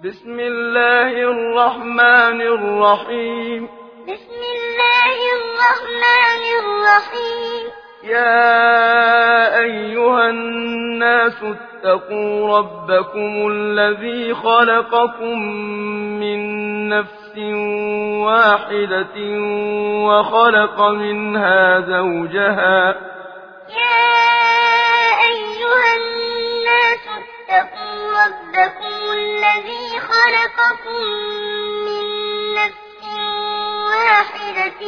بسم الله الرحمن الرحيم بسم الله الرحمن الرحيم يا أيها الناس اتقوا ربكم الذي خلقكم من نفس واحدة وخلق منها زوجها يا أيها الناس اتقوا ربكم الذي خلقكم من نفس واحدة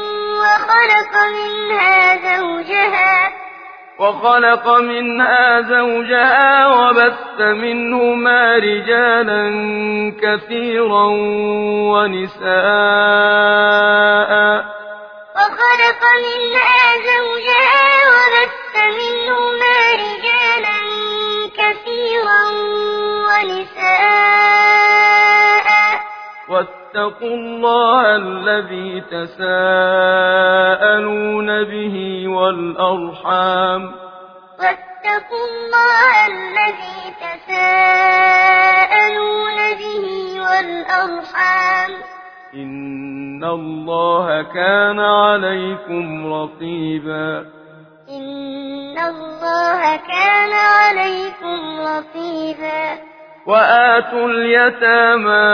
وخلق منها زوجها وبث منهما رجالا كثيرا ونساء واتقوا الله الذي تساءلون به والأرحام إن الله كان عليكم رقيبا وآتوا اليتامى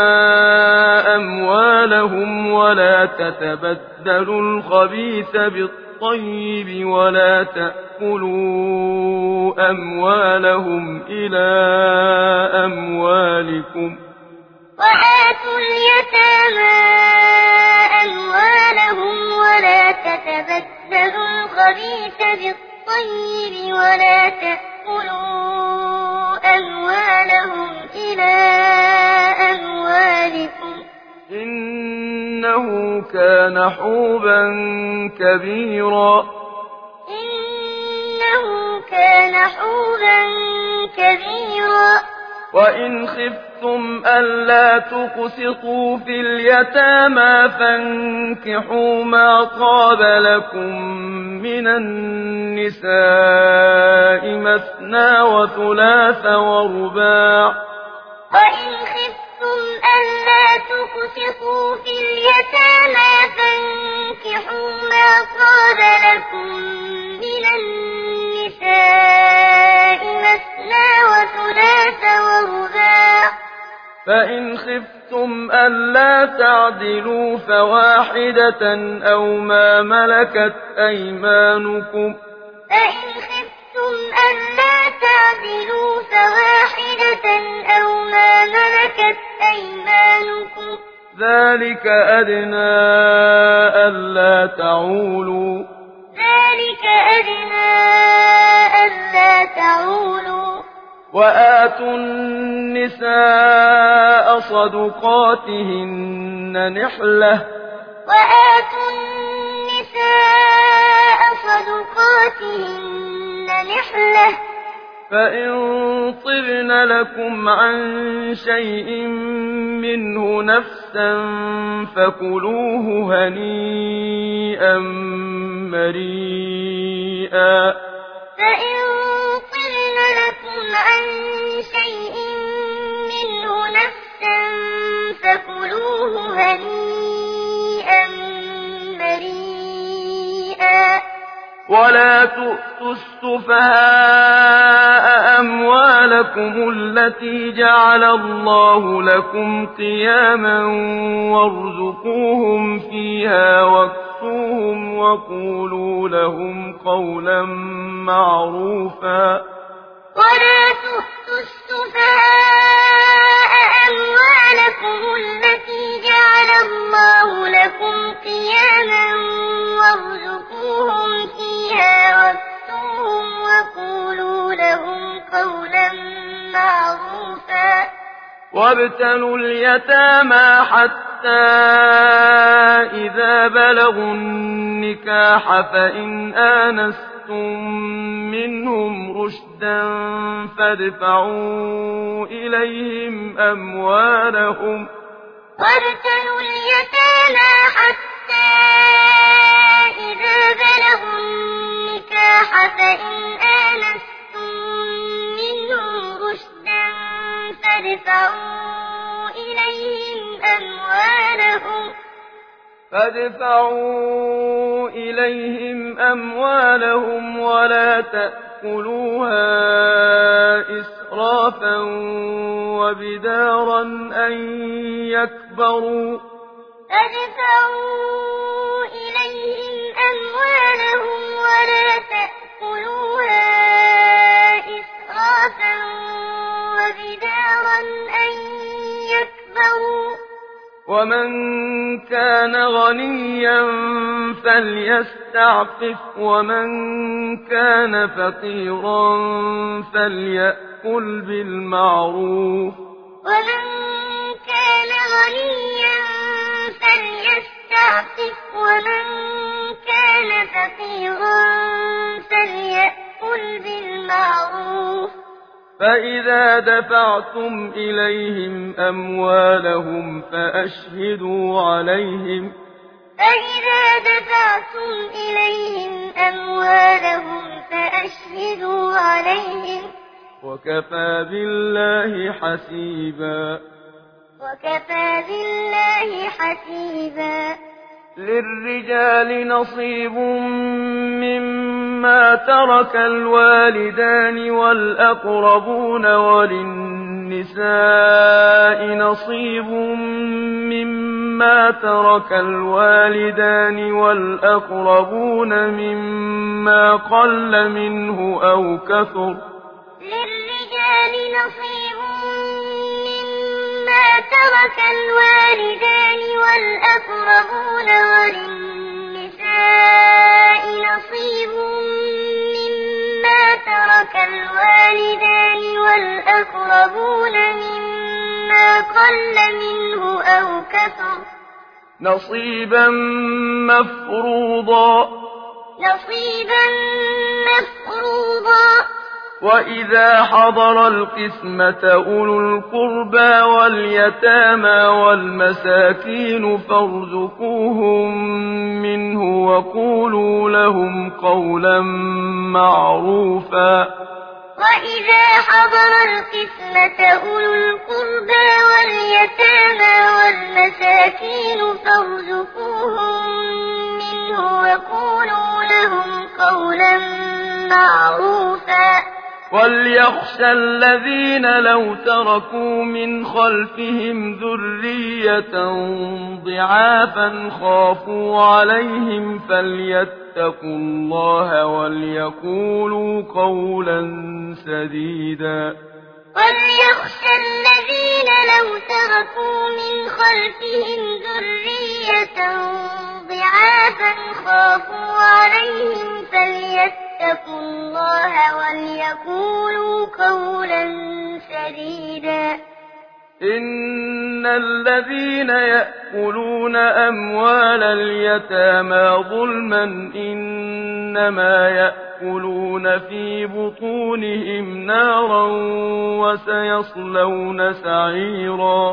أموالهم ولا تتبدلوا الخبيث بالطيب ولا تأكلوا أموالهم إلى أموالكم إنه كان حوبا كبيرا وإن خفتم ألا تقسطوا في اليتامى فانكحوا ما طاب لكم من النساء مثنى وثلاث ورباع فإن خفتم ألا تعدلوا فواحدة أو ما ملكت أيمانكم ذلك أدنى ألا تعولوا وآتوا النساء صدقاتهن نحلة فإن طبن لكم عن شيء منه نفسا فكلوه هنيئا مريئا ولا تؤتوا السفهاء أموالكم التي جعل الله لكم قياما وارزقوهم فيها واكسوهم وقولوا لهم قولا معروفا وابتلوا اليتامى حتى إذا بلغوا النكاح فإن آنستم منهم رشدا فادفعوا إليهم أموالهم فادفعوا إليهم أموالهم ولا تأكلوها إسرافا وبدارا أن يكبروا ومن كان غنيا فليستعفف ومن كان فقيرا فليأكل بالمعروف فإذا دفعتم إليهم أموالهم فأشهدوا عليهم وكفى بالله حسيبا للرجال نصيب مما ترك الوالدان والأقربون وللنساء نصيب مما ترك الوالدان والأقربون مما قل منه أو كثر نصيبا مفروضا وإذا حضر القسمة أولو القربى واليتامى والمساكين فارزقوهم منه وقولوا لهم قولا معروفا وليخشى الذين لو تركوا من خلفهم ذرية ضعافا خافوا عليهم فليتقوا الله وليقولوا قولا سديدا إن الذين يأكلون أموال اليتامى ظلما إنما يأكلون في بطونهم نارا وسيصلون سعيرا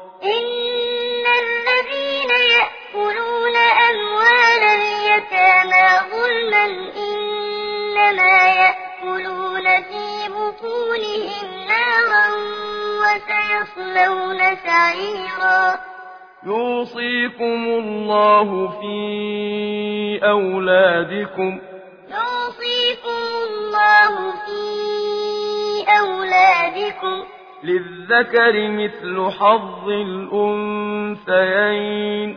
يوصيكم الله في أولادكم للذكر مثل حظ الأنثيين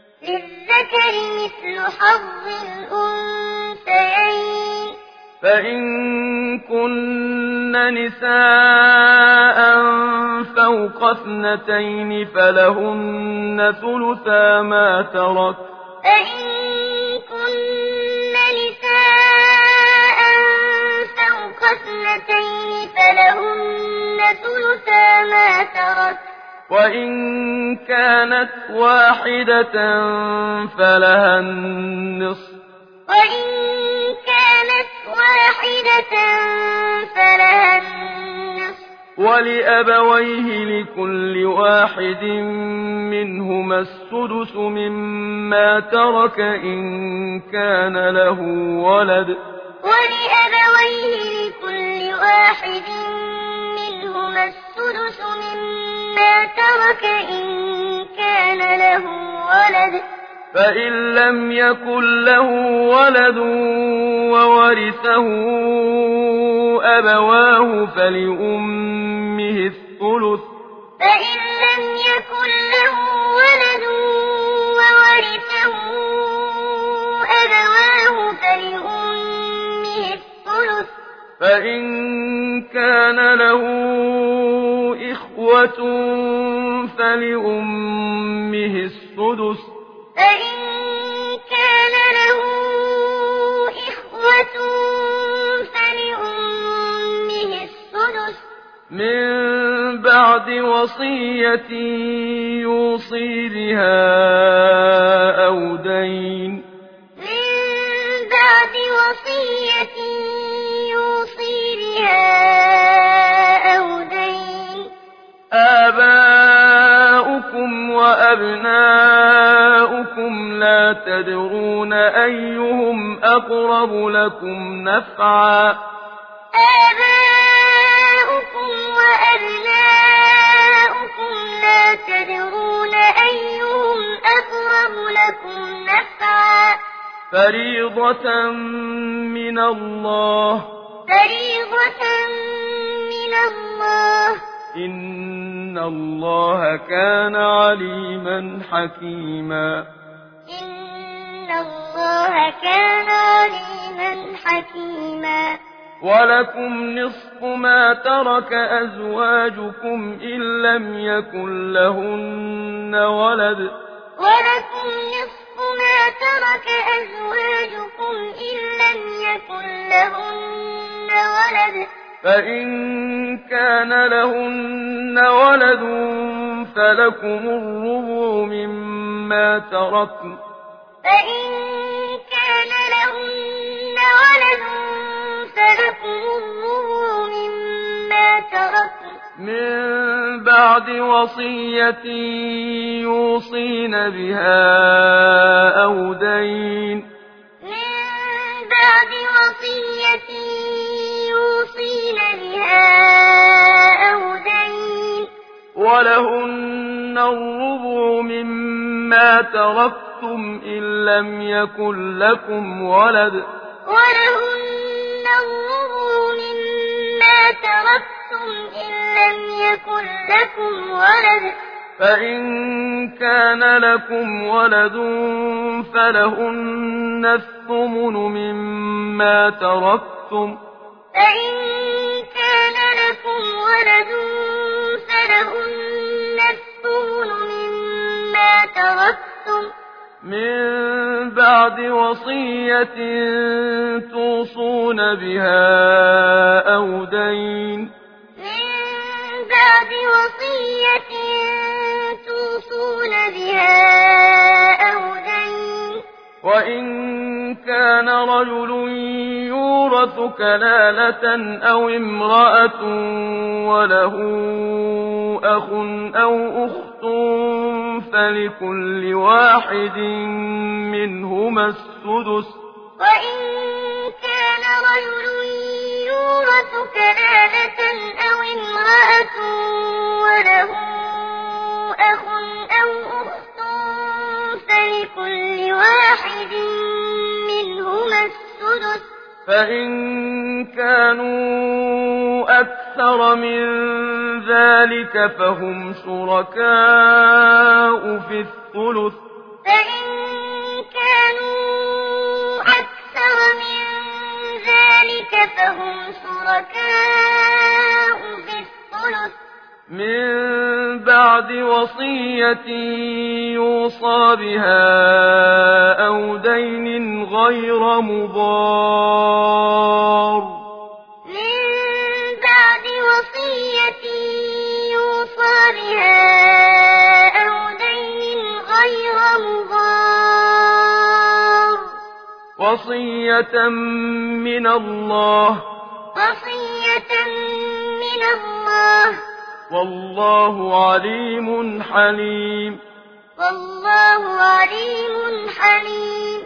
فإن كن نساء فوق اثنتين فلهن ثلثا ما ترك وإن كانت واحدة فلها النصف ولأبويه لكل واحد منهما السدس مما ترك إن كان له ولد ترك إن كان له ولد فإن لم يكن له ولد وورثه أبواه فلأمه الثلث فإن لم يكن له ولد وورثه أبواه فلأمه الثلث فإن كان له إخوة فلأمه السدس فإن كان له إخوة فلأمه السدس من بعد وصية يوصي بها أو دين من بعد وصية يوصي بها أو دين آباؤكم وأبناؤكم لا تدرون أيهم أقرب لكم نفعا آباؤكم وأبناؤكم لا تدرون أيهم أقرب لكم نفعا فريضة من الله فريضة من الله إن الله كان عليما حكيما إن الله كان عليما حكيما ولكم نصف ما ترك أزواجكم إن لم يكن لهن ولد ولكم نصف ما ترك أزواجكم إن لم يكن لهن ولد فإن كان لهن ولد فلكم الربع مما تركن فإن كان لهن ولد فلكم الربع مما تركن من بعد وصية يوصين بها أو دين من بعد وصية يوصين بها أو دين ولهن الربع مما تركتم إن لم يكن لكم ولد ولهن الربع مما تركتم إن لم يكن لكم ولد فإن كان لكم ولد فلهن الثمن مما تركتم فإن كان لكم ولد فلهن الثمن مما تركتم من بعد وصية توصون بها أو دين من بعد وصية توصون بها أو دين وإن كان رجل يورث كلالة أو امرأة وله أخ أو أخت فلكل واحد منهما السدس وإن كان رجل يورث كلالة أو امرأة وله أخ أو أخت فلكل واحد منهما السدس فإن كانوا أكثر من ذلك فهم شركاء في الثلث فإن كانوا أكثر من ذلك فهم شركاء في الثلث من بعد وصية يوصى بها أو دين غير مضار من بعد وصية يوصى بها أو دين غير مضار وصية من الله وصية من الله والله عليم حليم والله عليم حليم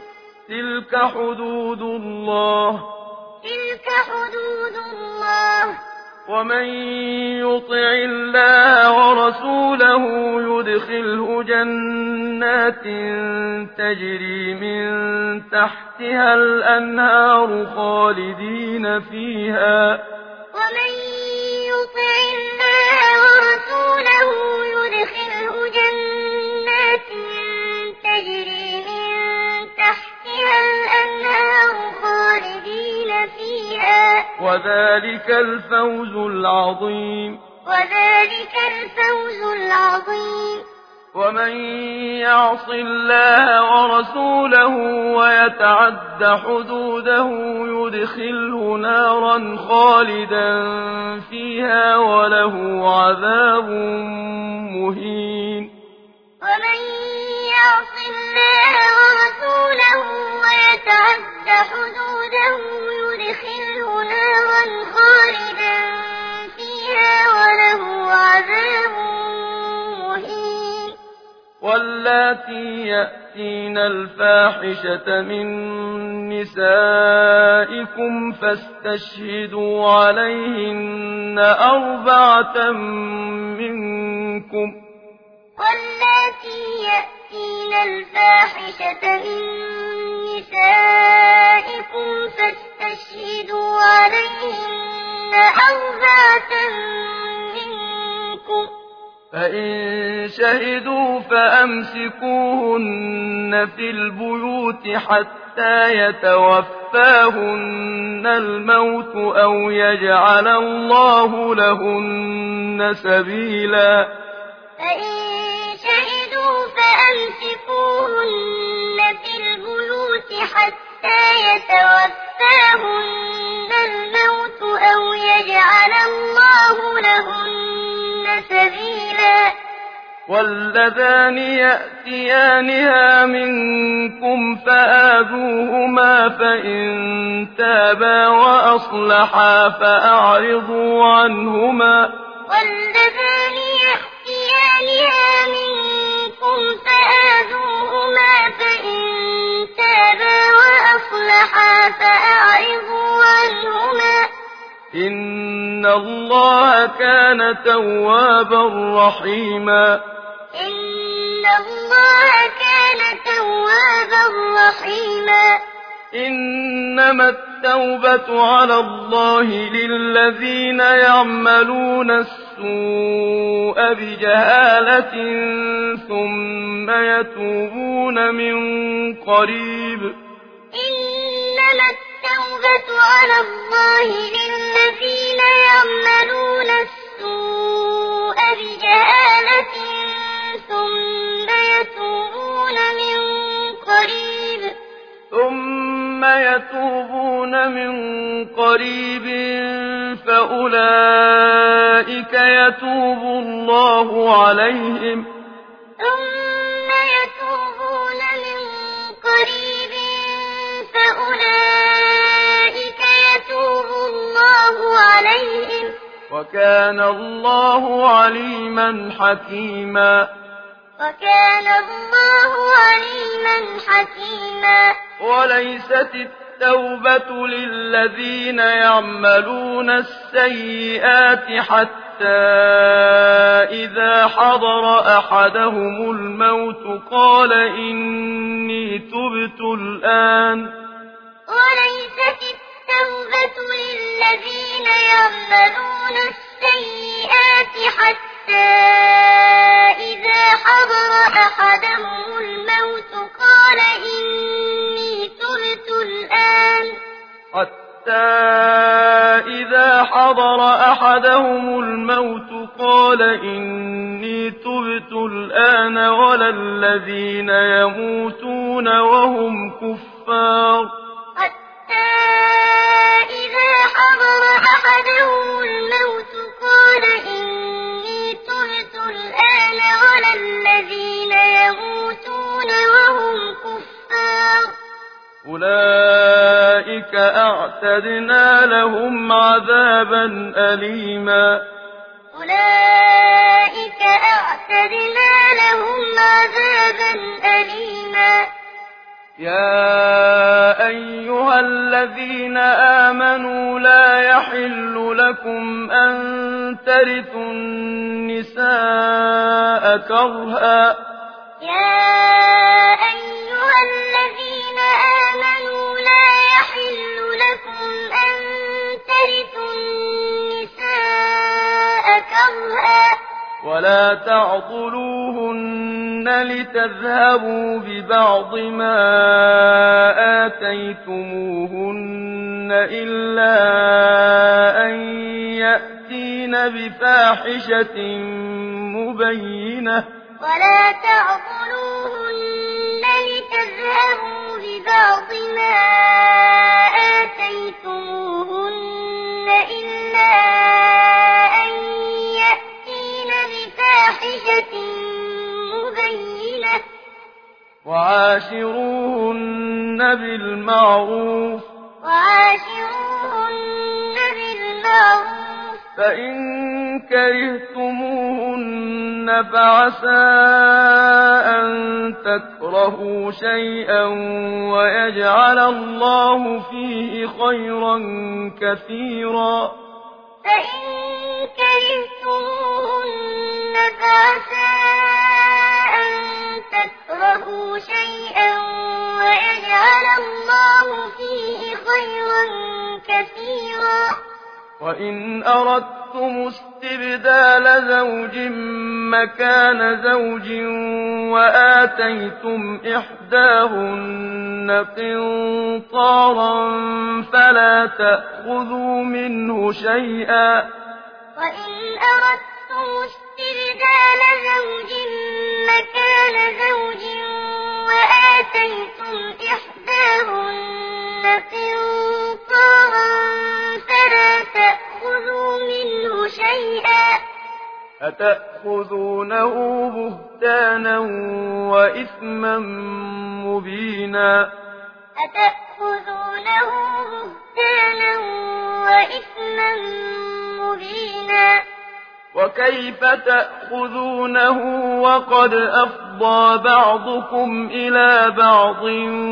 تلك حدود الله تلك حدود الله ومن يطع الله ورسوله يدخله جنات تجري من تحتها الأنهار خالدين فيها. ومن يطع الله ورسوله يدخله جنات تجري من تحتها الأنهار خالدين فيها. وذلك الفوز العظيم. وذلك الفوز العظيم. ومن يعص الله ورسوله ويتعد حدوده يدخله نارا خالدا فيها وله عذاب مهين. ومن يعص الله ورسوله ويتعد حدوده يدخله نارا خالدا فيها وله عذاب مهين. واللاتي يأتين الفاحشة من نسائكم فاستشهدوا عليهن 4 منكم. واللاتي يأتين الفاحشة من نسائكم فاستشهدوا عليهن 4 منكم. فإن شهدوا فأمسكوهن في البيوت حتى يتوفاهن الموت أو يجعل الله لهن سبيلا. فإن شهدوا فأمسكوهن في البيوت حتى يتوفاهن الموت أو يجعل الله لهن سبيلا. واللذان يأتيانها منكم فآذوهما فإن تابا وأصلحا فأعرضوا عنهما. واللذان يأتيانها منكم فآذوهما فإن تابا وأصلحا فأعرضوا عنهما. إن الله كان توابا رحيما. إن الله كان توابا رحيما. إنما التوبة على الله للذين يعملون السوء بجهالة ثم يتوبون من قريب. إنما التوبة على الله للذين يعملون السوء بجهالة ثم يتوبون من قريب فأولئك يتوب الله عليهم. ثم يتوبون من قريب فأولئك يتوب الله عليهم. وكان الله عليما حكيما. وكان الله عليما حكيما. وليست التوبة للذين يعملون السيئات حتى إذا حضر أحدهم الموت قال إني تبت الآن. وليست التوبة للذين يعملون السيئات حتى إذا حضر أحدهم الموت قال إني تبت الآن. حتى إذا حضر أحدهم الموت قال إني تبت الآن ولا الذين يموتون وهم كفار. حتى إذا حضر أحدهم الموت قال إني تبت الآن ولا الذين يموتون وهم كفار. أولئك أعتدنا لهم عذابا أليما. أولئك أعتدنا لهم عذابا أليما. يا أيها الذين آمنوا لا يحل لكم أن ترثوا النساء كرها يا أيها الذين آمنوا لا يحل لكم أن ترثوا النساء كرها ولا تعضلوهن لتذهبوا ببعض ما آتيتموهن إلا أن يأتين بفاحشة مبينة ولا تعضلوهن لتذهبوا ببعض ما آتيتموهن إلا أن يأتين بفاحشة مبينة وعاشروهن بالمعروف فإن كرهتموهن فعسى أن تكرهوا شيئا ويجعل الله فيه خيرا كثيرا فإن كرهتموهن فعسى أن تكرهوا شيئا ويجعل الله فيه خيرا كثيرا وإن أردتم استبدال زوج مكان زوج وآتيتم إحداهن قنطارا فلا تأخذوا منه شيئا وإن أردتم استبدال زوج مكان زوج وآتيتم إحداهن قنطارا فلا تأخذوا منه شيئا أتأخذونه بهتانا وإثما مبينا أتأخذونه بهتانا وإثما مبينا وكيف تأخذونه وقد أفضى بعضكم إلى بعض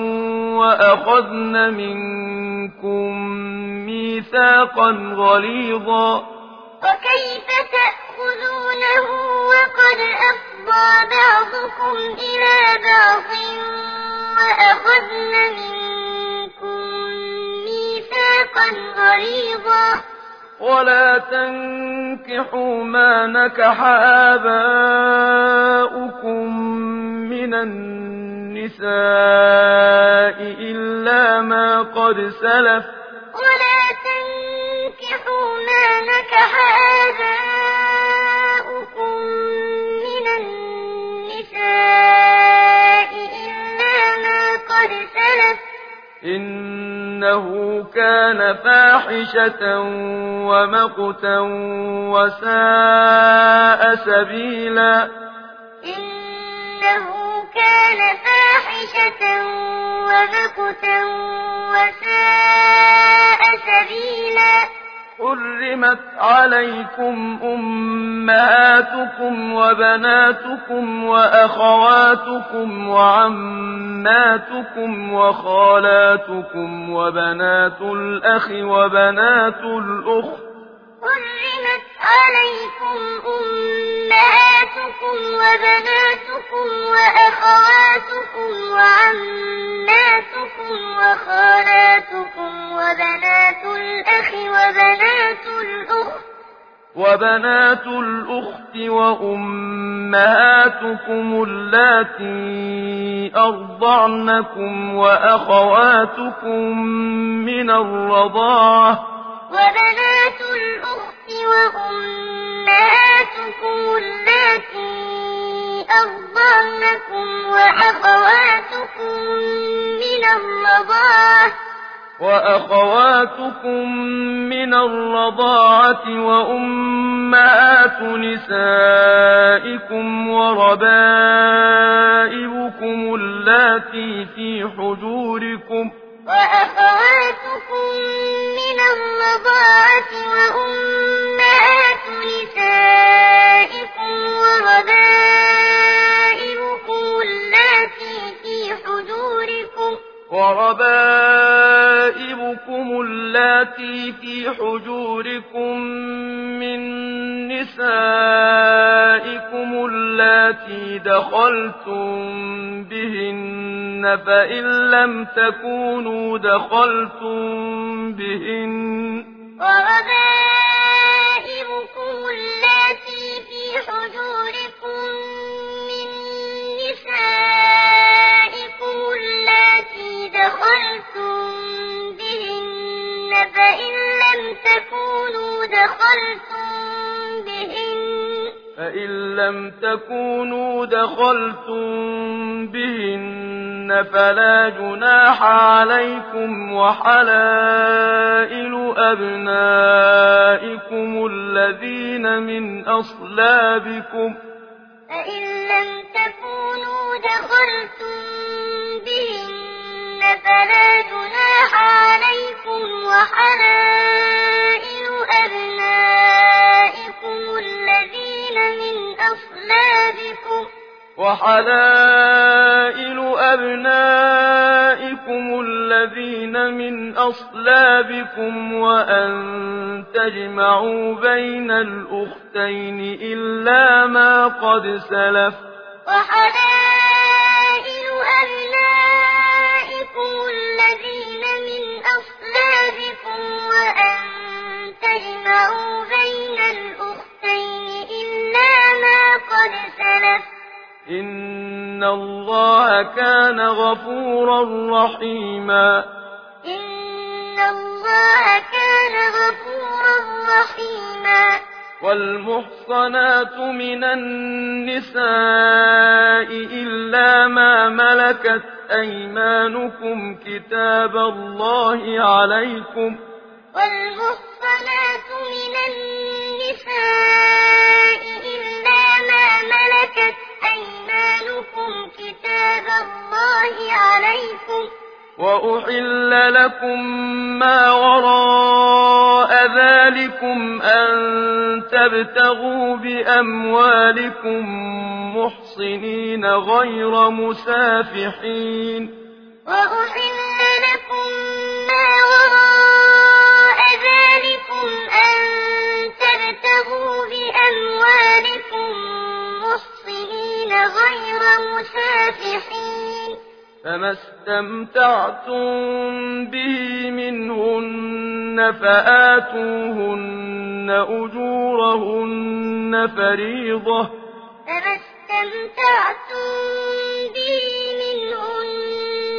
وأخذن منكم ميثاقا غليظا وكيف تأخذونه وقد أفضى بعضكم إلى بعض وأخذن منكم ميثاقا غليظا ولا تنكحوا ما نكح آباؤكم من النساء إلا ما قد سلف ولا تنكحوا ما نكح آباؤكم من النساء إلا ما قد سلف إنه كان فاحشة ومقتا وساء سبيلا إنه كان فاحشة ومقتا وساء سبيلا حرمت عليكم أمهاتكم وبناتكم وأخواتكم وعماتكم وخالاتكم وبنات الأخ وبنات الأخت حرمت عليكم أمهاتكم وبناتكم وأخواتكم وعماتكم وخالاتكم وبنات الأخ وبنات الأخت وأمهاتكم اللاتي أرضعنكم وأخواتكم من الرضاعة وبنات الأخت وأمهاتكم اللاتي أرضعنكم وأخواتكم من الرضاعة وأمهات نسائكم وربائبكم اللاتي في حجوركم وأخواتكم من الرضاعة وأمهات نسائكم وربائبكم اللاتي في حجوركم وربائبكم ربائبكم اللاتي في حجوركم من نسائكم اللاتي دخلتم بهن فإن لم تكونوا دخلتم بهن وربائبكم اللاتي في حجوركم من نسائكم اللاتي دخلتم بهن فإن لم تكونوا دخلتم بهن فلا جناح عليكم وحلائل أبنائكم الذين من أصلابكم وحلائل أبنائكم الذين من أصلابكم وأن تجمعوا بين الأختين إلا ما قد سلف وحلائل أبنائكم الذين من أصلابكم وأن تجمعوا بين الأختين إلا ما قد سلف إن الله كان غفورا رحيما إن الله كان غفورا رحيما والمحصنات من النساء إلا ما ملكت أيمانكم كتاب الله عليكم والمحصنات من النساء إلا ما ملكت أيمانكم كتاب الله عليكم وأحل لكم ما وراء ذلكم أن تبتغوا بأموالكم محصنين غير مسافحين وأحل لكم ما وراء ذلكم أن تبتغوا بأموالكم محصنين غير مسافحين فما استمتعتم به منهن فآتوهن أجورهن فريضة فما استمتعتم به منهن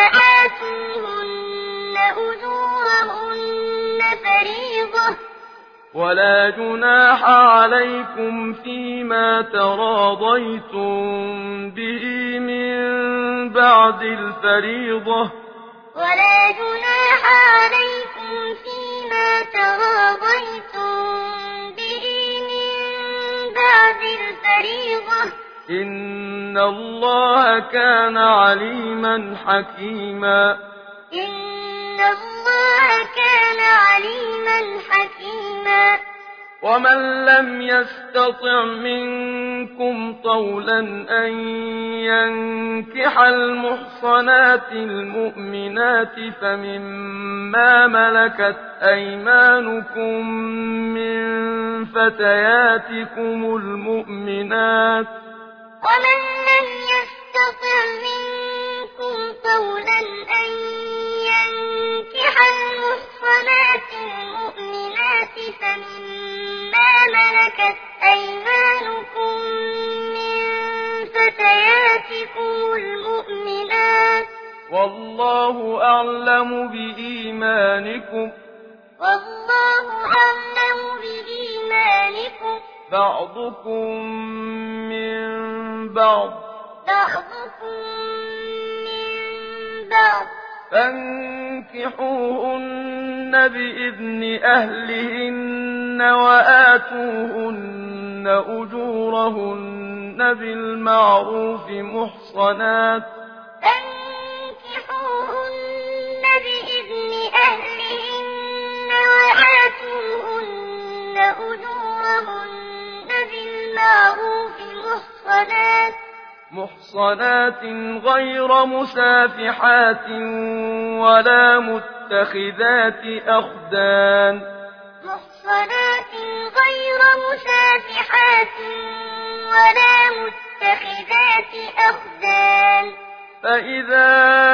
فآتوهن أجورهن فريضة ولا جناح عليكم فيما تراضيتم به من بعد الفريضة ولا جناح عليكم فيما تراضيتم به من بعد الفريضة إن الله كان عليما حكيما إن الله كان عليما حكيما ومن لم يستطع منكم طولا أن ينكح المحصنات المؤمنات فمما ملكت أيمانكم من فتياتكم المؤمنات ومن لم يستطع منكم طولا أن ينكح المحصنات المؤمنات فمما ملكت أيمانكم من فتياتكم المؤمنات والله أعلم بإيمانكم بعضكم من بعض فانكحوهن بإذن أهلهن وآتوهن أجورهن بالمعروف محصنات محصنات غير مسافحات ولا متخذات متخذات أخدان محصنات غير مسافحات ولا متخذات أخدان فإذا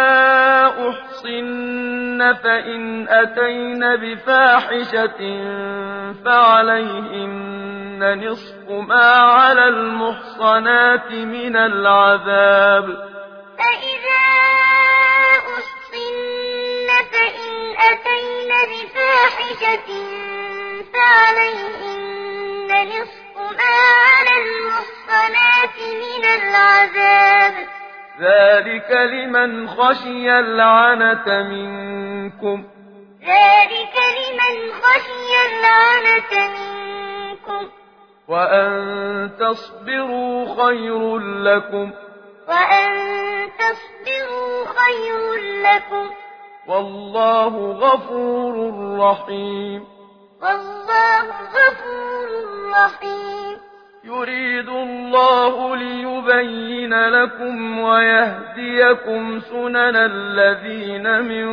أحصن فإن أتين بفاحشة فعليهن نصف ما على المحصنات من العذاب فإذا أحصن فإن أتين بفاحشة فعليهن نصف ما على المحصنات من العذاب ذلك لمن خشي العنة منكم ذلك لمن خشي العنة منكم وأن تصبروا خير لكم وأن تصبروا خير لكم والله غفور رحيم والله غفور رحيم يريد الله ليبين لكم ويهديكم سنن الذين من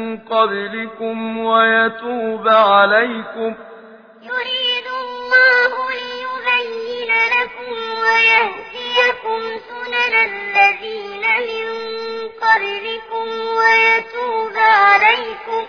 قبلكم ويتوب عليكم يريد الله ليبين لكم ويهديكم سنن الذين من قبلكم ويتوب عليكم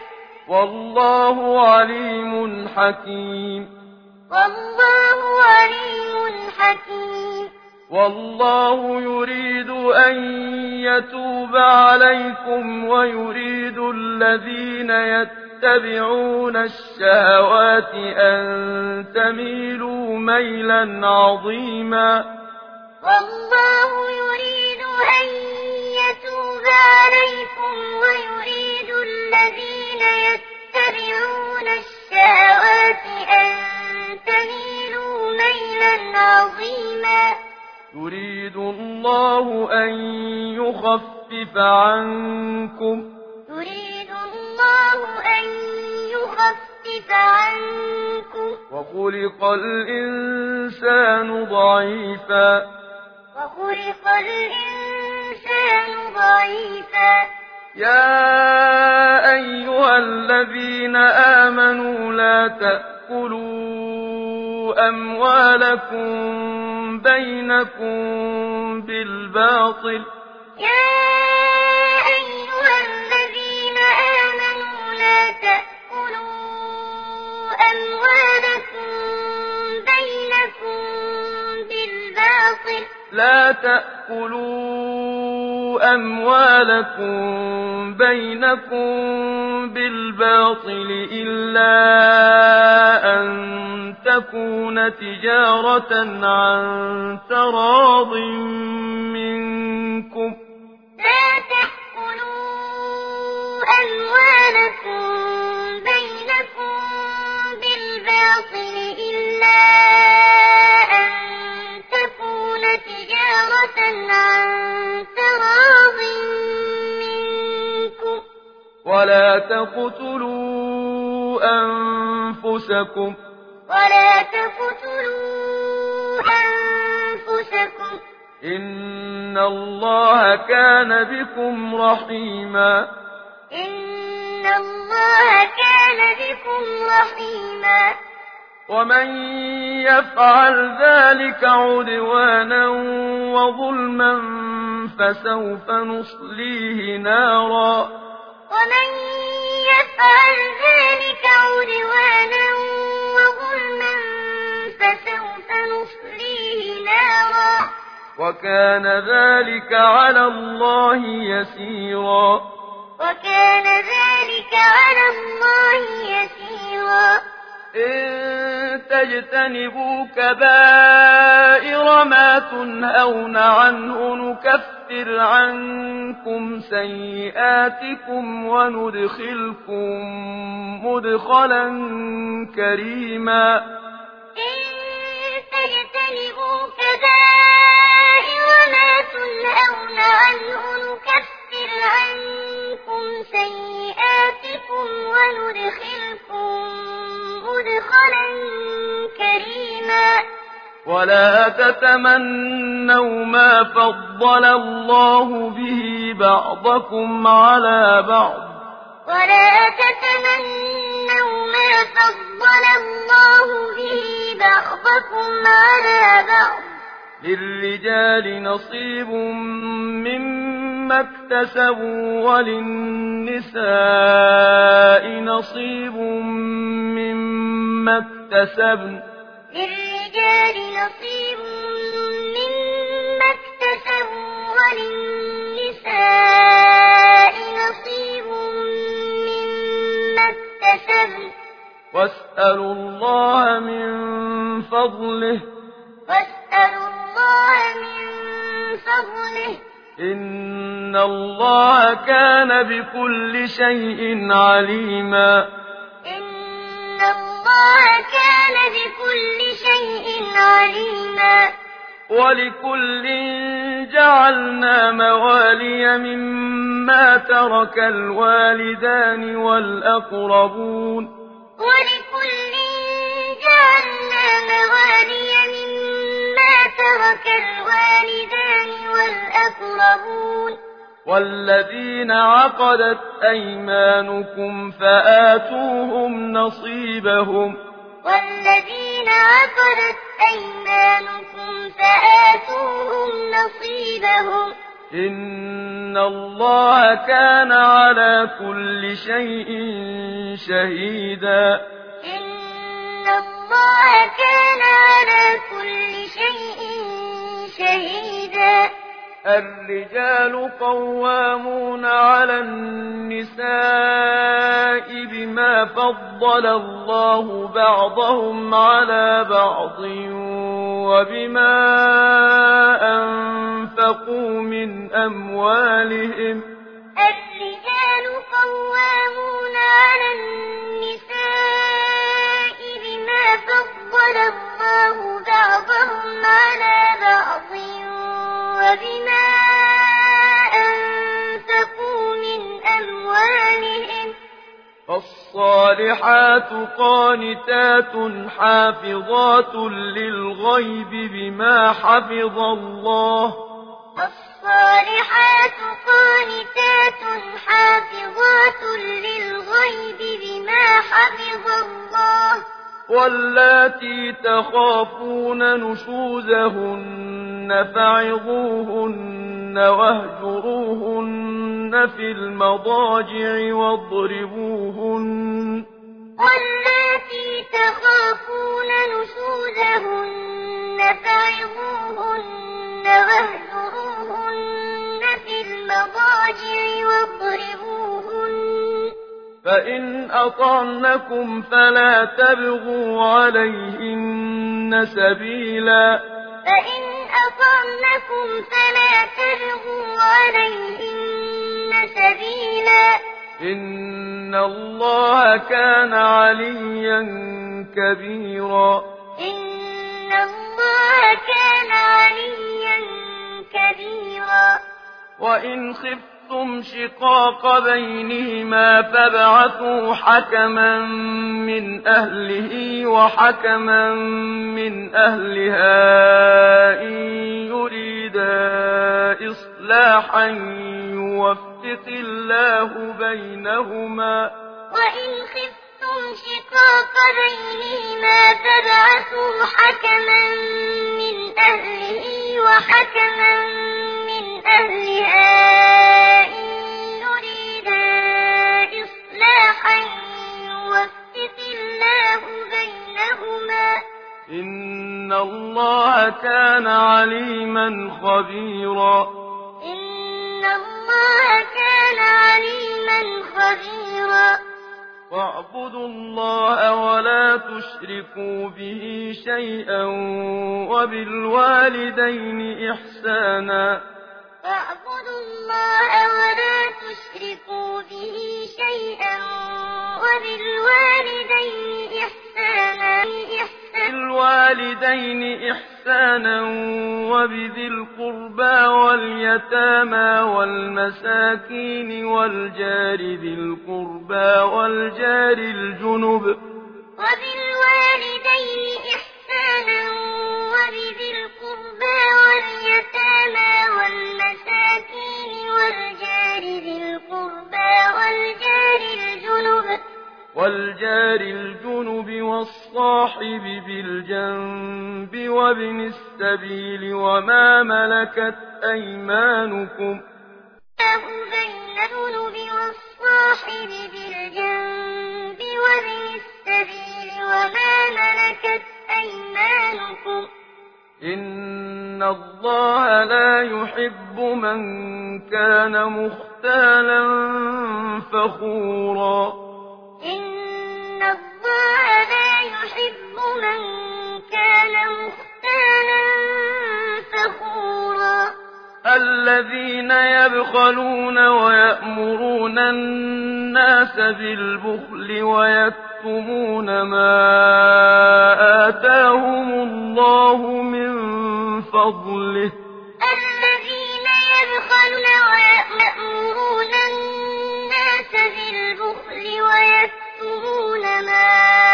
والله عليم حكيم والله عليم حكيم والله يريد أن يتوب عليكم ويريد الذين يتبعون الشهوات أن تميلوا ميلا عظيما والله يريد أن يتوب عليكم ويريد الذين يتبعون الشهوات أن تميلوا ميلا عظيما يريد الله أن يخفف عنكم يريد الله أن يخفف عنكم وخلق الإنسان ضعيفا وخلق الإنسان ضعيفا يا أيها الذين آمنوا لا تأكلوا أموالكم بينكم بالباطل يا أيها الذين آمنوا لا تأكلوا أموالكم بينكم بالباطل لا تأكلوا أموالكم بينكم بالباطل إلا أن تكون تجارة عن تراض منكم لا تأكلوا أموالكم بينكم بالباطل إلا أن تكون تجارة عن تراض منكم ولا تقتلوا أنفسكم إن الله كان بكم رحيما إن الله كان بكم رحيما ومن يفعل ذلك عدوانا وظلما فسوف نصليه نارا ومن يفعل ذلك عدوانا وظلما فسوف نصليه نارا وكان ذلك على الله يسيرا وكان ذلك على الله يسيرا إن تجتنبوا كبائر ما تنهون عنه نكفر عنكم سيئاتكم وندخلكم مدخلا كريما إن تجتنبوا كبائر ما تنهون عنه نكفر عنكم سيئاتكم وندخلكم مدخلا كريما ولا تتمنوا ما فضل الله به بعضكم على بعض ولا تتمنوا ما فضل الله به بعضكم على بعض للرجال نصيب مما اكتسبوا وللنساء نصيب مما اكتسبن للرجال نصيب مما اكتسبوا وللنساء نصيب مما اكتسبن واسألوا الله من فضله إن الله كان بكل شيء عليما إن الله كان بكل شيء عليما ولكل جعلنا موالي مما ترك الوالدان والأقربون ولكل جعلنا موالي مما ترك الوالدان والأقربون والذين عقدت أيمانكم فآتوهم نصيبهم والذين عقدت أيمانكم فآتوهم نصيبهم إن الله كان على كل شيء شهيدا إن الله كان على كل شيء شهيدا الرجال قوامون على النساء بما فضل الله بعضهم على بعض وبما أنفقوا من أموالهم الرجال قوامون على النساء بما فضل الله بعضهم على بعض وبما أنفقوا من أموالهم فالصالحات قانتات حافظات للغيب بما حفظ الله فالصالحات قانتات حافظات للغيب بما حفظ الله واللاتي تخافون نشوزهن فعظوهن واهجروهن في المضاجع واضربوهن واللاتي تخافون نشوزهن فعظوهن واهجروهن في المضاجع واضربوهن فإن أطعنكم فلا تبغوا عليهن سبيلا فإن أطعنكم فلا تبغوا عليهن سبيلا إن الله كان عليا كبيرا إن الله كان عليا كبيرا وإن خفتم شقاق بينهما فابعثوا حكما من أهله وحكما من أهلها إن يريدا إصلاحا يوفق الله بينهما وإن خفتم شقاق بينهما فابعثوا حكما من أهله وحكما من أهلها إن يريدا إصلاحا يوفق الله بينهما إن الله كان عليما خبيرا إن الله كان عليما خبيرا واعبدوا الله ولا تشركوا به شيئا وبالوالدين إحسانا واعبدوا الله ولا تشركوا به شيئا وبالوالدين إحسانا بالوالدين إحسانا وبذي القربى واليتامى والمساكين والجار ذي القربى والجار الجنب وبالوالدين إحسانا وبذي القربى واليتامى والمساكين والجار ذي القربى والجار والجار الجنب والصاحب بالجنب وابن السبيل وما ملكت أيمانكم بين الجنب والصاحب بالجنب وابن السبيل وما ملكت أيمانكم إن الله لا يحب من كان مختالا فخورا إن الله لا يحب من كان مختالا فخورا الذين يبخلون ويأمرون الناس بالبخل ويكتمون ما آتاهم الله من فضله الذين يبخلون ويأمرون الناس بالبخل ويكتمون ما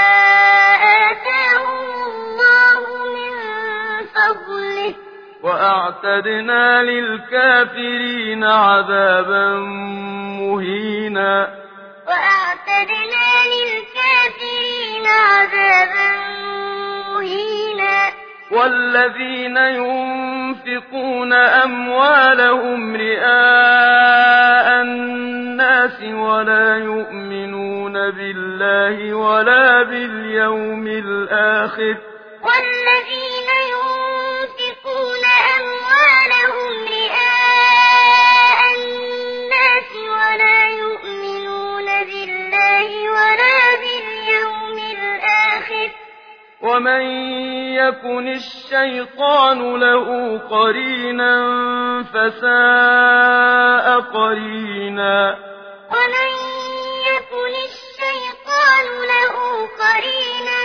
آتاهم الله من فضله وأعتدنا للكافرين عذابا مهينا وأعتدنا للكافرين عذابا مهينا والذين ينفقون أموالهم رئاء الناس ولا يؤمنون بالله ولا باليوم الآخر والذين ينفقون أموالهم رئاء الناس ولا يؤمنون بالله ولا باليوم الآخر ومن يكن الشيطان له قرينا فساء قرينا ومن يكن الشيطان له قرينا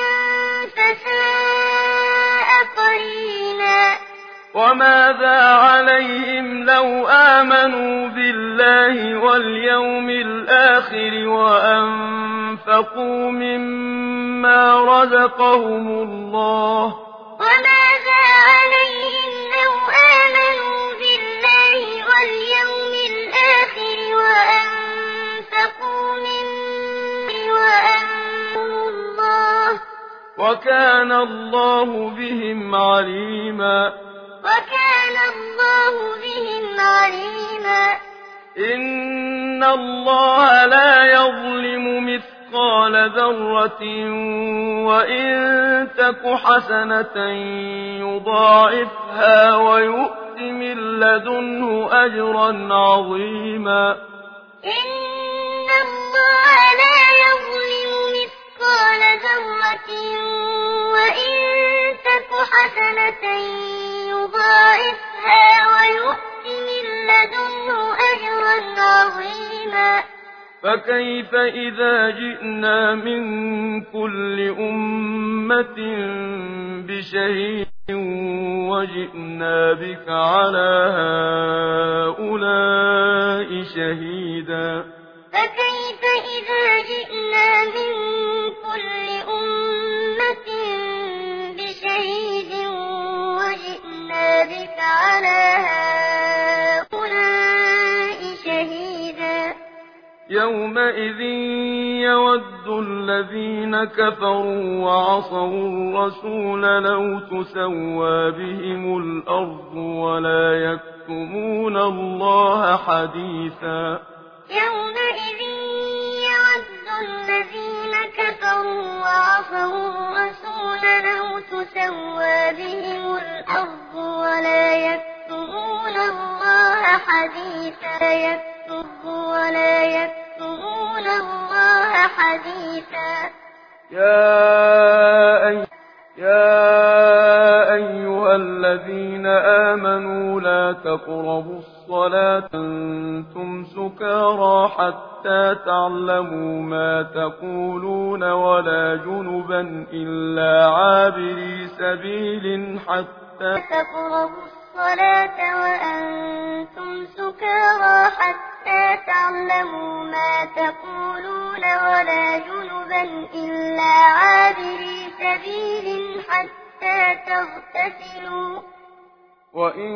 فساء قرينا وماذا عليهم لو آمنوا بالله واليوم الآخر وأنفقوا مما رزقهم الله وماذا عليهم لو آمنوا بالله واليوم الآخر وأنفقوا الله وكان الله بهم عليما وكان الله بهم عليما إن الله لا يظلم مثقال ذرة وإن تك حسنة يضاعفها ويؤت من لدنه أجرا عظيما إن الله لا يظلم مثقال ذرة وإن تك حسنة يضاعفها ويؤت من لدنه أجرا عظيما فكيف إذا جئنا من كل أمة بشهيد وجئنا بك على هؤلاء شهيدا فكيف إذا جئنا من كل أمة بشهيد وجئنا بك على هؤلاء شهيدا يومئذ يود الذين كفروا وعصوا الرسول لو تسوى بهم الأرض ولا يكتمون الله حديثا يومئذ يود الذين كفروا وعصوا الرسول لو تسوى بهم الأرض ولا يكتمون الله حديثا يكتمون الله حديثا يا أيها الذين آمنوا لا تقربوا الصلاة أنتم سكارى حتى تعلموا ما تقولون ولا جنبا إلا عابري سبيل حتى تقربوا الصلاة وأنتم سكارى حتى تعلموا ما تقولون ولا جنبا إلا عابري سبيل حتى تغتسلوا وإن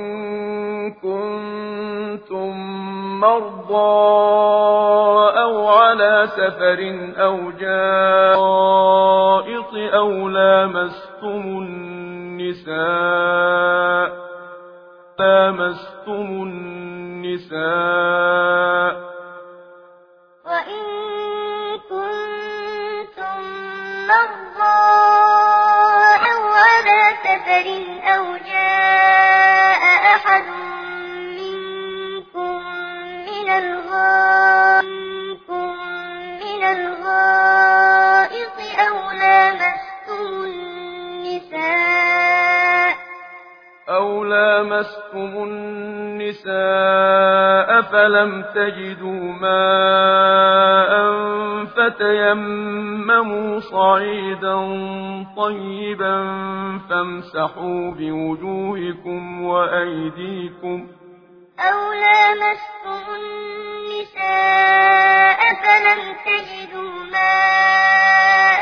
كنتم مرضى أو على على سفر أو جاء غائط أو لامستم النساء وإن كنتم مرضى أو على سفر أو جاء أحد منكم من الغائط أو لامستم النساء فلم تجدوا ماء فتيمموا صعيدا طيبا فامسحوا بوجوهكم وأيديكم أو لامستم النساء فلم تجدوا ماء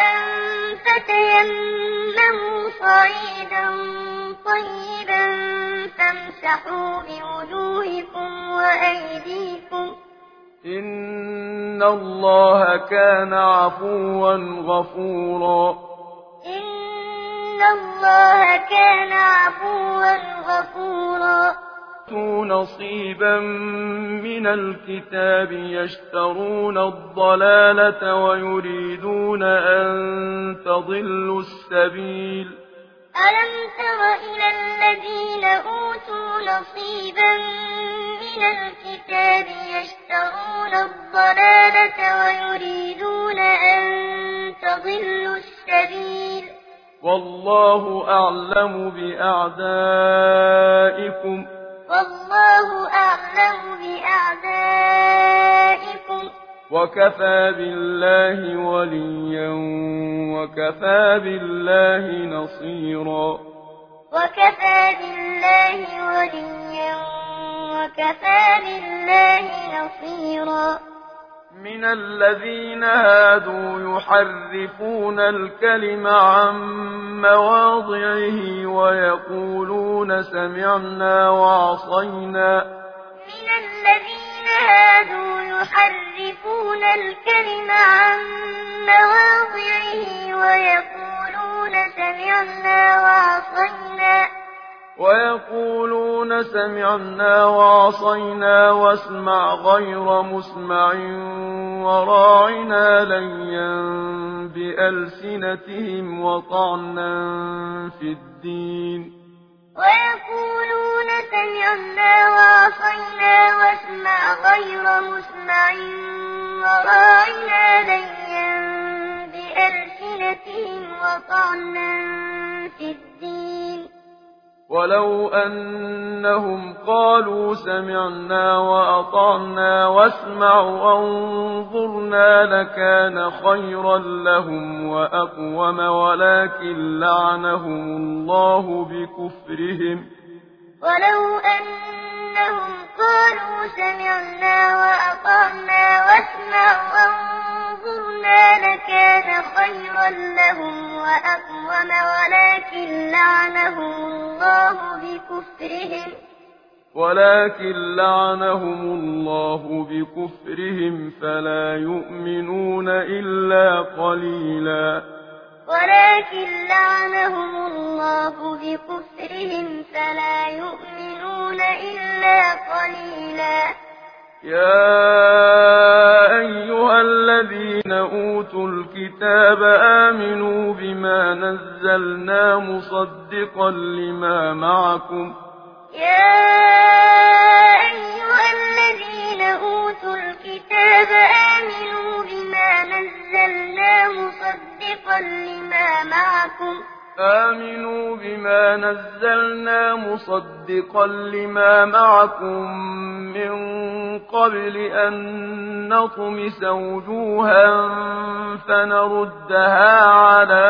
فتيمموا صعيدا طيبا فامسحوا بوجوهكم وأيديكم إن الله كان عفوا غفورا إن الله كان عفوا غفورا نصيبا من الكتاب يشترون الضلالة ويريدون أن تضلوا السبيل ألم تر إلى الذين أوتوا نصيبا من الكتاب يشترون الضلالة ويريدون أن تضلوا السبيل والله أعلم بأعدائكم وكفى بالله وليا وكفى بالله نصيرا من الذين هادوا يحرفون الكلم عن مواضعه ويقولون سمعنا وعصينا واسمع غير مسمع وراعنا ليا بألسنتهم وطعنا في الدين ويقولون سمعنا وعصينا واسمع غير مسمع وراعنا ليا بألسنتهم وطعنا في الدين ولو أنهم قالوا سمعنا وأطعنا واسمع وانظرنا لكان خيرا لهم وأقوم ولكن لعنهم الله بكفرهم ولو أنهم قالوا سمعنا وأطعنا واسمع وانظرنا لكان خيرا لهم وأقوم ولكن لعنهم الله بكفرهم فلا يؤمنون إلا قليلا يا أيها الذين أوتوا الكتاب آمنوا بما نزلنا مصدقا لما معكم من قبل أن نطمس وجوها فنردها على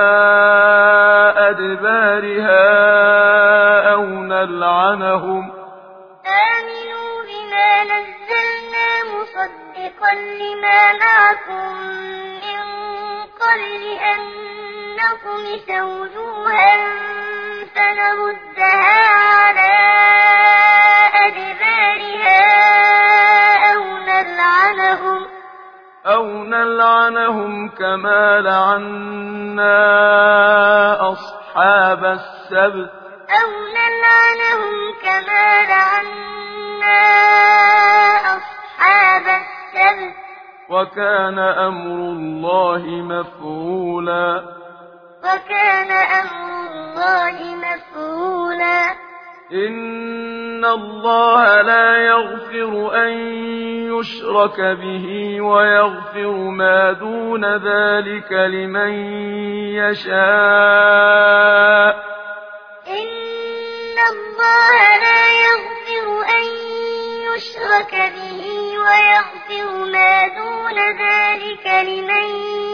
أدبارها أو نلعنهم نلعنهم كما لعنا أصحاب السبت أو نلعنهم كما لعنا أصحاب السبت وكان أمر الله مفعولا وكان أمر الله مفعولا إن الله لا يغفر أن يشرك به ويغفر ما دون ذلك لمن يشاء إن الله لا يغفر أن يشرك به ويغفر ما دون ذلك لمن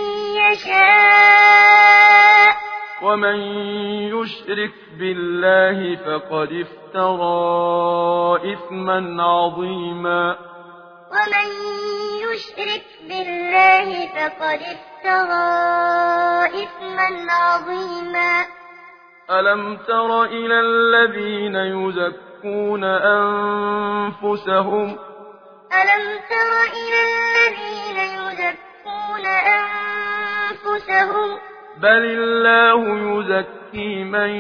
يشاء ومن يشرك بالله فقد افترى إثما عظيما ومن يشرك بالله فقد افترى إثما عظيما ألم تر إلى الذين يزكون أنفسهم ألم تر إلى الذين يزكون أنفسهم بل الله يزكي من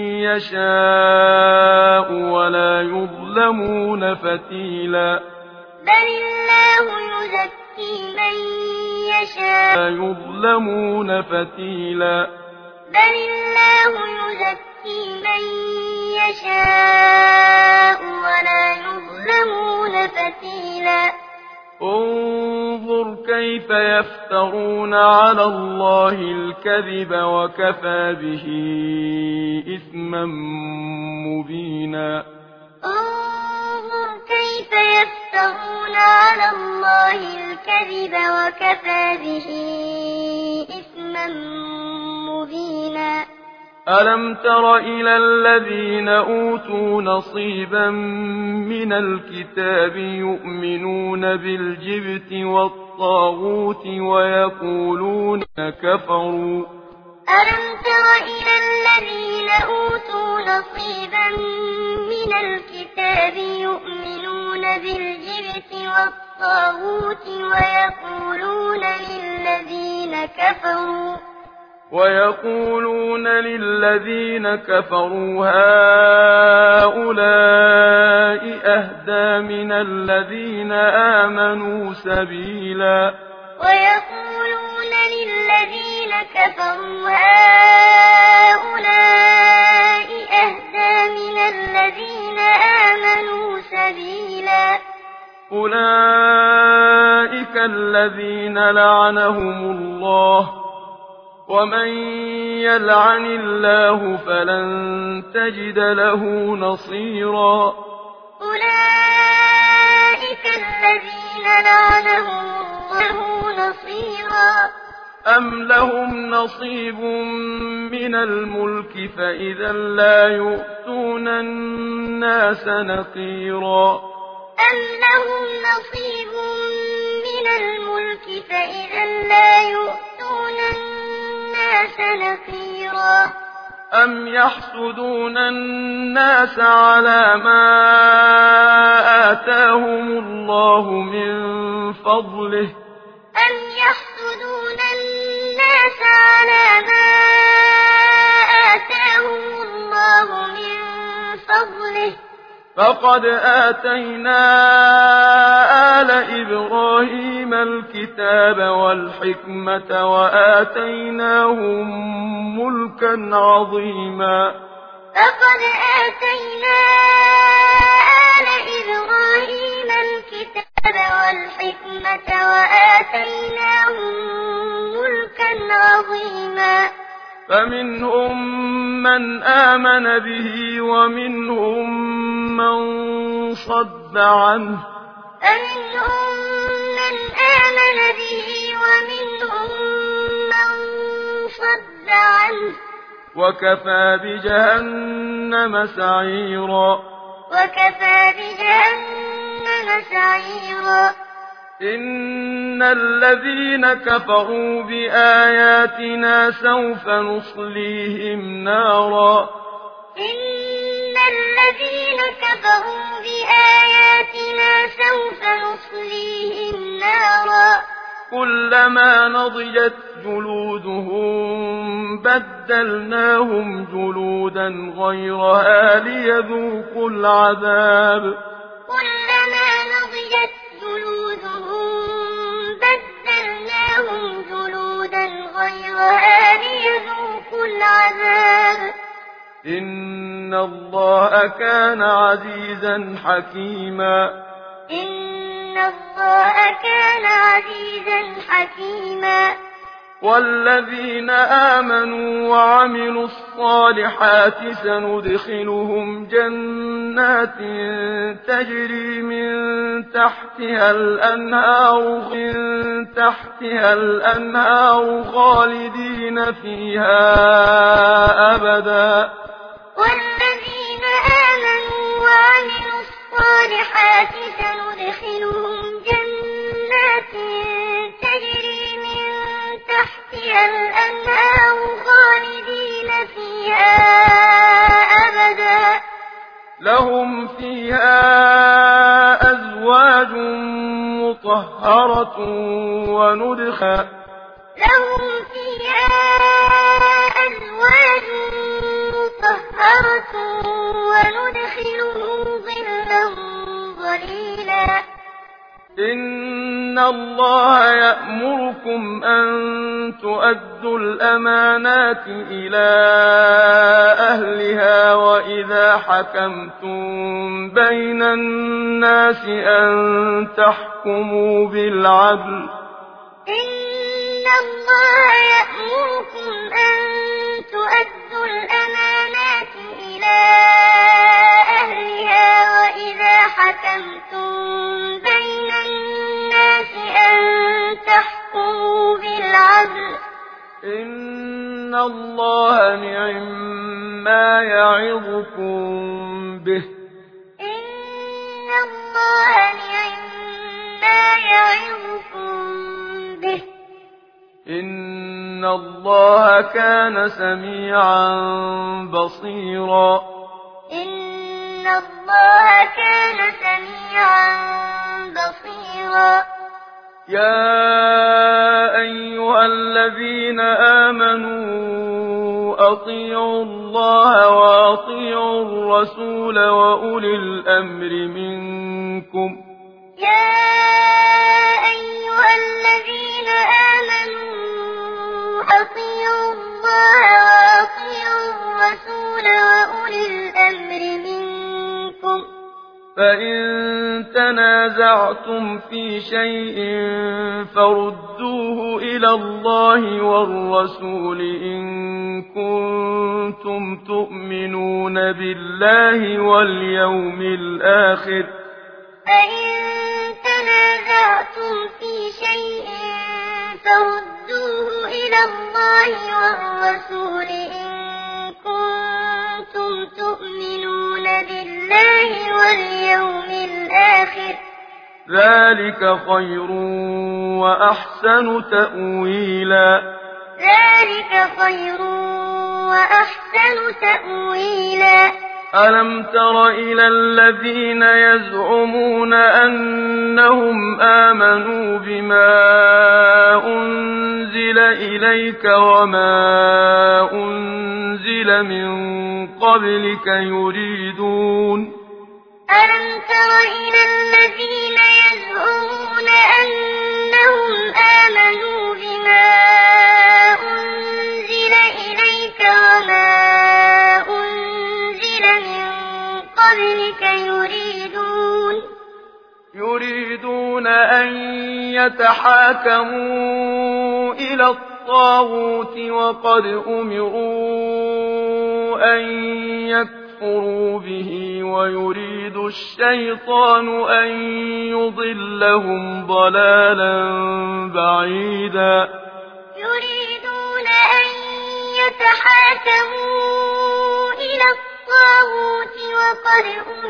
يشاء ولا يظلمون فتيلا بل الله يزكي من يشاء لا يظلمون فتيلا بل الله يزكي من يشاء ولا يظلمون فتيلا انظر كيف يفترون على الله الكذب وكفى به إثما مبينا انظر كيف يفترون على الله الكذب وكفى به إثما مبينا ألم تر إلى الذين أوتوا نصيبا من الكتاب يؤمنون بالجبت والطاغوت ويقولون كفروا ألم تر إلى الذين أوتوا نصيبا من الكتاب يؤمنون بالجبت والطاغوت ويقولون للذين كفروا هؤلاء أهدى من الذين آمنوا سبيلا ويقولون للذين كفروا هؤلاء أهدى من الذين آمنوا سبيلا أولئك الذين لعنهم الله ومن يلعن الله فلن تجد له نصيرا أولئك الذين لعنهم الله نصيرا أم لهم نصيب من الملك فإذا لا يؤتون الناس نقيرا أم لهم نصيب من الملك فإذا لا يؤتون الناس نقيرا أم يحسدون الناس على ما آتاهم الله من فضله أم يحسدون الناس على ما آتاهم الله من فضله فقد آتينا آل إبراهيم الكتاب والحكمة وآتيناهم ملكا عظيما فقد آتينا آل إبراهيم الكتاب والحكمة وآتيناهم ملكا عظيما فمنهم من آمن به ومنهم من صد عنه فمنهم من آمن به ومنهم من صد عنه وكفى بجهنم سعيرا وكفى بجهنم سعيرا إن الذين كفروا بآياتنا سوف نصليهم نارا إن الذين كفروا بآياتنا سوف نصليهم نارا كلما نضجت جلودهم بدلناهم جلودا غيرها ليذوقوا العذاب كلما نضجت جلودهم بدلناهم جلودا غيرها ليذوقوا العذاب إن الله كان عزيزا حكيما إن الله كان عزيزا حكيما والذين آمنوا وعملوا الصالحات سندخلهم جنات تجري من تحتها الأنهار خالدين فيها أبدا والذين آمنوا وعملوا الصالحات سندخلهم جنات تجري من تحتها الأنهار خالدين فيها أبدا لهم فيها أزواج مطهرة لهم فيها أزواج مطهرة وندخلهم ظلا ظليلا إن الله يأمركم أن تؤدوا الأمانات إلى أهلها وإذا حكمتم بين الناس أن تحكموا بالعدل إن الله يأمركم أن تؤدوا الأمانات إلى أهلها وإذا حكمتم بين الناس أن تحكموا بالعدل إن الله نعم يعظكم به إن الله نعم يعظكم به إن الله كان سميعا بصيرا إن الله كان سميعا بصيرا يا أيها الذين آمنوا أطيعوا الله وأطيعوا الرسول وأولي الأمر منكم يا أيها الذين آمنوا أطيعوا الله وأطيعوا الرسول وأولي الأمر منكم فإن تنازعتم في شيء فردوه إلى الله والرسول إن كنتم تؤمنون بالله واليوم الآخر فإن تنازعتم في شيء فردوه إلى الله والرسول إن كنتم تؤمنون بالله واليوم الآخر ذلك خير وأحسن تأويلا ذلك خير وأحسن تأويلا ألم تر إلى الذين يزعمون أنهم آمنوا بما أنزل إليك وما أنزل من قبلك ألم تر إلى الذين يزعمون أنهم آمنوا بما أنزل إليك وما أنزل من قبلك يريدون أن يتحاكموا إلى الطاغوت وقد أمروا أن يكفروا به ويريد الشيطان أن يضلهم ضلالا بعيدا يريدون أن يتحاكموا إلى الطاغوت وقد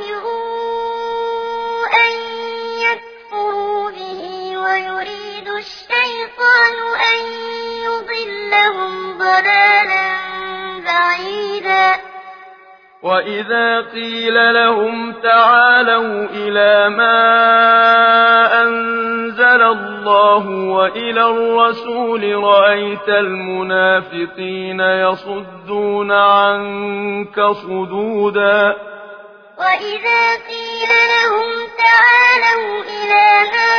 أمروا أن يكفروا به ويريد الشيطان أن يضلهم ضلالا بعيدا وإذا قيل لهم تعالوا إلى ما أنزل الله الله وإلى الرسول رأيت المنافقين يصدون عنك صدودا وإذا قيل لهم تعالوا إلى ما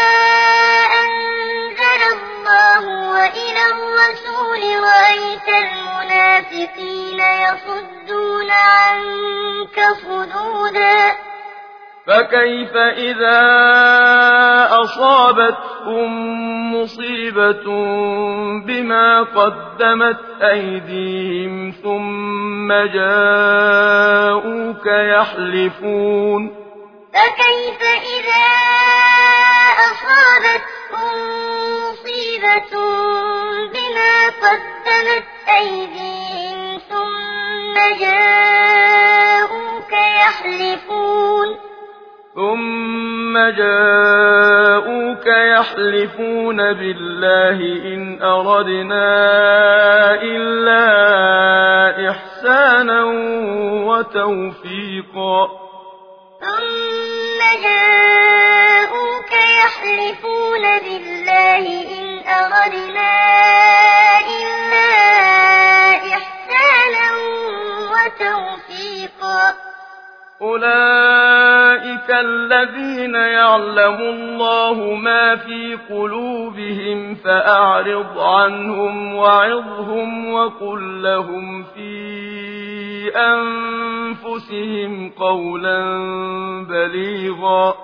أنزل الله وإلى الرسول رأيت المنافقين يصدون عنك صدودا فكيف إذا أصابتهم مصيبة بما قدمت أيديهم ثم جاءوك يحلفون فكيف إذا أصابتهم مصيبة بما قدمت أيديهم ثم جاءوك يحلفون بالله إن أردنا إلا إحسانا وتوفيقا ثم جاءوك يحلفون بالله إن أردنا إلا إحسانا وتوفيقا أولئك الذين يعلم الله ما في قلوبهم فأعرض عنهم وعظهم وقل لهم في أنفسهم قولا بليغا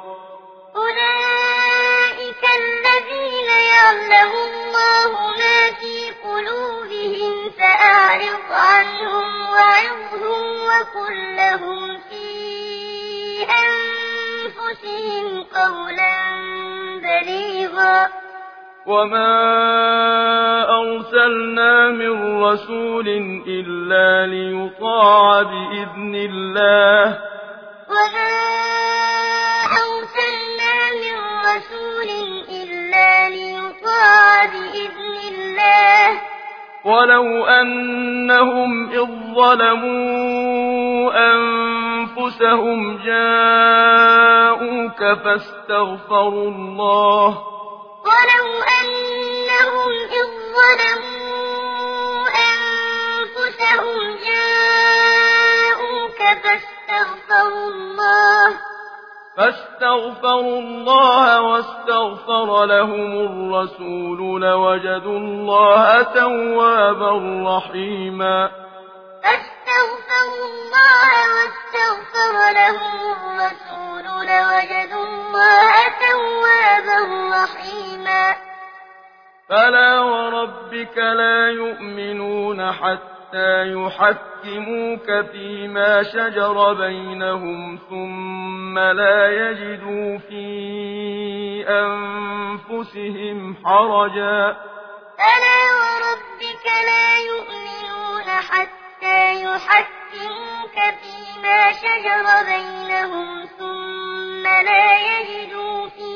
أولئك الذين يعلم الله ما في قلوبهم فأعرض عنهم وعظهم وقل لهم في أنفسهم قولا بليغا وما أرسلنا من رسول إلا ليطاع بإذن الله وما أرسلنا من رسول إلا ليطاع بإذن الله ولو أنهم إذ ظلموا أنفسهم جاءوك فاستغفروا الله ولو أنهم إذ ظلموا أنفسهم جاءوك فاستغفروا الله واستغفر لهم الرسول لوجدوا الله توابا رحيما فاستغفروا الله واستغفر لهم الرسول لوجدوا الله توابا رحيما فلا وربك لا يؤمنون حتى يحكموك فيما شجر بينهم ثم لا يجدوا في أنفسهم حرجا فلا وربك لا يؤمنون حتى يحكموك فيما شجر بينهم ثم لا يجدوا في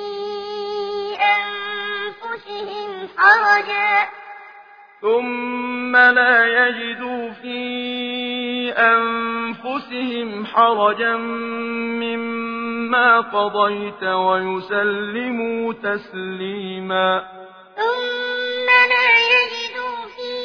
أنفسهم حرجا مما قضيت ويسلموا تسليما ثم لا يجدوا في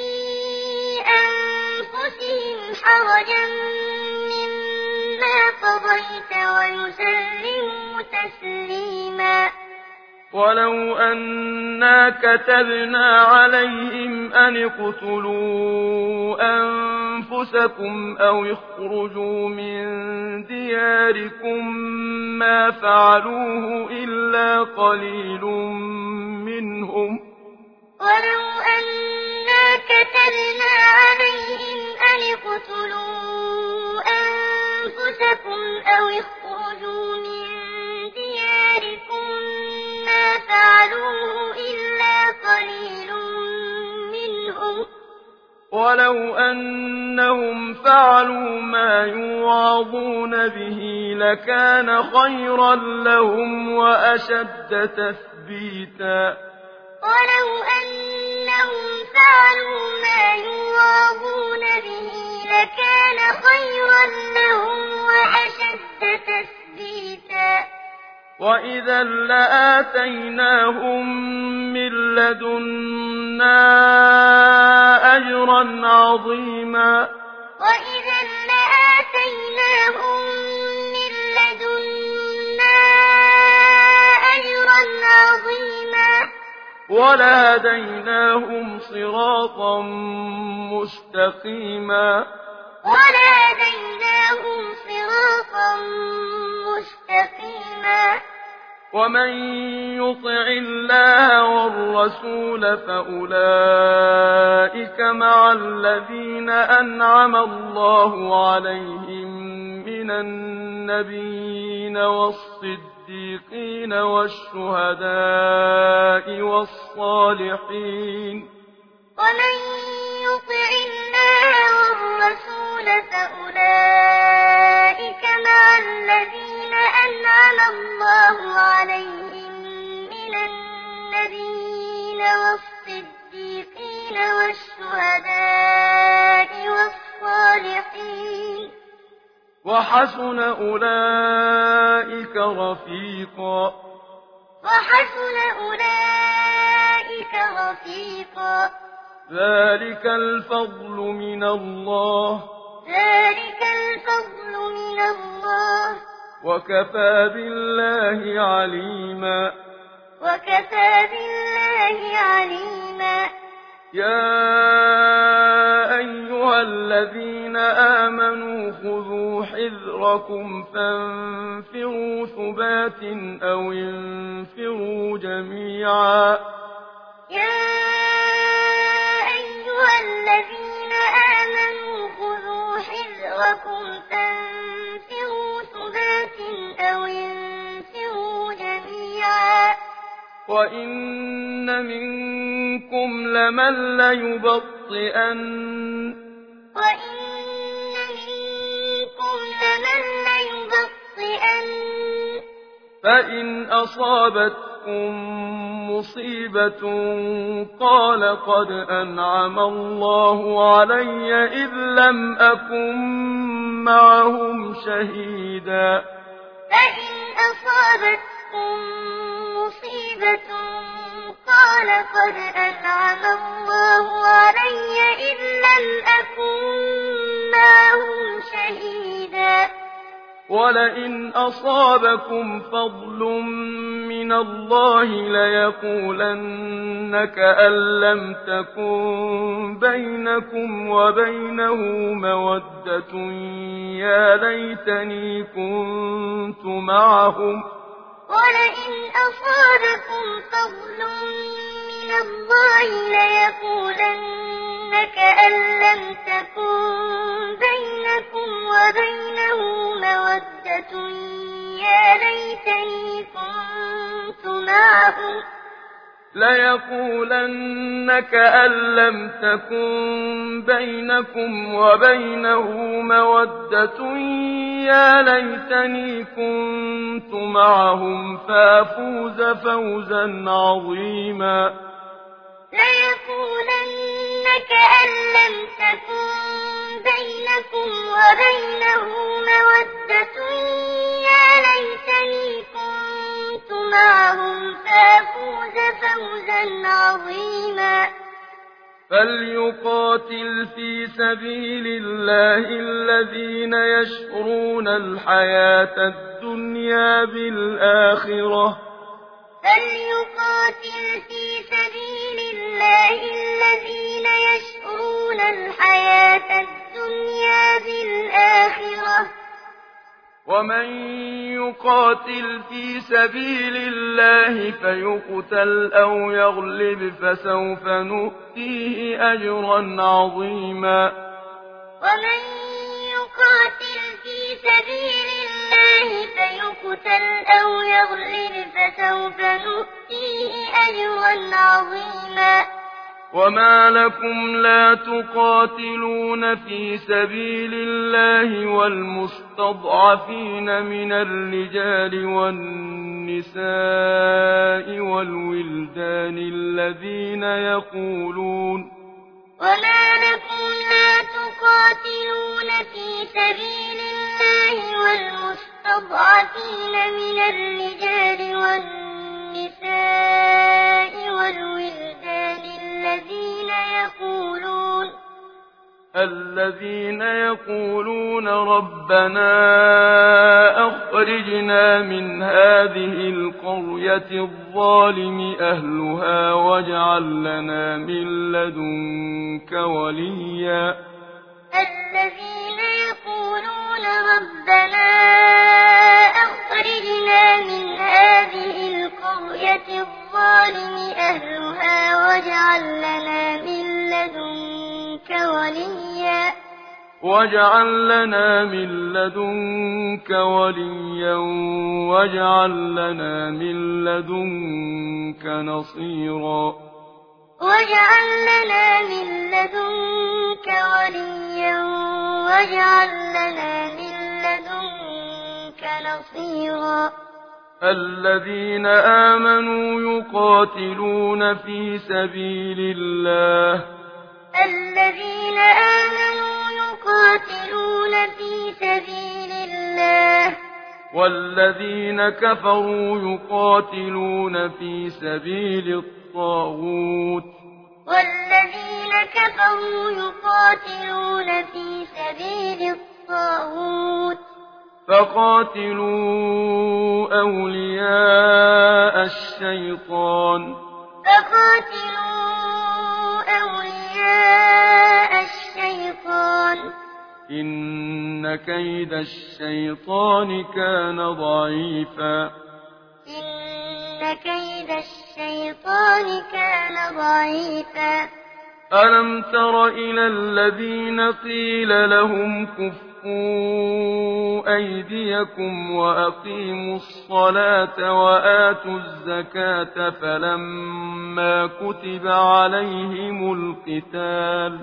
أنفسهم حرجا مما قضيت ويسلموا تسليما ولو أنا كتبنا عليهم أن اقتلوا أنفسكم أو اخرجوا من دياركم ما فعلوه إلا قليل منهم ولو أنا كتبنا عليهم أن اقتلوا أنفسكم أو اخرجوا من دياركم ما فعلوه إلا قليل منهم ولو أنهم فعلوا ما يوعظون به لكان خيرا لهم وأشد تثبيتا ولو أنهم فعلوا ما يوعظون به لكان خيرا لهم وأشد تثبيتا وإذا لآتيناهم من لدنا أجرا عظيما وإذا لآتيناهم من لدنا أجرا عظيما ولهديناهم صراطا مستقيما ولهديناهم صراطا مستقيما ومن يطع الله والرسول فأولئك مع الذين أنعم الله عليهم من النبيين والصديقين والشهداء والصالحين ومن يطع الله والرسول فأولئك مع الذين أنعم الله عليهم من النبيين والصديقين والشهداء والصالحين وحسن أولئك رفيقا وحسن أولئك رفيقا ذلك الفضل من الله ذلك الفضل من الله وكفى بالله عليما وكفى بالله عليما يا أيها الذين آمنوا خذوا حذركم فانفروا ثبات أو انفروا جميعا يا أيها الذين آمنوا خذوا حذركم فانفروا ثبات أو انفروا جميعا وإن منكم لمن ليبطئن فإن أصابتكم مصيبة قال قد أنعم الله علي إذ لم أكن معهم شهيدا فإن أصابتكم مصيبة قال قد أنعم الله علي إذ لم أكن معهم شهيدا ولئن أصابكم فضل من الله ليقولن كأن لم تكن بينكم وبينه مودة يا ليتني كنت معهم ولئن أصابكم فضل من الله ليقولن كأن لم تكن بينكم وبينه مودة يا ليتني كنت معهم ليقولن كأن لم تكن بينكم وبينه مودة يا ليتني كنت معهم فافوز فوزا عظيما ليقولن كأن لم تكن بينكم وبينه مودة يا ليتني كنت معهم فافوز فوزا عظيما فليقاتل في سبيل الله الذين يشرون الحياة الدنيا بالآخرة فليقاتل في سبيل الله الذين يشرون الحياة الدنيا بالآخرة ومن يقاتل في سبيل الله فيقتل أو يغلب فسوف نؤتيه أجرا عظيما ومن يقاتل في سبيل الله فيقتل أو يغلب فسوف نؤتيه أجرا عظيما وما لكم لا تقاتلون في سبيل الله والمستضعفين من الرجال والنساء والولدان الذين يقولون وما لكم لا تقاتلون في سبيل الله والمستضعفين المستضعفين من الرجال والنساء والولدان الذين يقولون ربنا أخرجنا من هذه القرية الظالم أهلها واجعل لنا من لدنك وليا الذين يقولون ربنا أخرجنا من هذه القرية الظالم أهلها واجعل لنا من لدنك وليا واجعل لنا من لدنك نصيرا واجعل لنا من لدنك وليا واجعل لنا من لدنك نصيرا الذين آمنوا يقاتلون في سبيل الله والذين كفروا يقاتلون في سبيل الطاغوت فقاتلوا أولياء الشيطان إن كيد الشيطان كان ضعيفا ألم تر إلى الذين قيل لهم كفوا أيديكم وأقيموا الصلاة وآتوا الزكاة فلما كتب عليهم القتال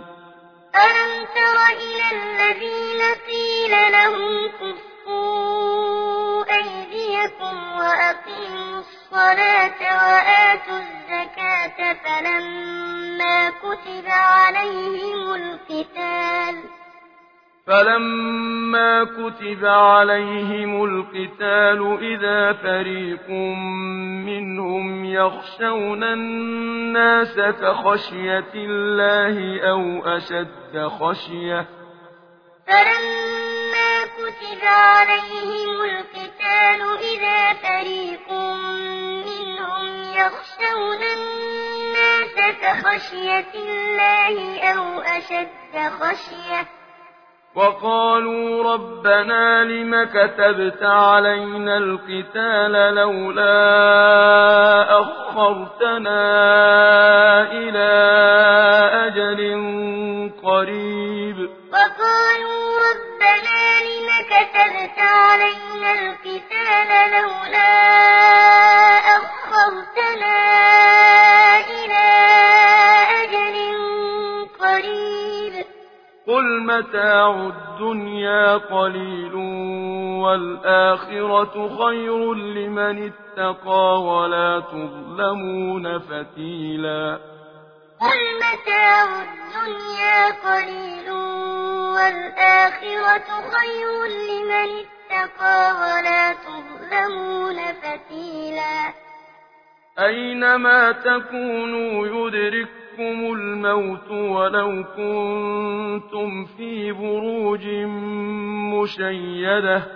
إذا فريق منهم يخشون الناس كخشية الله أو أشد خشية وقالوا ربنا لم كتبت علينا القتال لولا أخرتنا إلى أجل قريب قل متاع الدنيا قليل والآخرة خير لمن اتقى ولا تظلمون فتيلا أينما تكونوا يدرككم الموت ولو كنتم في بروج مشيدة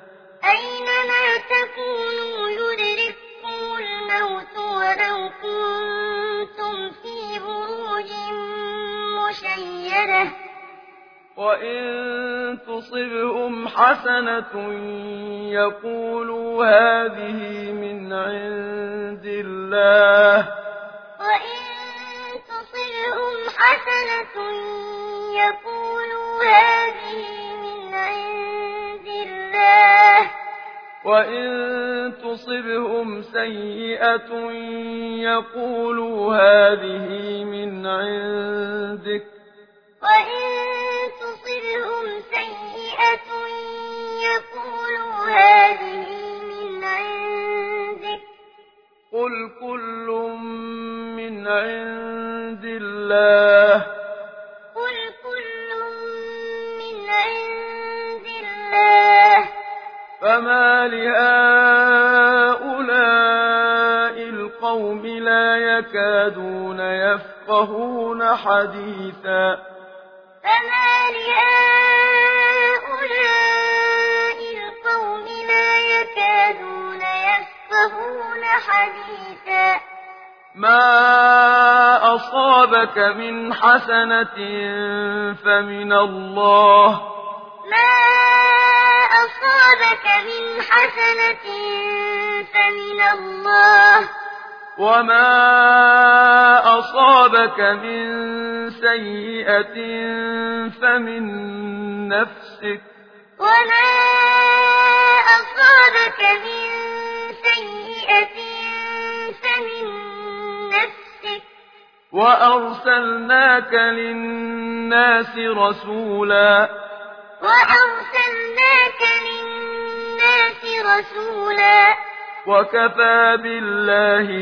وإن تصبهم حسنة يقولوا هذه من عند الله وإن تصبهم سيئة يقولوا هذه من عندك قل كل من عند الله فما لهؤلاء القوم لا يكادون يفقهون حديثا فما لهؤلاء القوم لا يكادون يفقهون حديثا ما أصابك من حسنة فمن الله ما أصابك من حسنة فمن الله وما أصابك من سيئة فمن نفسك وما أصابك من سيئة فمن نفسك وأرسلناك للناس رسولا وكفى بالله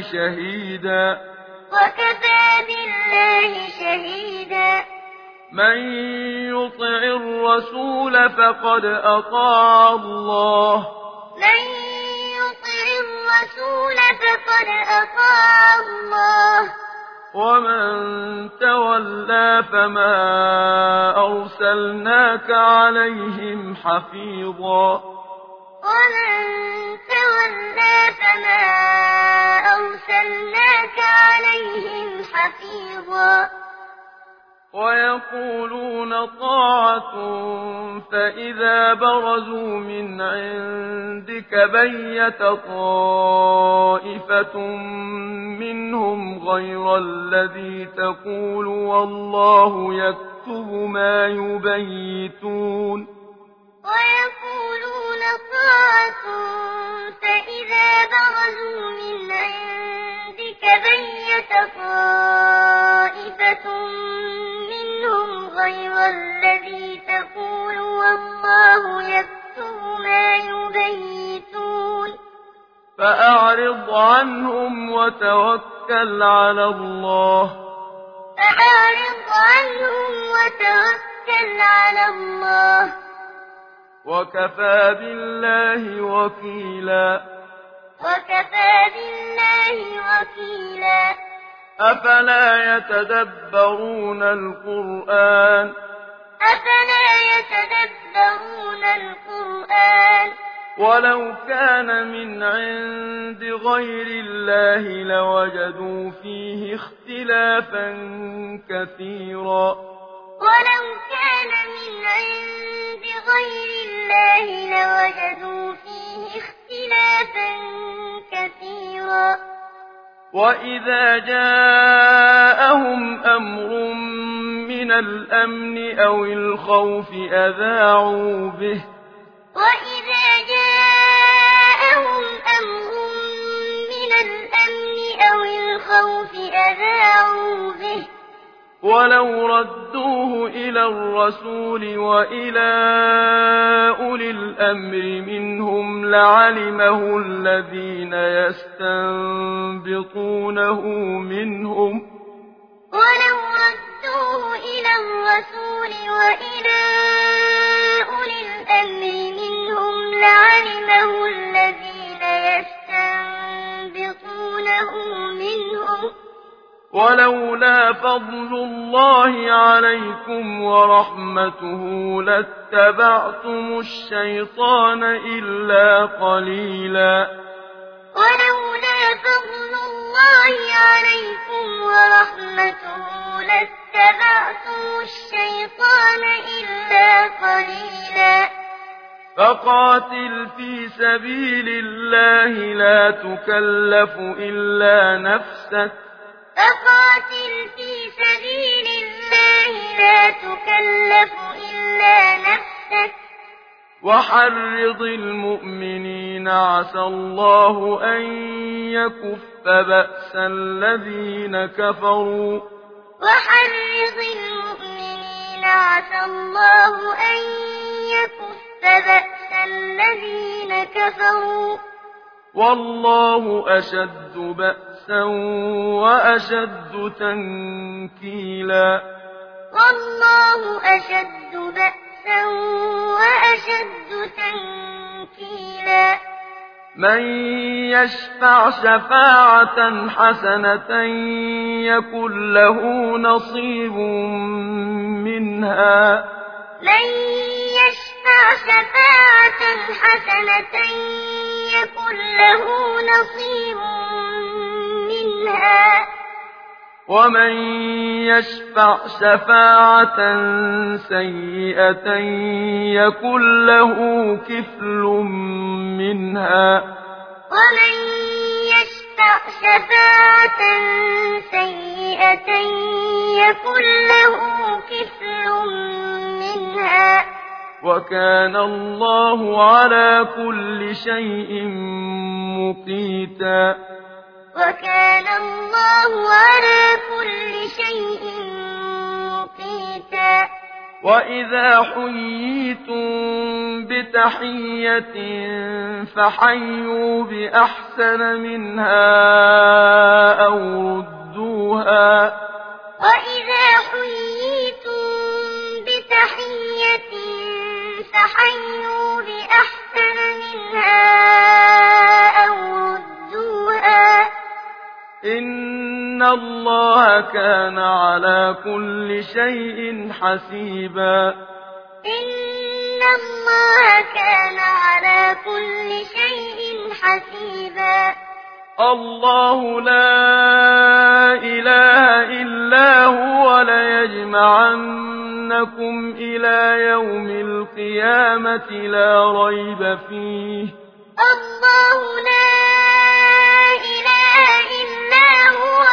شهيدا من يطع الرسول فقد أطاع الله ومن تولى فما أرسلناك عليهم حفيظا ويقولون طاعة فإذا برزوا من عندك بيت طائفة منهم غير الذي تقول والله يكتب ما يبيتون ويقولون طاعة فإذا برزوا من عندك بيت طائفة منهم غير الذي تقول والله يكتب ما يبيتون فأعرض عنهم وتوكل على الله وكفى بالله وكيلا أفلا يتدبرون القرآن ولو كان من عند غير الله لوجدوا فيه اختلافا كثيرا وإذا جاءهم أمر من الأمن أو الخوف أذاعوا به ولو ردوه إلى الرسول وإلى أولي الأمر منهم لعلمه الذين يستنبطونه منهم ولولا فضل الله عليكم ورحمته لاتبعتم الشيطان إلا قليلا فقاتل في سبيل الله لا تكلف إلا نفسك وحرض المؤمنين عسى الله أن يكف بأس الذين كفروا والله أشد بأسا وأشد تنكيلا وكيلا من يشفع شفاعة حسنة يكن له نصيب منها من يشفع شفاعة حسنة يكن له نصيب منها ومن يشفع شفاعة سيئة يكن له كفل منها ومن يشفع شفاعة سيئة يكن له كفل منها وكان الله على كل شيء مقيتا وكان الله على كل شيء مقيتا وإذا حييتم بتحية فحيوا بأحسن منها أو ردوها وإذا حييتم بتحية فحيوا بأحسن منها أو ردوها إن الله كان على كل شيء حسيبا إن الله كان على كل شيء حسيبا الله لا إله إلا هو ليجمعنكم إلى يوم القيامة لا ريب فيه الله لا إله إلا هو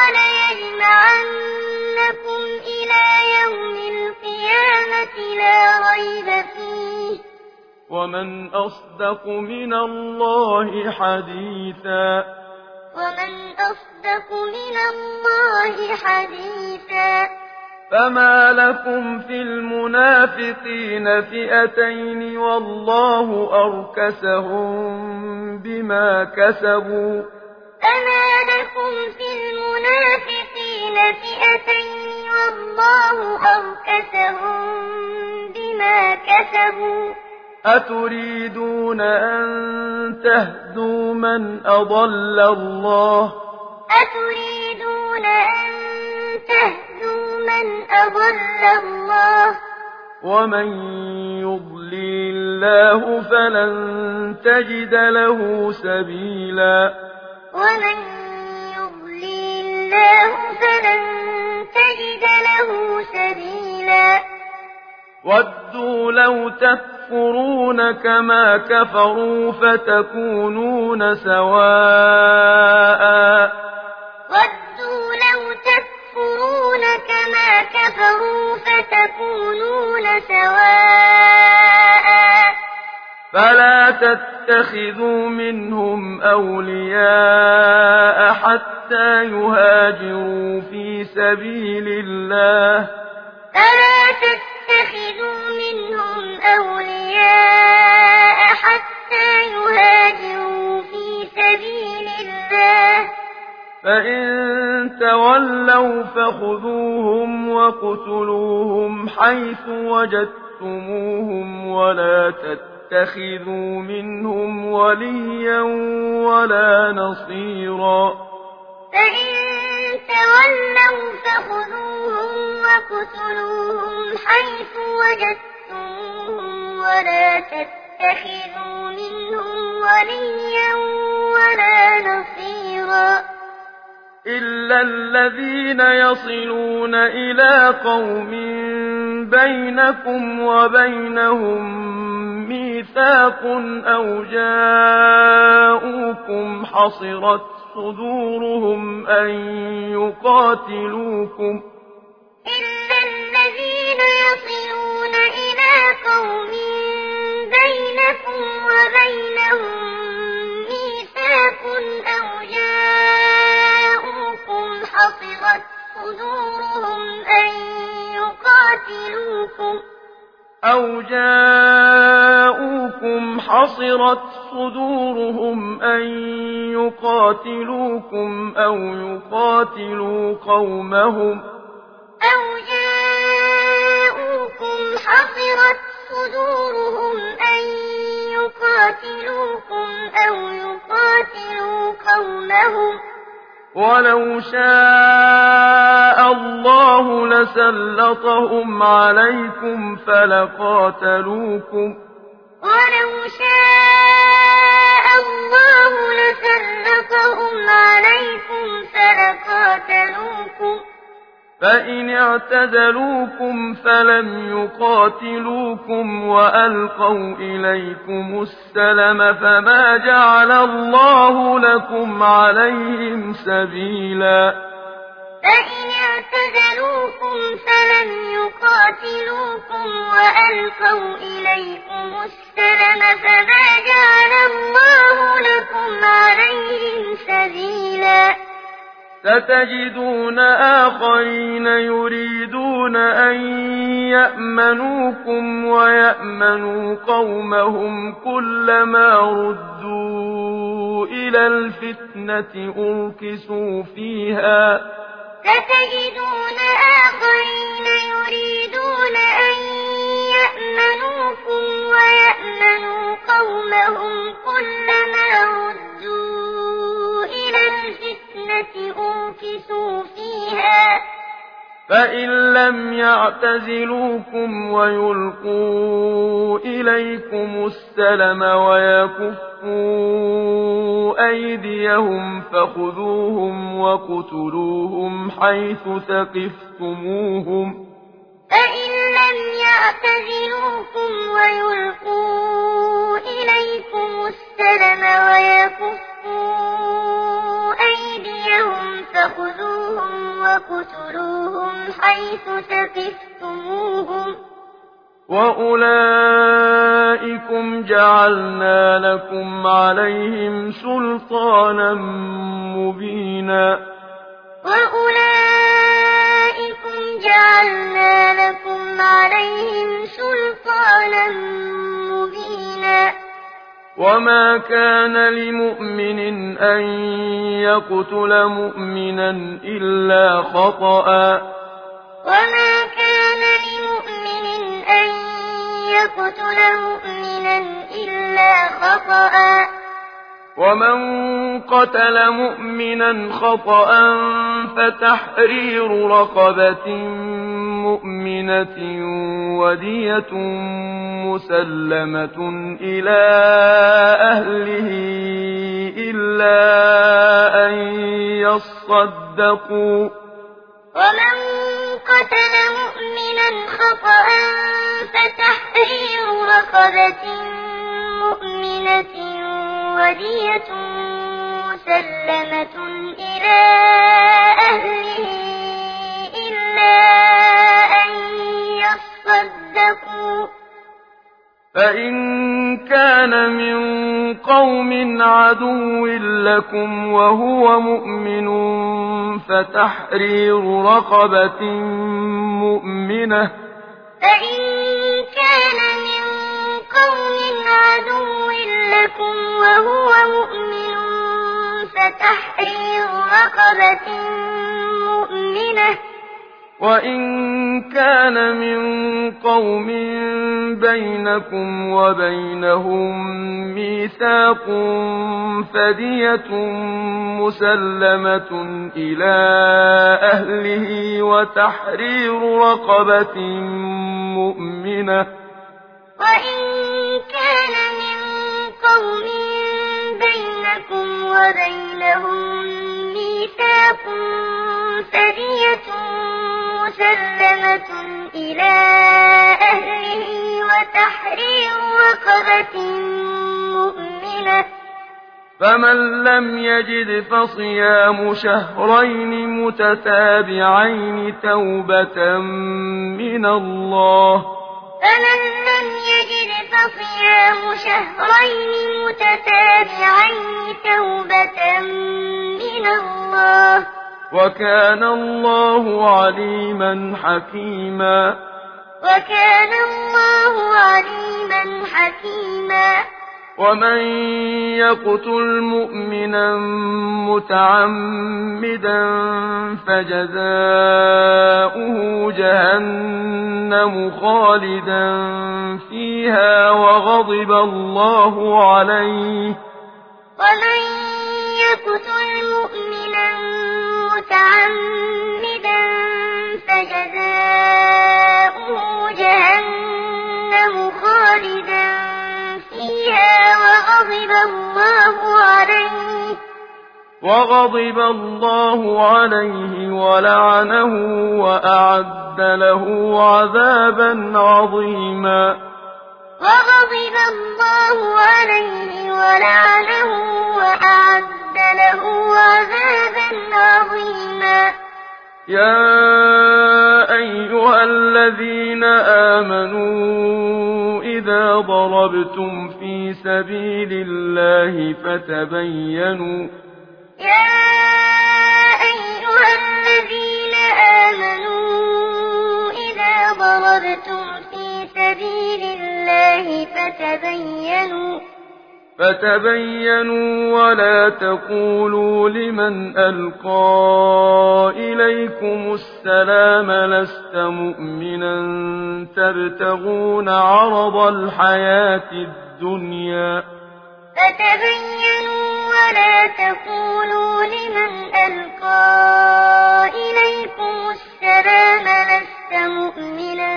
ليجمعنكم إلى يوم القيامة لا ريب فيه ومن أصدق من الله حديثا ومن أصدق من الله حديثا فما لكم في المنافقين فئتين والله أركسهم بما كسبوا فما لكم في المنافقين فئتين والله أركسهم بما كسبوا أتريدون أن تهدوا من أضل الله أتريدون أن تهدوا من أضل الله ومن يضلل الله فلن تجد له سبيلا ومن يضلل الله فلن تجد له سبيلا ودوا لو تكفرون كما كفروا فتكونون سواء ودوا لو تكفرون كما كفروا فتكونون سواء فلا تتخذوا منهم أولياء حتى يهاجروا في سبيل الله فلا تتخذوا منهم أولياء حتى يهاجروا في سبيل الله فإن تولوا فخذوهم وقتلوهم حيث وجدتموهم ولا تتخذوا منهم وليا ولا نصيرا فإن تولوا فخذوهم وقتلوهم حيث وجدتموهم ولا تتخذوا منهم وليا ولا نصيرا إلا الذين يصلون إلى قوم بينكم وبينهم ميثاق أو جاءوكم حصرت صدورهم أن يقاتلوكم إلا الذين يصلون إلى قوم بينكم وبينهم ميثاق أو جاءوكم حصرت صدورهم أن يقاتلوكم أو يقاتلوا قومهم يقاتلوكم أو يقاتلوا قومهم ولو شاء الله لسلطهم عليكم فلقاتلوكم ولو شاء الله لسلطهم عليكم فلقاتلوكم فإن اعتزلوكم فلم يقاتلوكم وألقوا إليكم السلم فما جعل الله لكم عليهم سبيلا فإن اعتزلوكم فلم يقاتلوكم وألقوا إليكم السلم فما جعل الله لكم عليهم سبيلا ستجدون آخرين يريدون أن يأمنوكم ويأمنوا قومهم كلما ردوا إلى الفتنة أركسوا فيها ستجدون آخرين يريدون أن يأمنوكم ويأمنوا قومهم كلما ردوا إلى الفتنة أركسوا فيها فإن لم يعتزلوكم ويلقوا إليكم السلم ويكفوا أيديهم فخذوهم وقتلوهم حيث ثقفتموهم فإن لم يعتزلوكم ويلقوا إليكم السلم ويكفوا أيديهم فخذوهم وقتلوهم حيث ثقفتموهم وأولئكم جعلنا لكم عليهم سلطانا مبينا وأولئكم جعلنا لكم عليهم سلطانا مبينا وما كان لمؤمن أن يقتل مؤمنا إلا خطأ وما كان لمؤمن أن يقتل مؤمنا إلا خطأ ومن قتل مؤمنا خطأ فتحرير رقبة مؤمنة ودية مسلمة إلى أهله إلا أن يصدقوا ومن قتل مؤمنا خطأ فتحرير رقبة مؤمنة ودية مسلمة إلى أهله إلا أن يصدقوا فإن كان من قوم عدو لكم وهو مؤمن فتحرير رقبة مؤمنة فإن كان من قوم عدو لكم وهو مؤمن فتحرير رقبة مؤمنة وإن كان من قوم بينكم وبينهم ميثاق فدية مسلمة إلى أهله وتحرير رقبة مؤمنة وإن كان من قوم بينكم وبينهم ميثاق فدية مسلمة إلى أهله وتحرير رقبة مؤمنة فمن لم يجد فصيام شهرين متتابعين توبة من الله فمن لم يجد فصيام شهرين متتابعين توبة من الله وكان الله عليما حكيما وكان الله عليما حكيما ومن يقتل مؤمنا متعمدا فجزاؤه جهنم خالدا فيها وغضب الله عليه ومن يقتل مؤمنا متعمدا فجزاؤه جهنم خالدا فيها وغضب الله عليه ولعنه وأعد له عذابا عظيما وغضب الله عليه ولعنه وأعد له عذابا عظيما يا أيها الذين آمنوا إذا ضربتم في سبيل الله فتبينوا يا أيها الذين آمنوا إذا ضربتم في سبيل الله فتبينوا ولا تقولوا لمن ألقى إليكم السلام لست مؤمنا تبتغون عرض الحياة الدنيا ولا تقولوا لمن ألقى إليكم السلام لست مؤمنا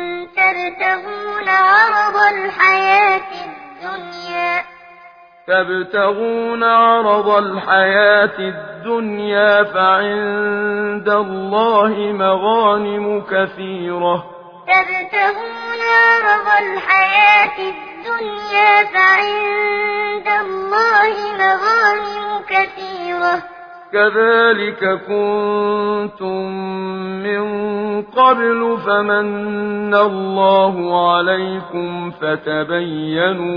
تبتغون عرض الحياة الدنيا فعند الله مغانم كثيرة كذلك كنتم من قبل فمن الله عليكم فتبينوا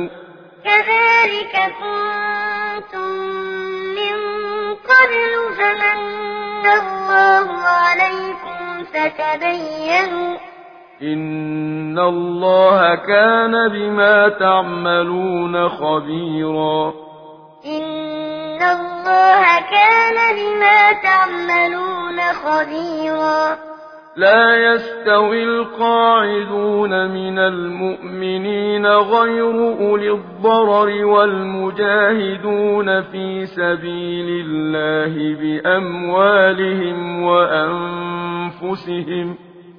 إن الله كان بما تعملون خبيرا لا يستوي القاعدون من المؤمنين غير أولي الضرر والمجاهدون في سبيل الله بأموالهم وأنفسهم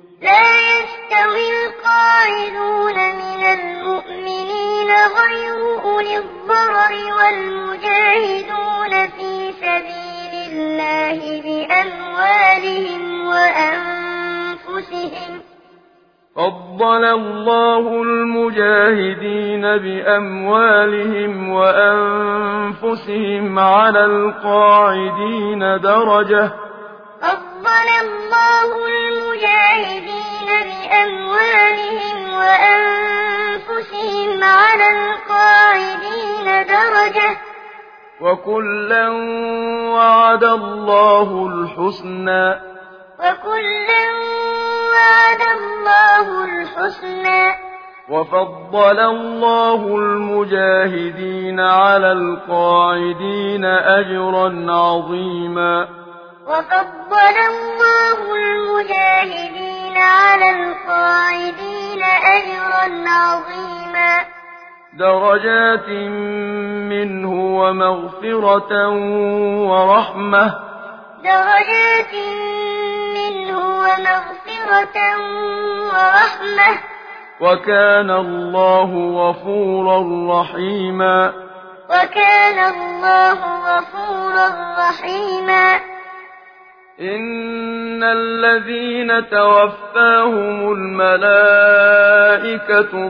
فضل الله المجاهدين بأموالهم وأنفسهم على القاعدين درجة وكلا وعد الله الحسنى وفضل الله المجاهدين على القاعدين أجرا عظيما درجات منه ومغفرة ورحمة وكان الله غفورا رحيما إن الذين توفاهم الملائكة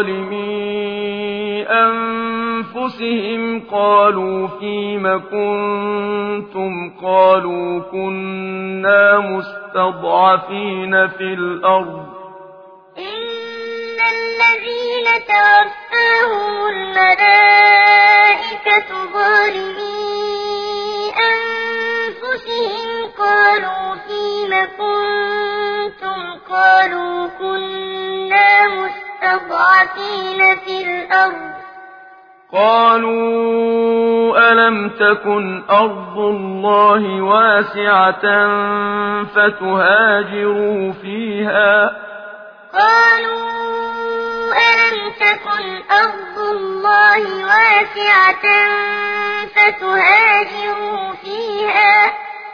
ظالمي أنفسهم قالوا فيم كنتم قالوا كنا مستضعفين في الأرض قالوا ألم تكن أرض الله واسعة فتهاجروا فيها قالوا ألم تكن أرض الله واسعة فتهاجروا فيها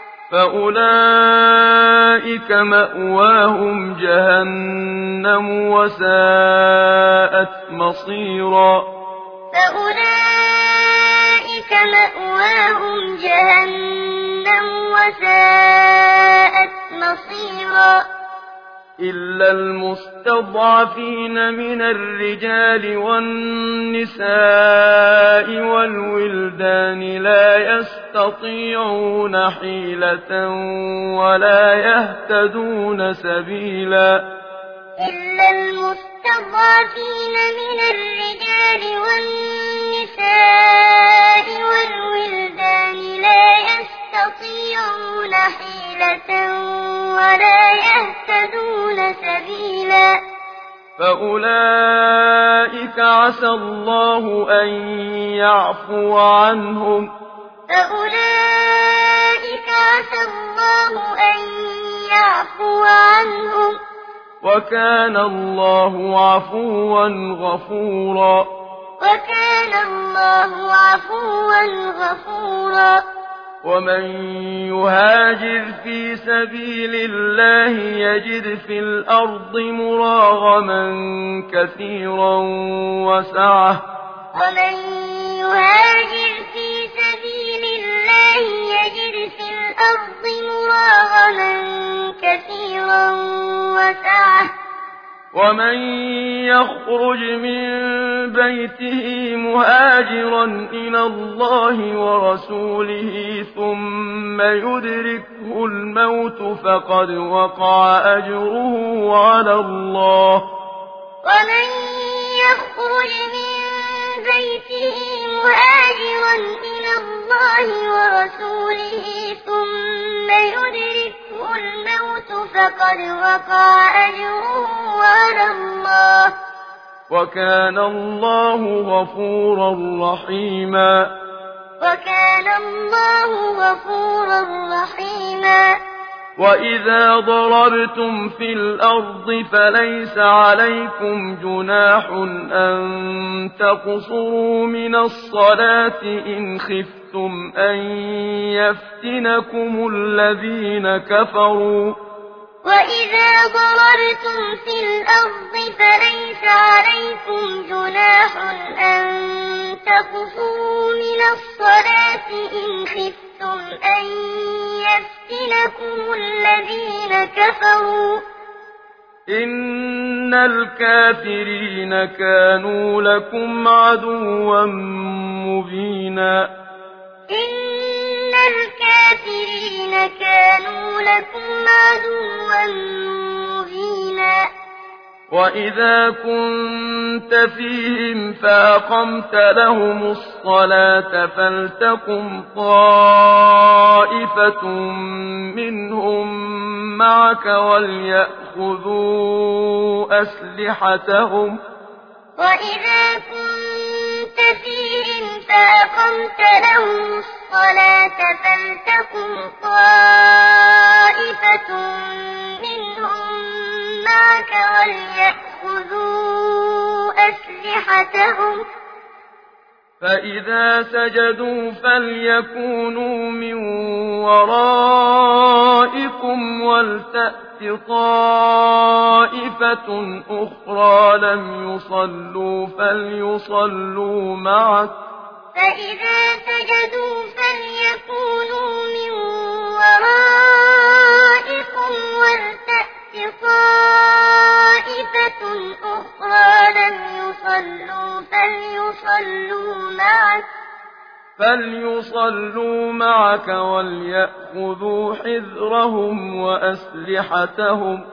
فأولئك مأواهم جهنم وساءت مصيرا فأولئك مأواهم جهنم وساءت مصيرا إلا المستضعفين من الرجال والنساء والولدان لا يستطيعون حيلة ولا يهتدون سبيلا إلا المستضعفين من الرجال والنساء والولدان لا يستطيعون حيلة ولا يهتدون سبيلا فأولئك عسى الله أن يعفو عنهم فأولئك عسى الله أن يعفو عنهم وكان الله عفوا غفورا وكان الله عفوا غفورا ومن يهاجر في سبيل الله يجد في الأرض مراغما كثيرا وسعة ومن يهاجر في سبيل الله يجد في الأرض مراغما كثيرا وسعة ومن يخرج من بيته مهاجرا إلى الله ورسوله ثم يدركه الموت فقد وقع أجره على الله ومن يخرج من بيته مهاجرا إلى الله ورسوله ثم يدركه الموت فقد وقع أجره على الله وكان الله غفورا رحيما وكان الله غفورا رحيما وإذا ضربتم في الأرض فليس عليكم جناح أن تقصروا من الصلاة إن خفتم أن يفتنكم الذين كفروا وإذا ضربتم في الأرض فليس عليكم جناح أن تقصروا من الصلاة إن خفتم أن يفتنكم الذين كفروا إن الكافرين كانوا لكم عدوا مبينا إن الكافرين كانوا لكم عدوا مبينا وإذا كنت فيهم فأقمت لهم الصلاة فلتقم طائفة منهم معك وليأخذوا أسلحتهم وإذا كنت فيهم فأقمت لهم الصلاة فلتقم طائفة منهم معك وليأخذوا أسلحتهم فإذا سجدوا فليكونوا من ورائكم ولتأت طائفة أخرى لم يصلوا فليصلوا معك فإذا سجدوا فليكونوا من ورائكم ولتأت طائفة أخرى لم يصلوا فليصلوا معك وليأخذوا حذرهم وأسلحتهم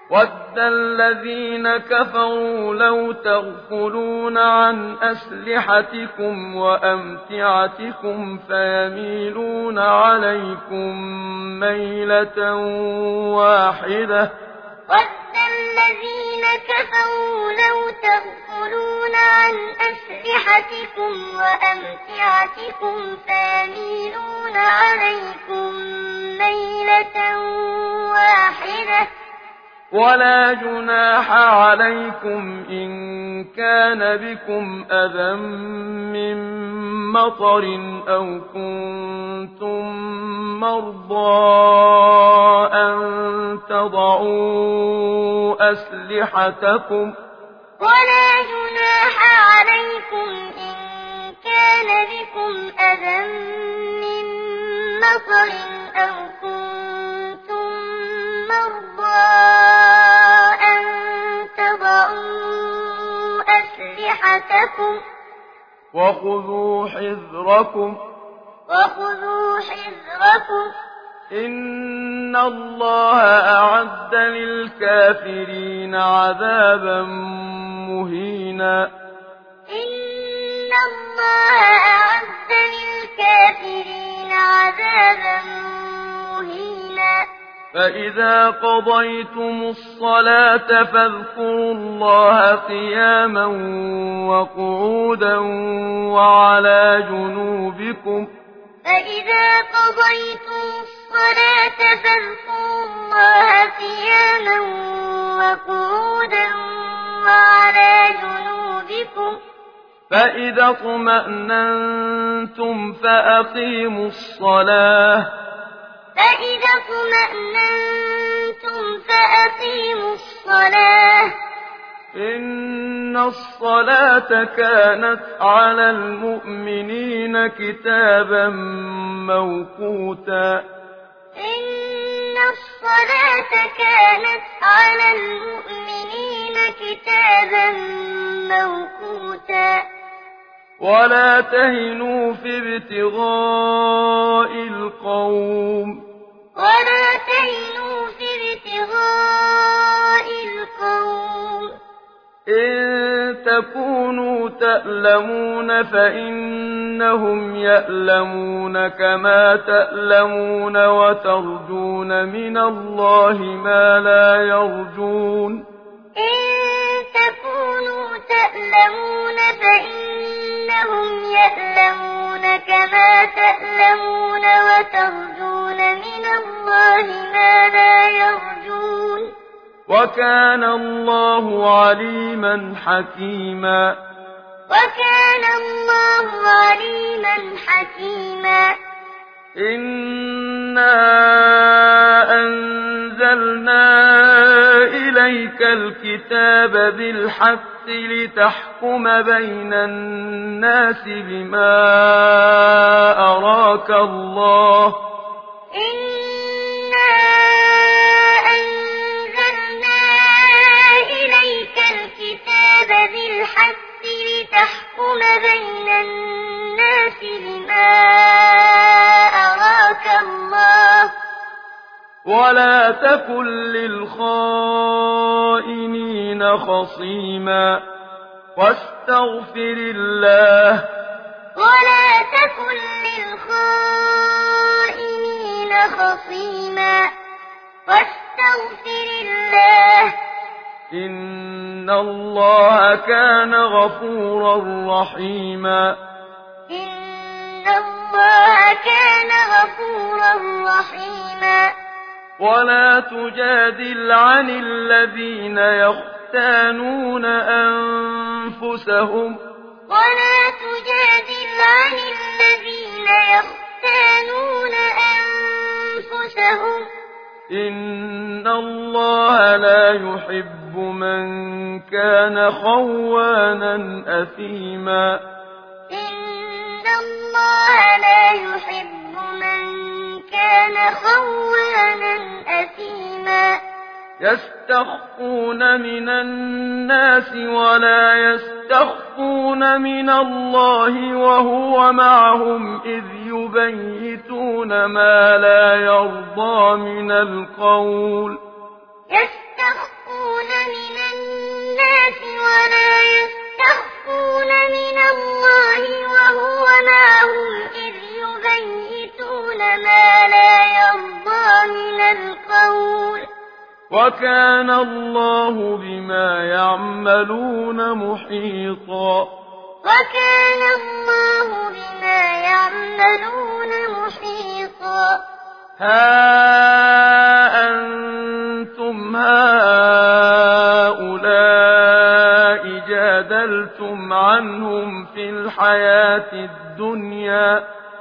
وَدَّ الَّذِينَ كَفَرُوا لَوْ تَغْفُلُونَ عَنْ أَسْلِحَتِكُمْ وَأَمْتِعَتِكُمْ فَيَمِيلُونَ عَلَيْكُم مَّيْلَةً وَاحِدَةً وَدَّ الَّذِينَ كَفَرُوا لَوْ تَغْفُلُونَ عَنْ أَسْلِحَتِكُمْ وَأَمْتِعَتِكُمْ فَيَمِيلُونَ عَلَيْكُم مَّيْلَةً وَاحِدَةً وَلَا جُنَاحَ عَلَيْكُمْ إِن كَانَ بِكُمْ أَذًى مِّن مَّطَرٍ أَوْ كُنتُم مَّرْضَىٰ أَن تَضَعُوا أَسْلِحَتَكُمْ ۖ وَلَا جُنَاحَ عَلَيْكُمْ إِن كَانَ بِكُمْ أَذًى مِّن مَّطَرٍ أَوْ كُنتُم مَّرْضَىٰ أَن تَضَعُوا أَسْلِحَتَكُمْ ۖ وَخُذُوا حِذْرَكُمْ إِنَّ اللَّهَ أَعَدَّ لِلْكَافِرِينَ عَذَابًا مُّهِينًا إِنَّ اللَّهَ أَعَدَّ لِلْكَافِرِينَ عَذَابًا مُّهِينًا فَإِذَا قَضَيْتُمُ الصَّلَاةَ فاذْكُرُوا اللَّهَ قِيَامًا وَقُعُودًا وَعَلَىٰ جُنُوبِكُمْ فَإِذَا قَضَيْتُمُ الصَّلَاةَ فاذْكُرُوا اللَّهَ قِيَامًا وَقُعُودًا وَعَلَىٰ جُنُوبِكُمْ فَإِذَا اطْمَأْنَنتُمْ فَأَقِيمُوا الصَّلَاةَ إِنَّ الصَّلَاةَ كَانَتْ عَلَى الْمُؤْمِنِينَ كِتَابًا مَّوْقُوتًا إِنَّ الصَّلَاةَ كَانَتْ عَلَى الْمُؤْمِنِينَ كِتَابًا مَّوْقُوتًا وَلَا تَهِنُوا في ابْتِغَاءِ الْقَوْمِ إِن تَكُونُوا تَأْلَمُونَ فَإِنَّهُمْ يَأْلَمُونَ كَمَا تَأْلَمُونَ وَتَرْجُونَ مِنَ اللَّهِ مَا لَا يَرْجُونَ إِن تَكُونُوا تَأْلَمُونَ فَإِنَّهُمْ يَأْلَمُونَ كَمَا تَأْلَمُونَ وَتَرْجُونَ مِنَ اللَّهِ مَا لَا يَرْجُونَ وَكَانَ اللَّهُ عَلِيمًا حَكِيمًا إِنَّا أَنزَلْنَا إِلَيْكَ الْكِتَابَ بِالْحَقِّ لِتَحْكُمَ بَيْنَ النَّاسِ بِمَا أَرَاكَ اللَّهُ ۚ وَلَا تَكُن لِّلْخَائِنِينَ خَصِيمًا وَاسْتَغْفِرِ اللَّهَ إِنَّ اللَّهَ كَانَ غَفُورًا رَّحِيمًا وَلَا تُجَادِلْ عَنِ الَّذِينَ يَخْتَانُونَ أَنفُسَهُمْ ۚ إِنَّ اللَّهَ لا يُحِبُّ مَن كَانَ خَوَّانًا أَثِيمًا إِنَّ اللَّهَ لَا يُحِبُّ مَن كَانَ خَوَّانًا أَثِيمًا يَسْتَخْفُونَ مِنَ النَّاسِ وَلَا يَسْتَخْفُونَ مِنَ اللَّهِ وَهُوَ مَعَهُمْ إِذْ يُبَيِّتُونَ مَا لَا يَرْضَىٰ مِنَ الْقَوْلِ يَسْتَخْفُونَ الناس ولا يستخفون من الله وهو معهم إذ يبيتون ما لا يرضى من القول وكان الله بما يعملون محيطا وكان الله بما يعملون محيطا ها أنتم هؤلاء جادلتم عنهم في الحياة الدنيا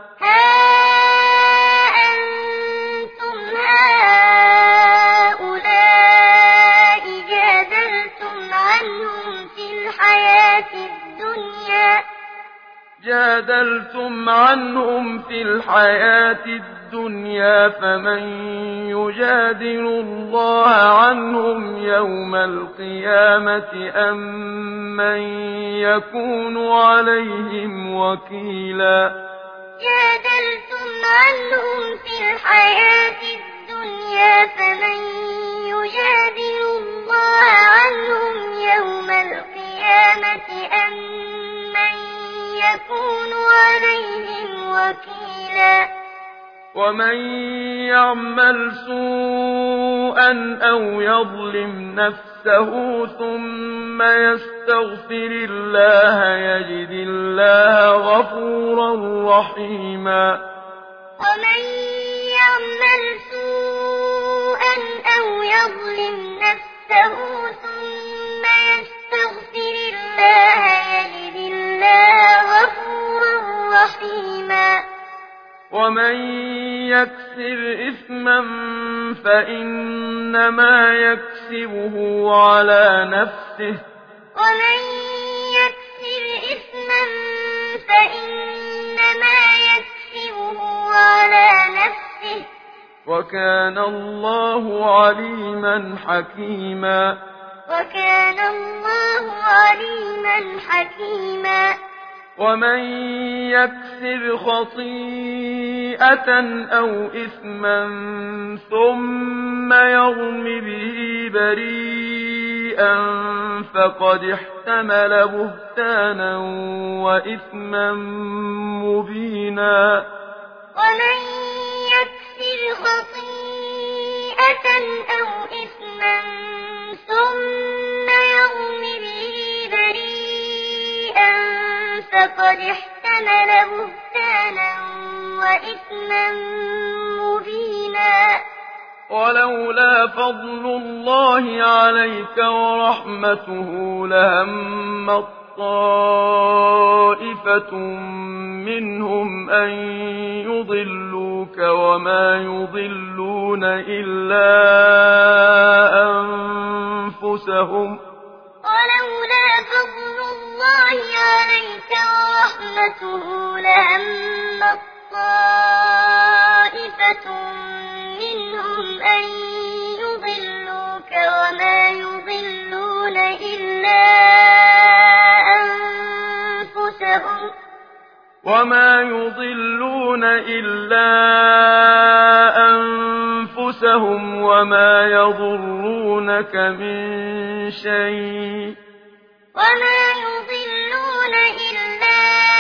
جادلتم عنهم في الحياة الدنيا فمن يجادل الله عنهم يوم القيامة أم من يكون عليهم وكيلا جادلتم عنهم في الحياة الدنيا فمن يجادل الله عنهم يوم القيامة أم من يكون عليهم وكيلا ومن يعمل سوءا أو يظلم نفسه ثم يستغفر الله يجد الله غفورا رحيما ومن يعمل سوءا أو يظلم نفسه ثم يستغفر الله يجد الله غفورا رحيما ومن يكسب إثما فإنما يكسبه على نفسه ومن يكسب إثما فإنما يكسبه على نفسه وكان الله عليما حكيما وكان الله عليما حكيما ومن يكسب خطيئة أو إثما ثم يرم به بريئا فقد احتمل بهتانا وإثما مبينا ومن يكسب خطيئة أو إثما ثم يرم به بريئا فقد احتمل بهتانا وإثما مبينا ولولا فضل الله عليك ورحمته لهمت طائفة منهم أن يضلوك وما يضلون إلا أنفسهم ولولا فضل الله عليك ورحمته لهمت طائفة منهم أن يضلوك وما يضلون إلا أنفسهم وما يضرونك من شيء وما يضلون إلا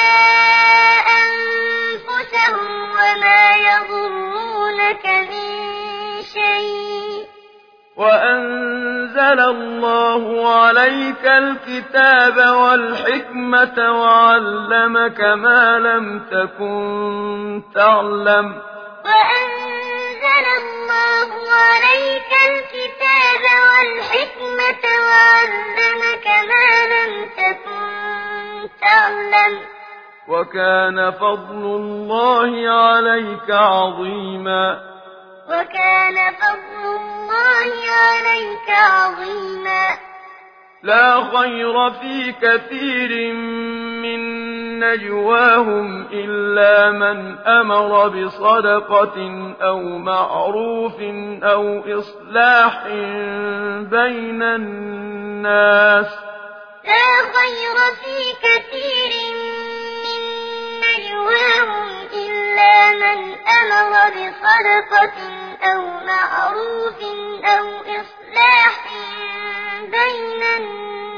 أنفسهم وما يضرونك من شيء وأنزل الله عليك الكتاب والحكمة وعلمك ما لم تكن تعلم وأنزل الله عليك الكتاب والحكمة وعلمك ما لم تكن تعلم وكان فضل الله عليك عظيما وكان فضل الله عليك عظيما لا خير في كثير من نجواهم إلا من أمر بصدقة أو معروف أو إصلاح بين الناس لا خير في كثير من نجواهم إلا من أمر بصدقة أو معروف أو إصلاح بين الناس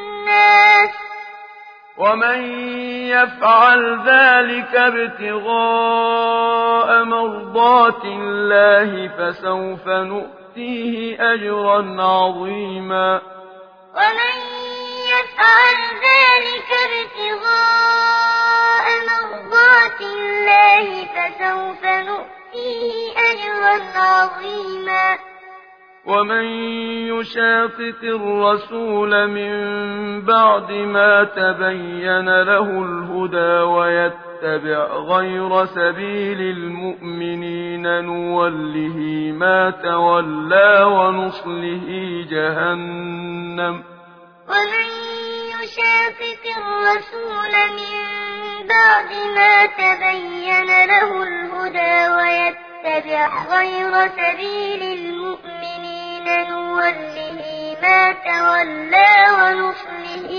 ومن يفعل ذلك ابتغاء مرضات الله فسوف نؤتيه أجرا عظيما ومن يفعل ذلك ابتغاء مرضات الله فسوف نؤتيه أجرا عظيما ومن يشاقق الرسول من بعد ما تبين له الهدى ويتبع غير سبيل المؤمنين نوله ما تولى ونصله جهنم ومن يشاقق الرسول من بعد ما تبين له الهدى ويتبع غير سبيل المؤمنين نوله ما تولى ونصله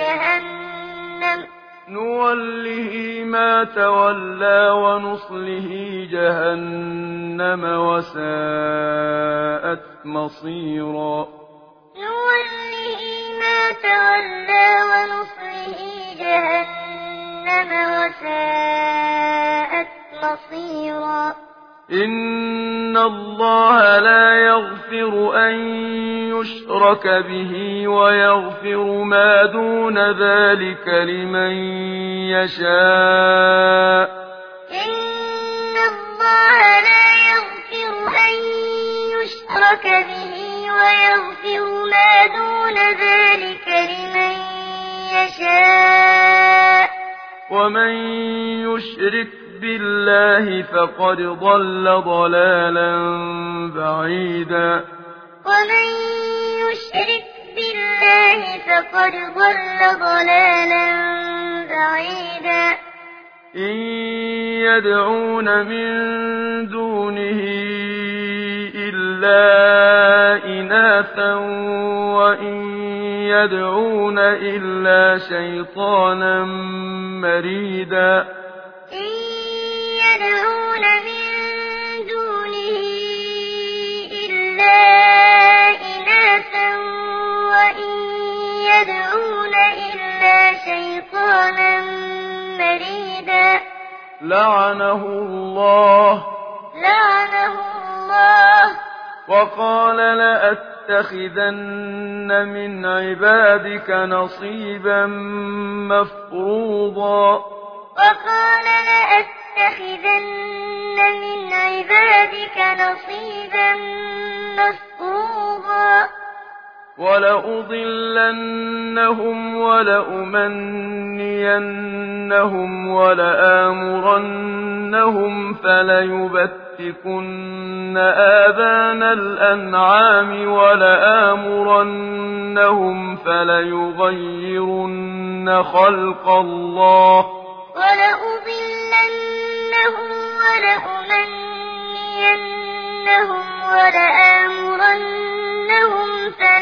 جهنم وساءت مصيرا نوله ما تولى ونصله جهنم وساءت مصيرا إن الله لا يغفر أن يشرك به ويغفر ما دون ذلك لمن يشاء إن الله لا يغفر أن يشرك به ويغفر ما دون ذلك لمن يشاء ومن يشرك بالله فقد ضل ضلالا بعيدا ومن يشرك بالله فقد ضل ضلالا بعيدا إن يدعون من دونه إلا إناثا وإن يدعون إلا شيطانا مريدا إن يدعون من دونه إلا إناثا وإن يدعون إلا شيطانا مريدا لعنه الله وقال لأتخذن من عبادك نصيبا مفروضا وقال لأتخذن من عبادك نصيبا مفروضا ولأضلنهم ولأمنينهم ولآمرنهم فليبتكن آذان الأنعام ولآمرنهم فليغيرن خلق الله ولأضلنهم ولأمنينهم ولآمرنهم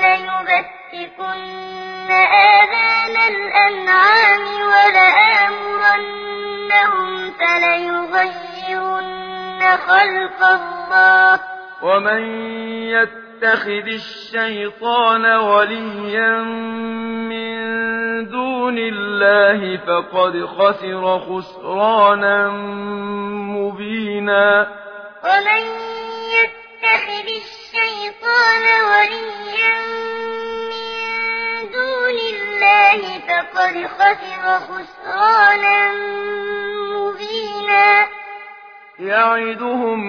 فليبتكن آذان الأنعام ولآمرنهم فليغيرن خلق الله ومن يتخذ الشيطان وليا من دون الله فقد خسر خسرانا مبينا ومن يتخذ الشيطان وليا من دون الله فقد خسر خسرانا مبينا يعدهم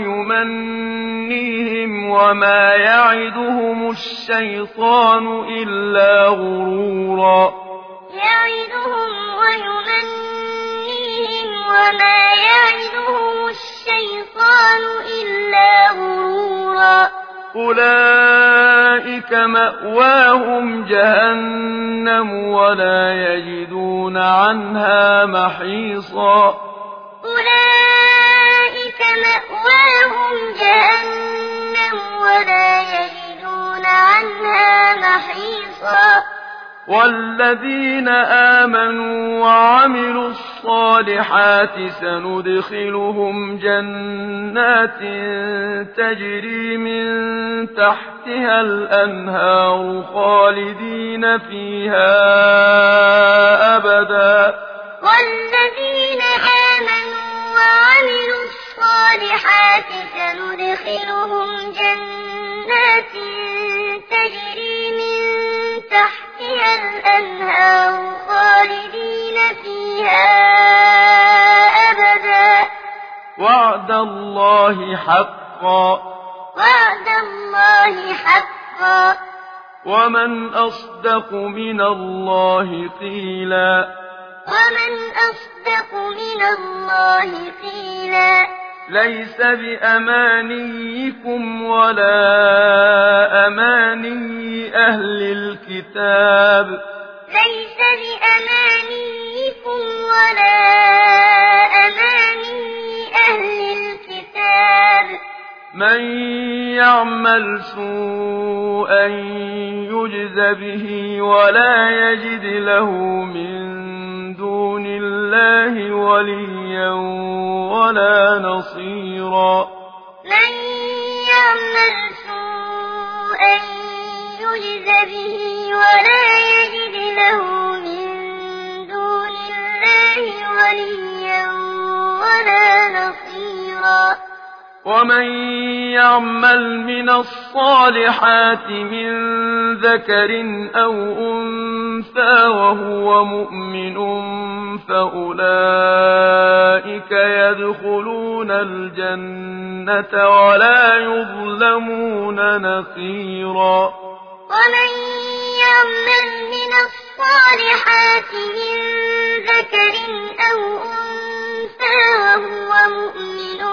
ويمنيهم وما يعدهم الشيطان إلا غرورا يعدهم ويمنيهم وما يعدهم الشيطان إلا غرورا أولئك مأواهم جهنم ولا يجدون عنها محيصا أولئك مأواهم جهنم ولا يجدون عنها محيصا والذين آمنوا وعملوا الصالحات سندخلهم جنات تجري من تحتها الأنهار خالدين فيها أبدا. والذين آمنوا وعملوا الصالحات سندخلهم جنات تجري من تحتها الأنهار خالدين فيها أبدا. وعد الله حقا. وعد الله حقا. ومن أصدق من الله قيلا. ومن أصدق من الله قيلا. ليس بأمانيكم ولا أماني أهل الكتاب. ليس بأمانيكم ولا أماني أهل الكتاب. من يعمل سوءا يجز به ولا يجد له من دون الله وليا ولا نصيرا. من يعمل سوءا يجز به ولا يجد له من دون الله وليا ولا نصيرا. ومن يعمل من الصالحات من ذكر أو أنثى وهو مؤمن فأولئك يدخلون الجنة ولا يظلمون نقيرا. ومن يعمل من الصالحات من ذكر أو أنثى وهو مؤمن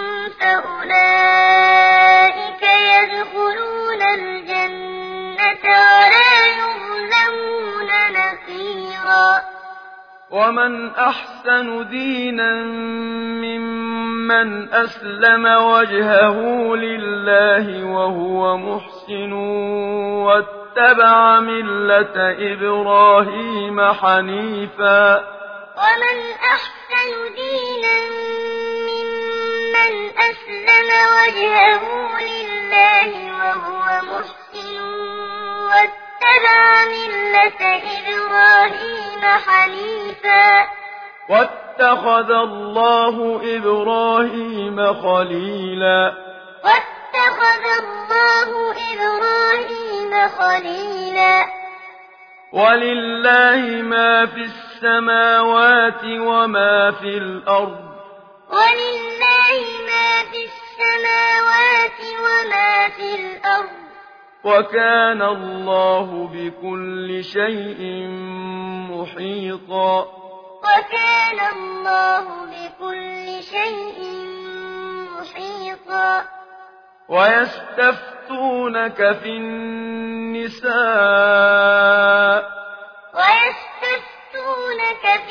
فأولئك يدخلون الجنة ولا يظلمون نقيرا. ومن أحسن دينا ممن أسلم وجهه لله وهو محسن واتبع ملة إبراهيم حنيفا. ومن أحسن دينا ممن أسلم وجهه لله وهو محسن واتبع ملة إبراهيم حنيفا. واتخذ الله إبراهيم خليلا. واتخذ الله إبراهيم خليلا. ولله ما في السماوات وما في الأرض. ولله ما في السماوات وما في الأرض. وكان الله بكل شيء محيطا. وكان الله بكل شيء محيطا. ويستفتونك في النساء. ويستفتونك في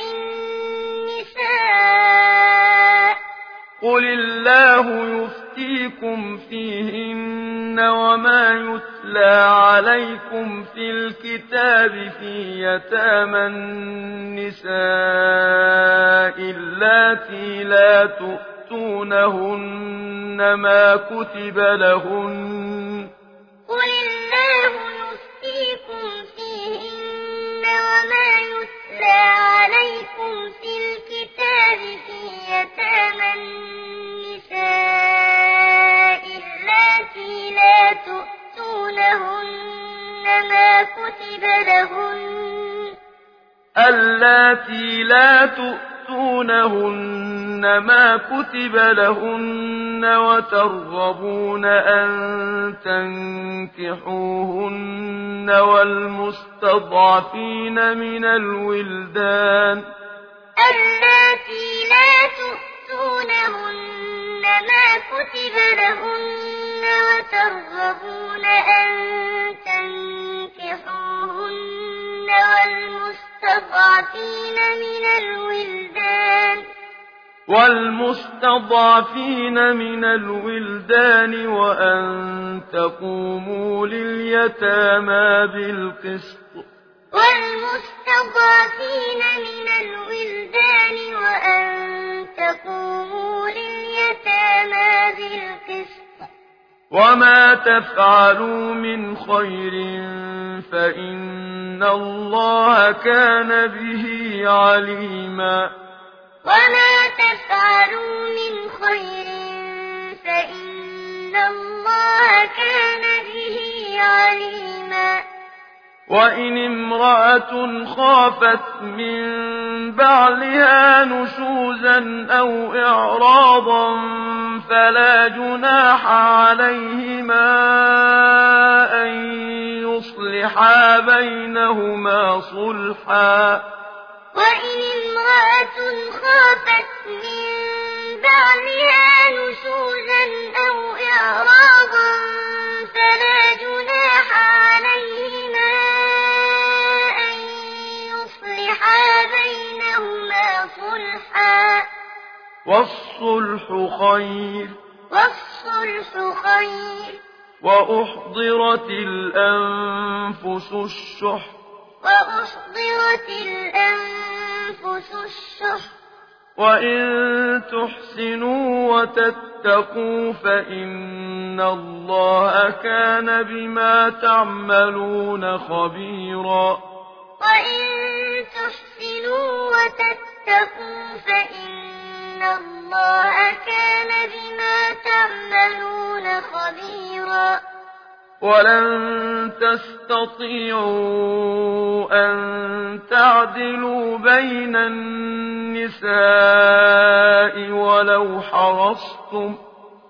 النساء. قل الله يفتيكم فيهن وما يتلى عليكم في الكتاب في يتامى النساء اللاتي لا تؤتونهن ما كتب لهن. قل الله يفتيكم فيهن وما يتلى عليكم في الكتاب في يتامى النساء اللاتي لا تؤتونهن ما كتب لهن. اللاتي لا تؤتونهن ما كتب لهن وترغبون أن تنكحوهن والمستضعفين من الولدان. اللاتي لا تؤتونهن ما كتب لهن وترغبون أن تنكحوهن والمستضعفين من الولدان وأن تقوموا لليتامى بالقسط والمستضعفين من الولدان وأن تقوموا لليتامى بالقسط وما تفعلوا من خير فإن الله كان به عليما وما تفعلوا من خير فإن الله كان به عليما وإن امرأة خافت من بعلها نشوزا أو إعراضا فلا جناح عليهما أن يصلحا بينهما صلحا وإن امرأة خافت من بعلها نشوزا أو إعراضا فلا جناح عليهما أن يصلحا بينهما صلحا والصلح خير وأحضرت الأنفس الشح وإن تحسنوا وتتقوا فإن الله كان بما تعملون خبيرا وإن تحسنوا وتتقوا فإن الله كان بما تعملون خبيرا ولن تستطيعوا أن تعدلوا بين النساء ولو حرصتم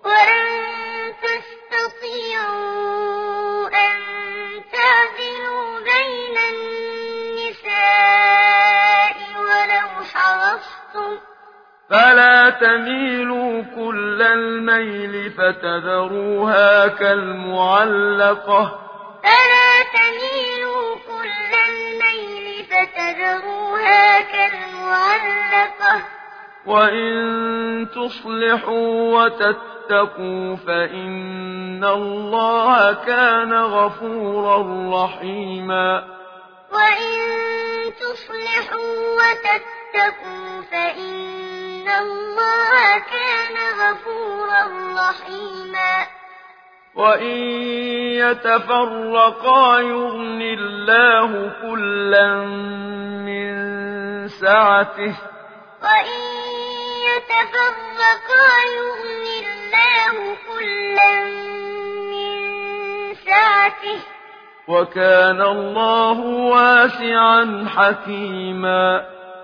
فلا تميلوا كل الميل فتذروها كالمعلقة وإن تصلحوا وتتقوا فإن الله كان غفورا رحيما وإن تصلحوا وتتقوا فإن الله كان غفورا رحيما وإن يتفرقا يغن الله كلا من سعته وإن يتفرقا يغن الله كلا من سعته وكان الله واسعا حكيما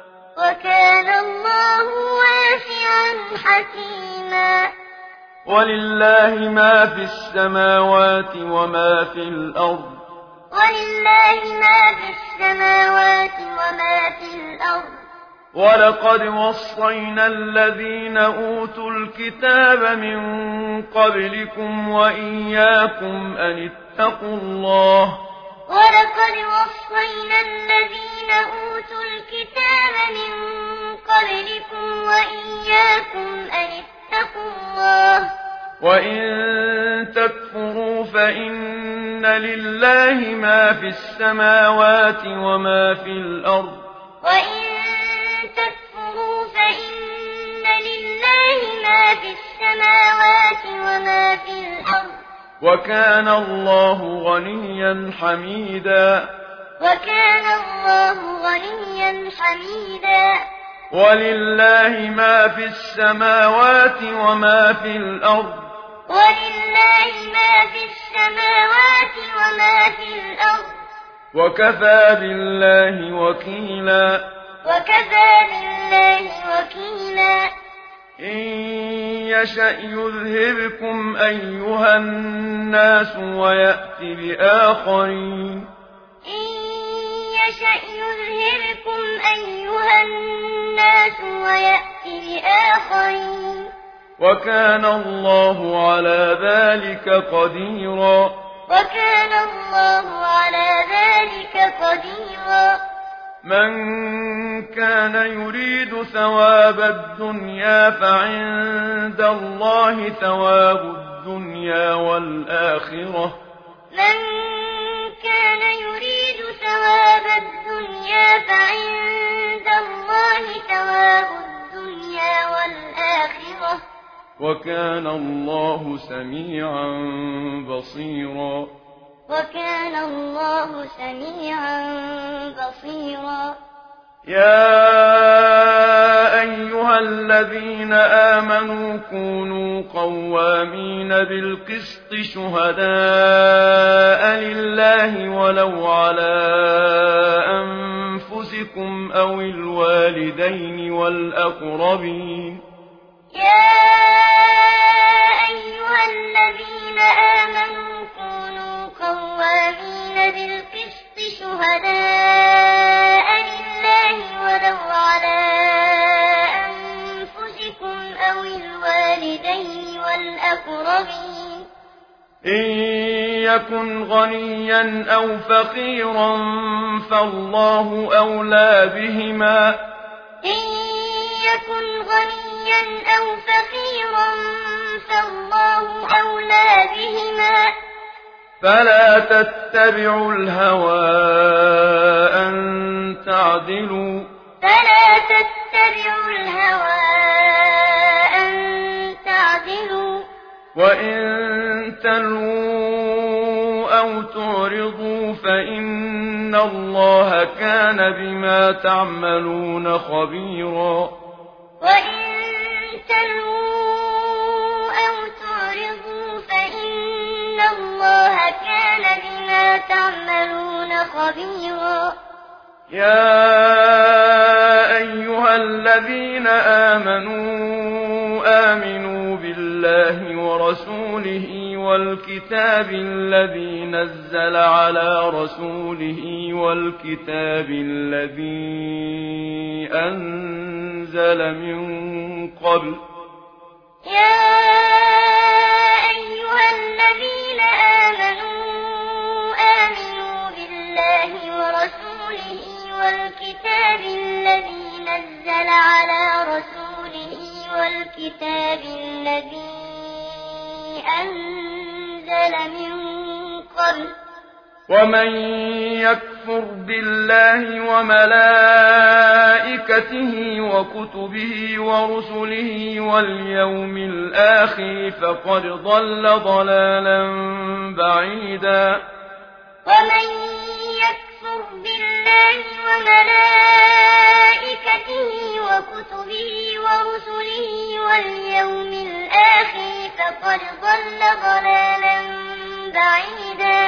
ولله ما في السماوات وما في الأرض ولقد وصينا الذين أوتوا الكتاب من قبلكم وإياكم أن اتقوا الله وإن تكفروا فإن لله ما في السماوات وما في الأرض وكان الله غنيا حميدا ولله ما في السماوات وما في الأرض وكفى بالله وكيلا إن يشأ يذهبكم أيها الناس ويأت بآخرين وكان الله على ذلك قديرا من كان يريد ثواب الدنيا فعند الله ثواب الدنيا والآخرة كان يريد ثواب الدنيا فعند الله ثواب الدنيا والآخرة وكان الله سميعا بصيرا وكان الله سميعا بصيرا يا أيها الذين آمنوا كونوا قوامين بالقسط شهداء لله ولو على أنفسكم أو الوالدين والأقربين يا أيها الذين آمنوا كونوا قوامين بالقسط شهداء لله ولو على أنفسكم أو الوالدين والأقربين إن يكن غنيا أو فقيرا فالله أولى بهما إن يكن غنيا أو فقيرا فالله أولى بهما فلا تتبعوا الهوى أن تعدلوا وإن تلووا أو تعرضوا فإن الله كان بما تعملون خبيرا وإن تلووا أو تعرضوا فإن الله كان بما تعملون خبيرا يا أيها الذين آمنوا بالله ورسوله والكتاب الذي نزل على رسوله والكتاب الذي أنزل من قبل يا أيها الذين آمنوا بالله ورسوله والكتاب الذي نزل على رسوله والكتاب الذي أنزل من قبل ومن يكفر بالله وملائكته وكتبه ورسله واليوم الآخر فقد ضل ضلالا بعيدا ومن يكفر بالله وملائكته وكتبه ورسله واليوم الآخر فقد ضل ضلالا بعيدا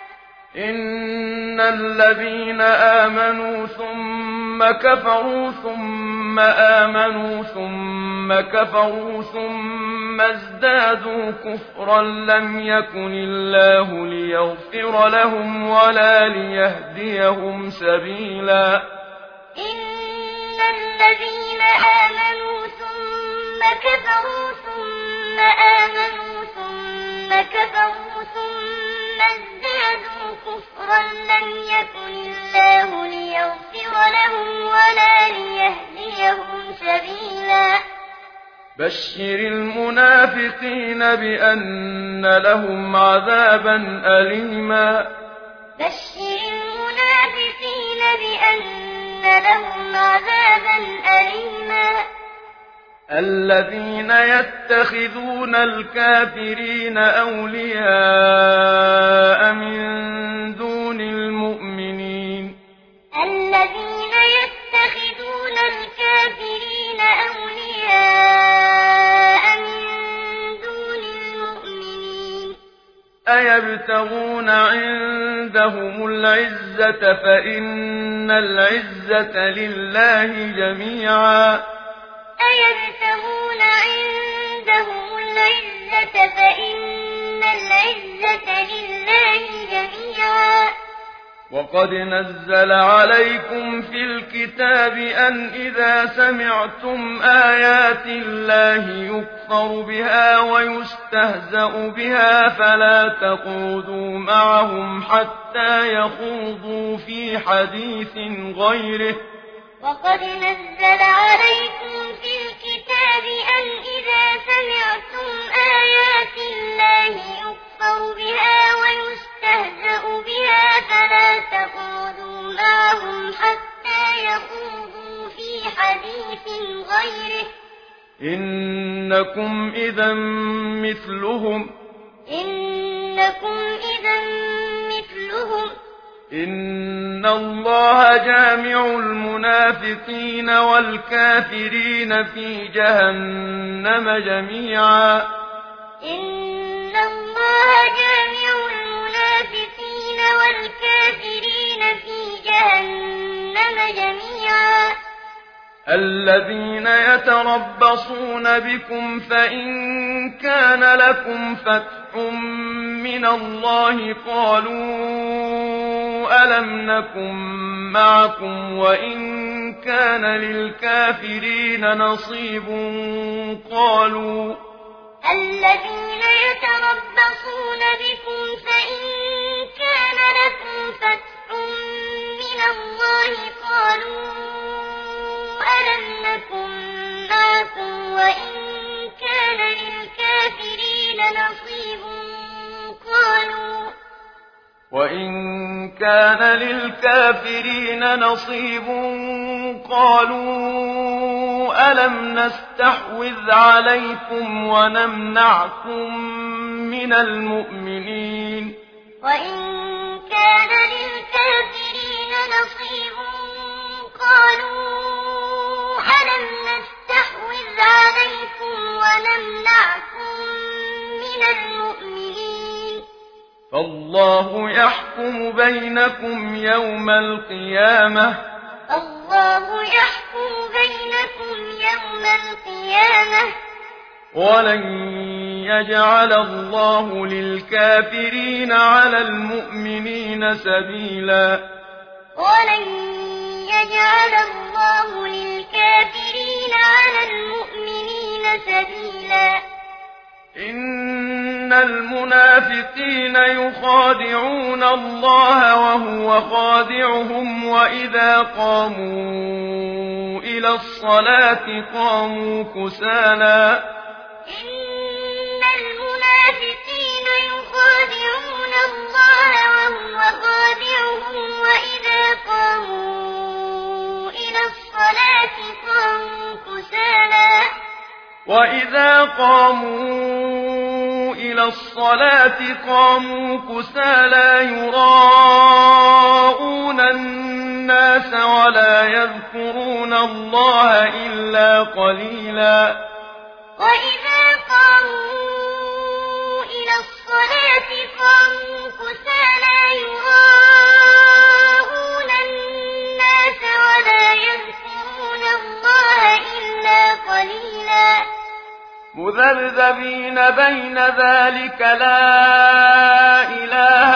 إن الذين آمنوا ثم كفروا ثم آمنوا ثم كفروا ثم ازدادوا كفرا لم يكن الله ليغفر لهم ولا ليهديهم سبيلا إن الذين آمنوا ثم كفروا ثم آمنوا ثم كفروا ثم ازدادوا كفرا لم يكن الله ليغفر لهم ولا ليهديهم سبيلا بشر المنافقين بأن لهم عذابا أليما بشر المنافقين بأن لهم عذابا أليما الذين يتخذون الكافرين أولياء من دون المؤمنين الذين يتخذون الكافرين أولياء من دون المؤمنين أيبتغون عندهم العزة فإن العزة لله جميعا أيبتغون عندهم العزة فإن العزة لله جميعا وقد نزل عليكم في الكتاب أن إذا سمعتم آيات الله يكفر بها ويستهزأ بها فلا تقعدوا معهم حتى يخوضوا في حديث غيره وقد نزل عليكم في الكتاب أن إذا سمعتم آيات الله يكفر بها ويستهزأ بها غيره إنكم إذا مثلهم إن الله جامع المنافقين والكافرين في جهنم جميعا إن الله جامع المنافقين والكافرين في جهنم جميعا الذين يتربصون بكم فإن كان لكم فتح من الله قالوا ألم نكن معكم وإن كان للكافرين نصيب قالوا الذين يتربصون بكم فإن كان لكم فتح من الله قالوا ألم نكن معكم وإن كان للكافرين نصيب قالوا ألم نستحوذ عليكم ونمنعكم من المؤمنين وإن كان للكافرين نصيب قالوا ألم نستحوذ عليكم ونمنعكم من المؤمنين فالله يحكم بينكم يوم القيامة ولن يجعل الله للكافرين على المؤمنين سبيلا إن المنافقين يخادعون الله وهو خادعهم وإذا قاموا إلى الصلاة قاموا كسالى وإذا قاموا إلى الصلاة قاموا كسالى يراءون الناس ولا يذكرون الله إلا قليلا وإذا قاموا إلى الصلاة قاموا كسالى يراءون الناس ولا يذكرون الله إلا قليلا مذبذبين بين ذلك لا إله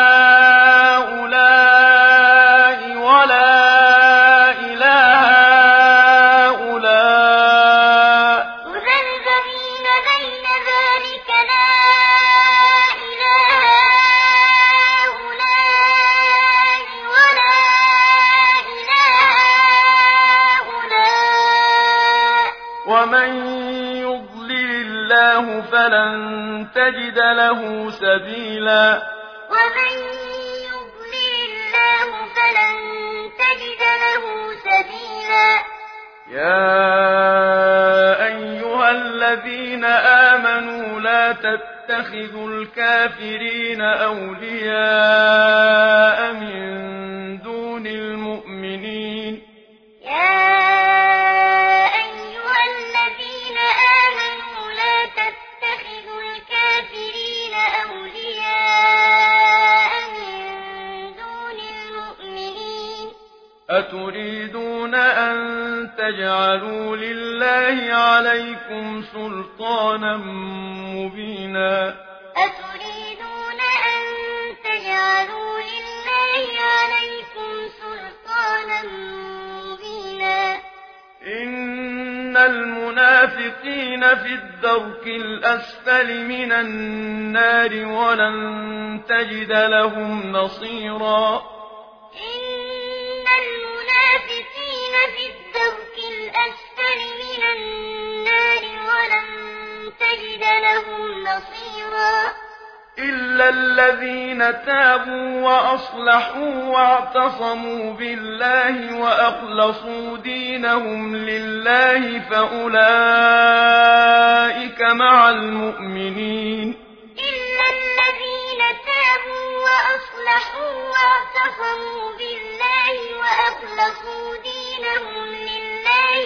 هؤلاء ولا إله هؤلاء مذبذبين بين ذلك لا إله هؤلاء ولا إله هؤلاء ومن يضلل الله فلن تجد له سبيلا يا أيها الذين آمنوا لا تتخذوا الكافرين أولياء من دون المؤمنين أتريدون أن تجعلوا لله عليكم سلطانا مبينا إن المنافقين في الدرك الأسفل من النار ولن تجد لهم نصيرا إلا إلا الذين تابوا وأصلحوا واعتصموا بالله وأخلصوا دينهم لله فأولئك مع المؤمنين إلا الذين تابوا وأصلحوا واعتصموا بالله وأخلصوا دينهم لله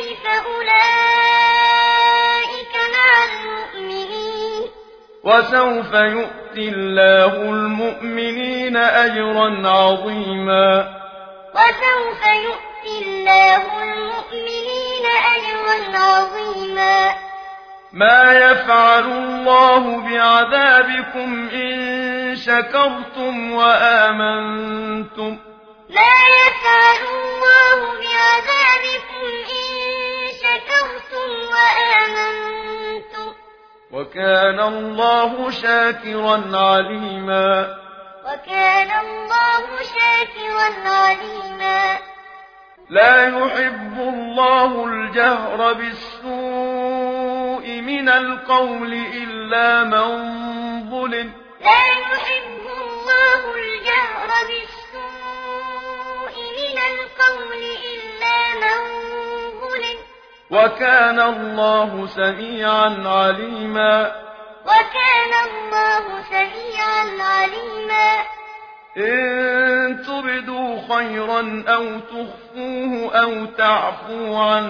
فأولئك مع المؤمنين وسوف يؤتي الله المؤمنين أجرا عظيما وسوف يؤتي الله المؤمنين أجرا عظيما ما يفعل الله بعذابكم إن شكرتم وآمنتم ما يفعل الله بعذابكم إن شكرتم وآمنتم وكان الله شاكرا عليما وكان الله شاكرا عليما لا يحب الله الجهر بالسوء من القول إلا من ظلم لا يحب الله الجهر بالسوء من القول إلا من ظلم وكان الله سميعا عليما وكان الله سميعا عليما إن تبدوا خيرا أو تخفوه أو تعفو عن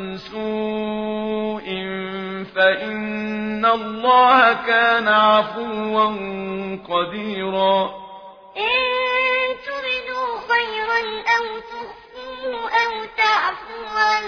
سوء فإن الله كان عفوا قديرا إن تبدوا خيرا أو تخفوه أو تعفو عن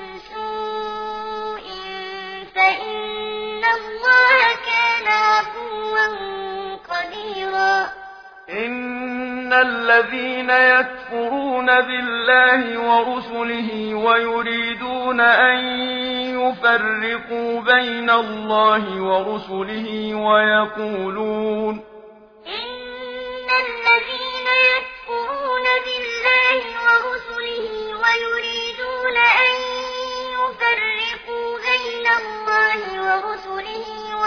سوء فإن الله كان عفوا قديرا إن الذين يكفرون بالله ورسله ويريدون أن يفرقوا بين الله ورسله ويقولون إن الذين يكفرون بالله ورسله ويريدون أن يفرقوا بين الله ورسله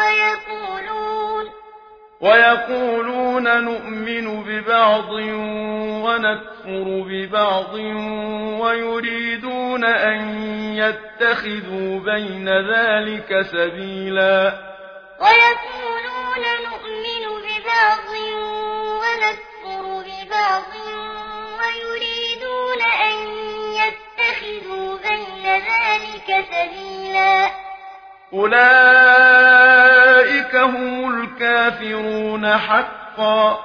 ويقولون نؤمن ببعض ونكفر ببعض ويريدون أن يتخذوا بين ذلك سبيلا ويقولون نؤمن ببعض ونكفر ببعض ويريدون أن يتخذوا بين ذلك سبيلا أولئك هم الكافرون حقا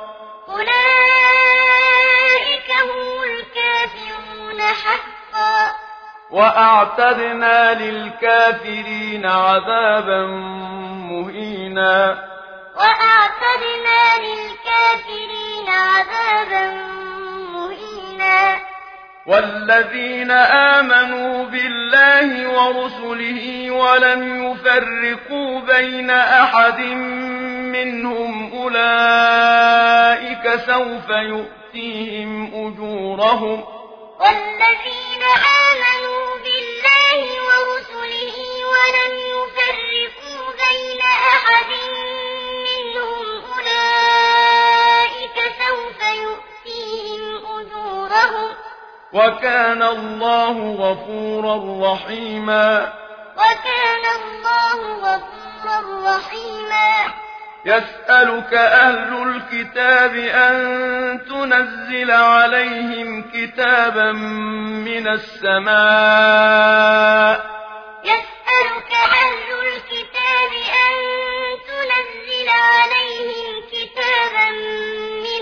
أولئك هم الكافرون حقا وأعتدنا للكافرين عذابا مهينا وأعتدنا للكافرين عذابا مهينا والذين آمنوا بالله ورسله ولم يفرقوا بين أحد منهم أولئك سوف يؤتيهم أجورهم والذين آمنوا بالله ورسله ولم يفرقوا بين أحد منهم أولئك سوف يؤتيهم أجورهم وكان الله غفورا رحيما وكان الله غفورا رحيما يسألك أهل الكتاب أن تنزل عليهم كتابا من السماء يسألك أهل الكتاب أن تنزل عليهم كتابا من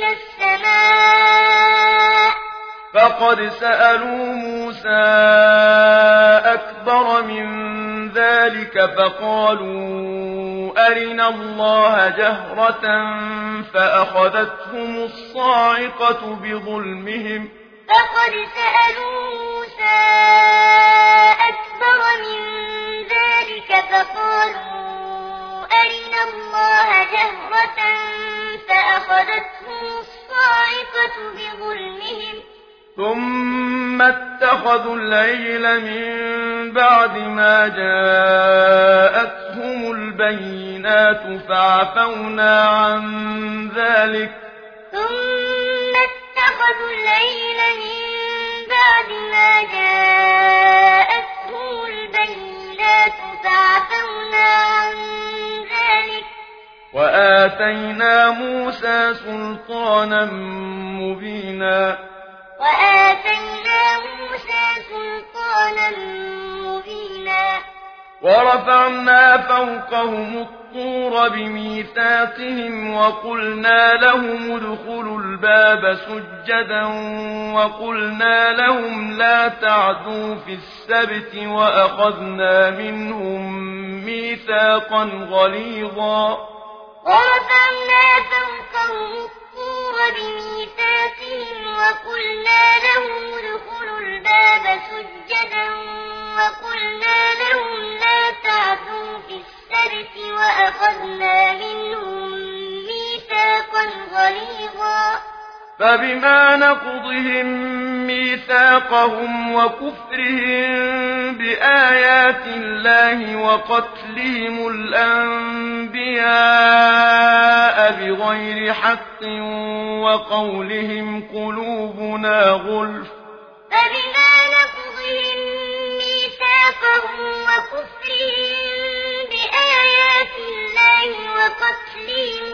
السماء فقد سألوا موسى أكبر من ذلك فقالوا أرنا الله جهرة فأخذتهم الصاعقة بظلمهم فقد سألوا موسى أكبر من ذلك فقالوا أرنا الله جهرة فأخذتهم الصاعقة بظلمهم ثم اتخذوا العجل من بعد ما جاءتهم البينات البينات فعفونا عن ذلك ثم اتخذوا العجل من بعد ما جاءتهم البينات فعفونا عن ذلك وآتينا موسى سلطانا مبينا ورفعنا فوقهم الطور بميثاقهم وقلنا لهم ادخلوا الباب سجدا وقلنا لهم لا تعدوا في السبت وأخذنا منهم ميثاقا غليظا ورفعنا فوقهم الطور بميثاقهم وقلنا لهم ادخلوا الباب سجدا وقلنا لهم لا تعدوا في السبت وأخذنا منهم ميثاقا غليظا فبما نقضهم ميثاقهم وكفرهم بآيات الله وقتلهم الأنبياء بغير حق وقولهم قلوبنا غلف فبما نقضهم ميثاقهم وكفرهم بآيات الله وقتلهم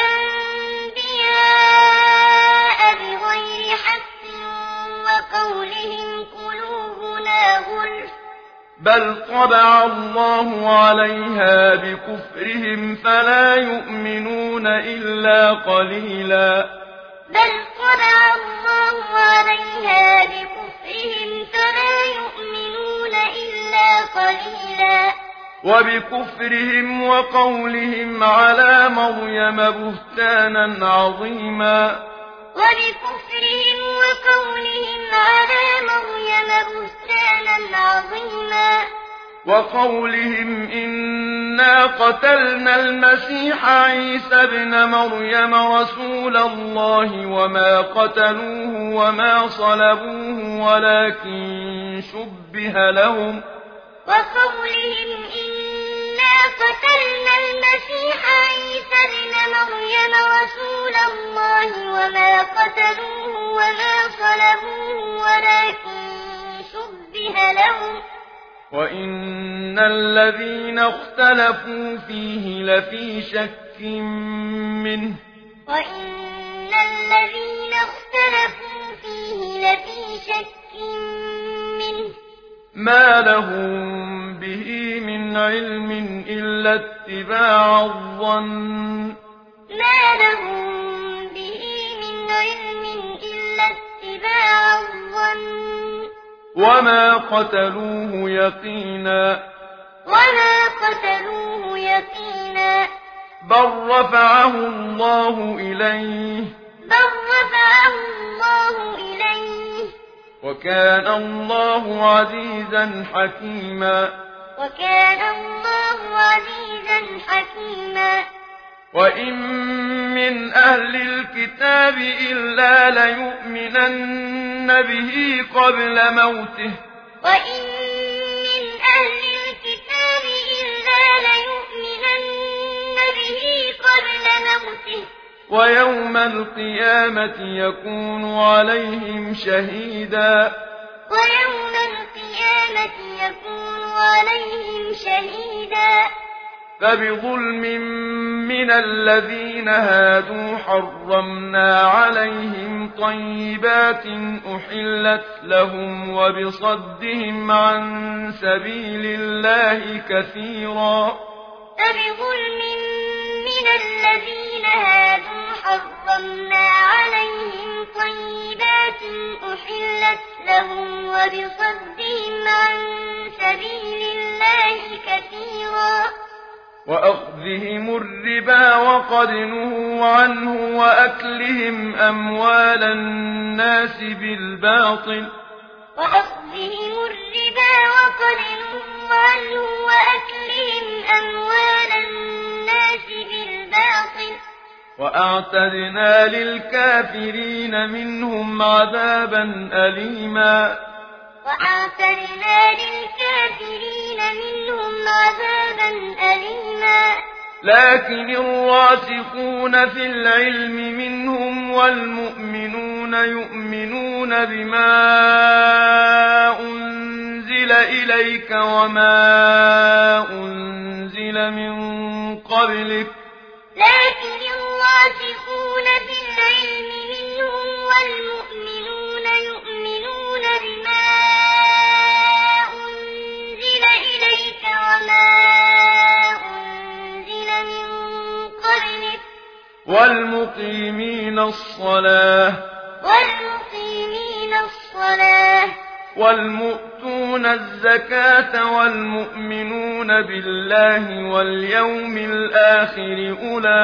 الأنبياء بغير حق وقولهم قلوبنا غلف بل طبع الله عليها بكفرهم فلا يؤمنون إلا قليلا بل طبع الله عليها بكفرهم فلا يؤمنون إلا قليلا وبكفرهم وقولهم على مريم بهتانا عظيما وبكفرهم وقولهم على مريم بهتانا عظيما وقولهم إنا قتلنا المسيح عيسى ابن مريم رسول الله وما قتلوه وما صلبوه ولكن شبه لهم وقولهم إنا قتلنا المسيح عيسى ابن مريم رسول الله وما قتلوه وما صلبوه ولكن شبه لهم وإن الذين اختلفوا فيه لفي شك منه وإن الذين اختلفوا فيه لفي شك منه ما لهم به من علم إلا اتباع الظن ما لهم به من علم إلا اتباع الظن وما قتلوه يقينا بل رفعه الله إليه وكان الله عزيزا حكيما وإن من أهل الكتاب إلا ليؤمنن به قبل موته ويوم القيامة يكون عليهم شهيدا فبظلم من الذين هادوا حرمنا عليهم طيبات أحلت لهم وبصدهم عن سبيل الله كثيرا فبظلم من الذين هادوا حرمنا عليهم طيبات أحلت لهم وبصدهم عن سبيل الله كثيرا وأخذهم الربا وقد نهوا عنه وأكلهم أموال الناس بالباطل وأعتدنا للكافرين منهم عذابا أليما لكن الراسخون في العلم منهم والمؤمنون يؤمنون بما أنزل إليك وما أنزل من قبلك لكن الراسخون في العلم منهم والمؤمنون يؤمنون بما أنزل إليك وما أنزل من قبلك والمقيمين الصلاة والمؤتون الزكاة والمؤمنون بالله واليوم الآخر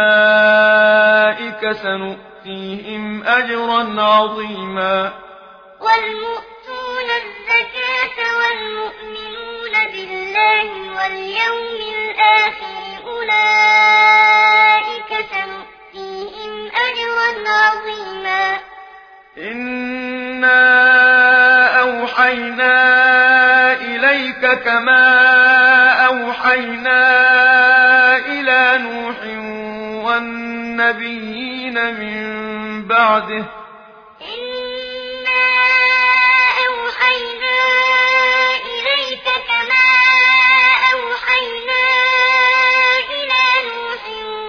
أولئك سنؤتيهم أجرا عظيما والمؤتون الزكاة والمؤمنون بالله واليوم الآخر أولئك سنؤتيهم أجرا عظيما إنا أوحينا إليك كما أوحينا إلى نوح والنبيين من بعده إنا أوحينا إليك كما أوحينا إلى نوح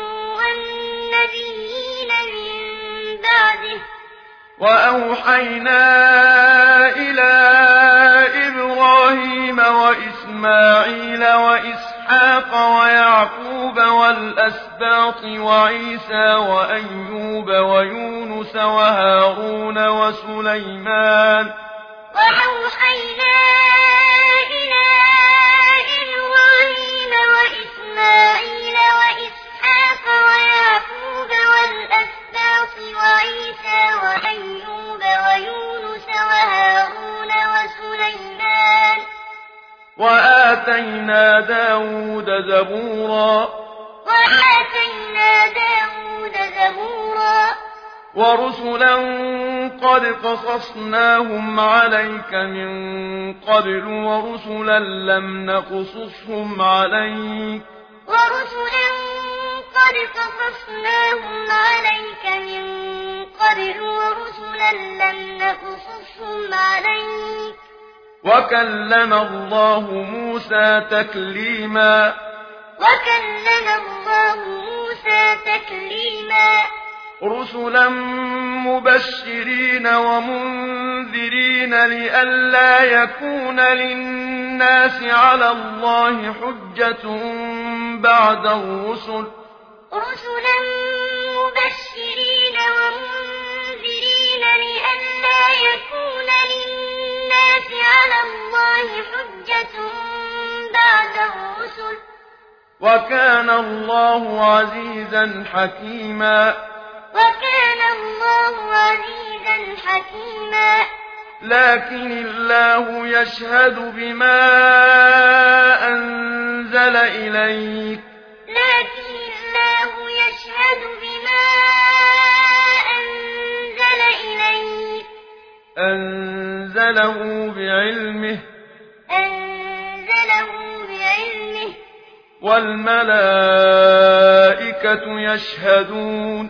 والنبيين من بعده وأوحينا إلى إبراهيم وإسماعيل وإسحاق ويعقوب والأسباط وعيسى وأيوب ويونس وهارون وسليمان وأوحينا إلى إبراهيم وإسماعيل وإسحاق ويعقوب والأسباط وعيسى وأيوب ويونس وهارون وسليمان وآتينا داود زبورا ورسلا قد قصصناهم عليك من قبل ورسلا لم نقصصهم عليك وكلم الله موسى تكليما رسلا مبشرين ومنذرين لئلا يكون للناس على الله حجة بعد الرسل وكان الله عزيزا حكيما لكن الله يشهد بما أنزل إليك أنزله بعلمه والملائكة يشهدون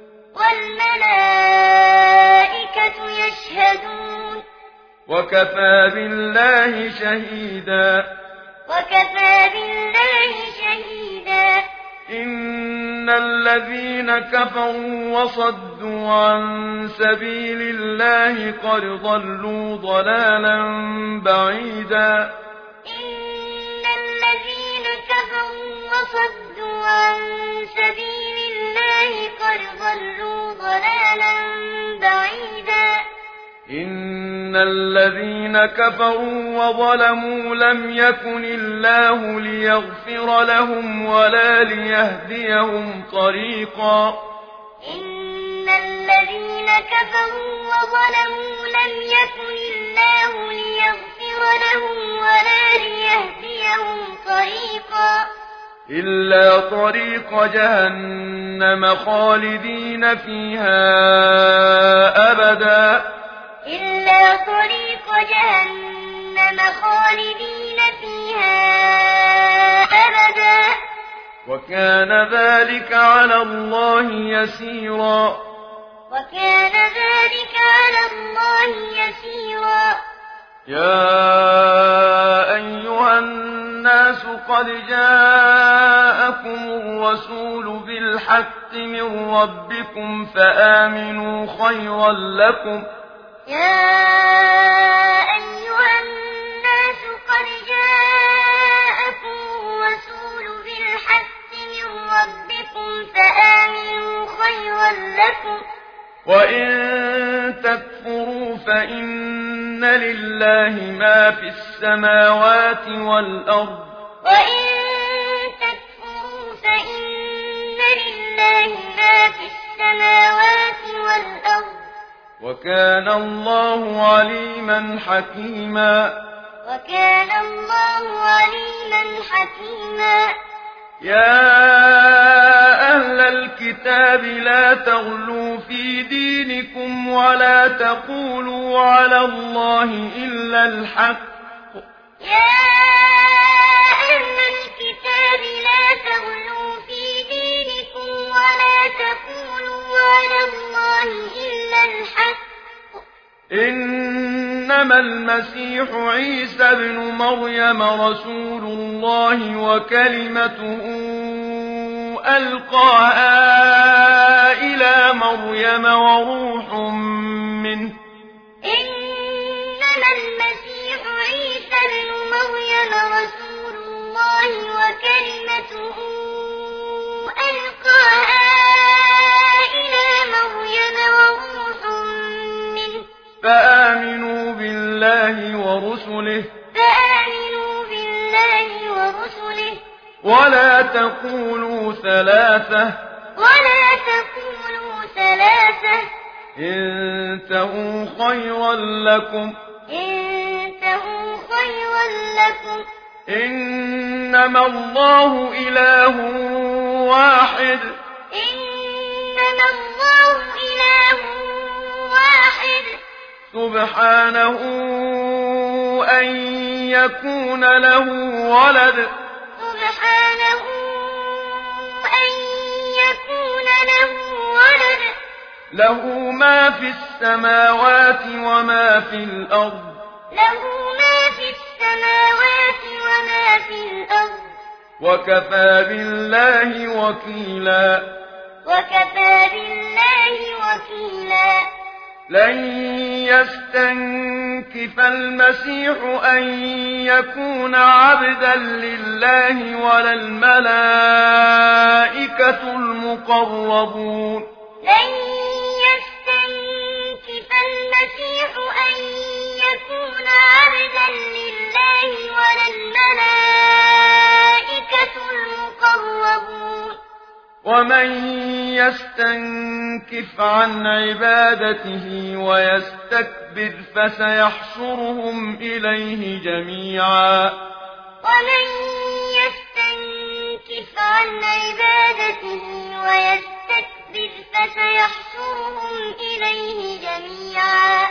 وكفى بالله شهيدا إن الذين كفروا وصدوا عن سبيل الله قد ضلوا ضلالا بعيدا إن الذين كفروا وظلموا لم يكن الله ليغفر لهم ولا ليهديهم طريقا إلا طريق جهنم خالدين فيها أبدا وكان ذلك على الله يسيرا وكان ذلك على الله يسيرا يا أيها الناس قد جاءكم الرسول بالحق من ربكم فآمنوا خيرا لكم يا أيها الناس قد جاءكم الرسول بالحق من ربكم فآمنوا خيرا لكم وإن تكفروا فإن لله ما في السماوات والأرض وإن تكفروا فإن لله ما في السماوات والأرض وكان الله عليما حكيما وكان الله عليما حكيما يا أهل الكتاب لا تغلوا في دينكم ولا تقولوا على الله إلا الحق يا أهل الكتاب لا تغلوا في دينكم ولا تقولوا على الله إلا الحق إنما المسيح عيسى ابن مريم رسول الله وكلمته ألقاها إلى مريم وروح منه إنما المسيح عيسى ابن مريم رسول الله وكلمته ألقاها إلى مريم وروح منه فآمنوا بالله ورسله ولا تقولوا ثلاثة انتهوا خيرا لكم إنما الله إله واحد سبحانه أن يكون له ولد له ما في السماوات وما في الأرض وكفى بالله وكيلا لن يستنكف المسيح أن يكون عبدا لله ولا الملائكة المقربون لن يستنكف المسيح أن يكون عبدا لله ولا الملائكة المقربون ومن يستنكف عن عبادته ويستكبر فسيحشرهم إليه جميعا ومن يستنكف عن عبادته ويستكبر فسيحشرهم إليه جميعا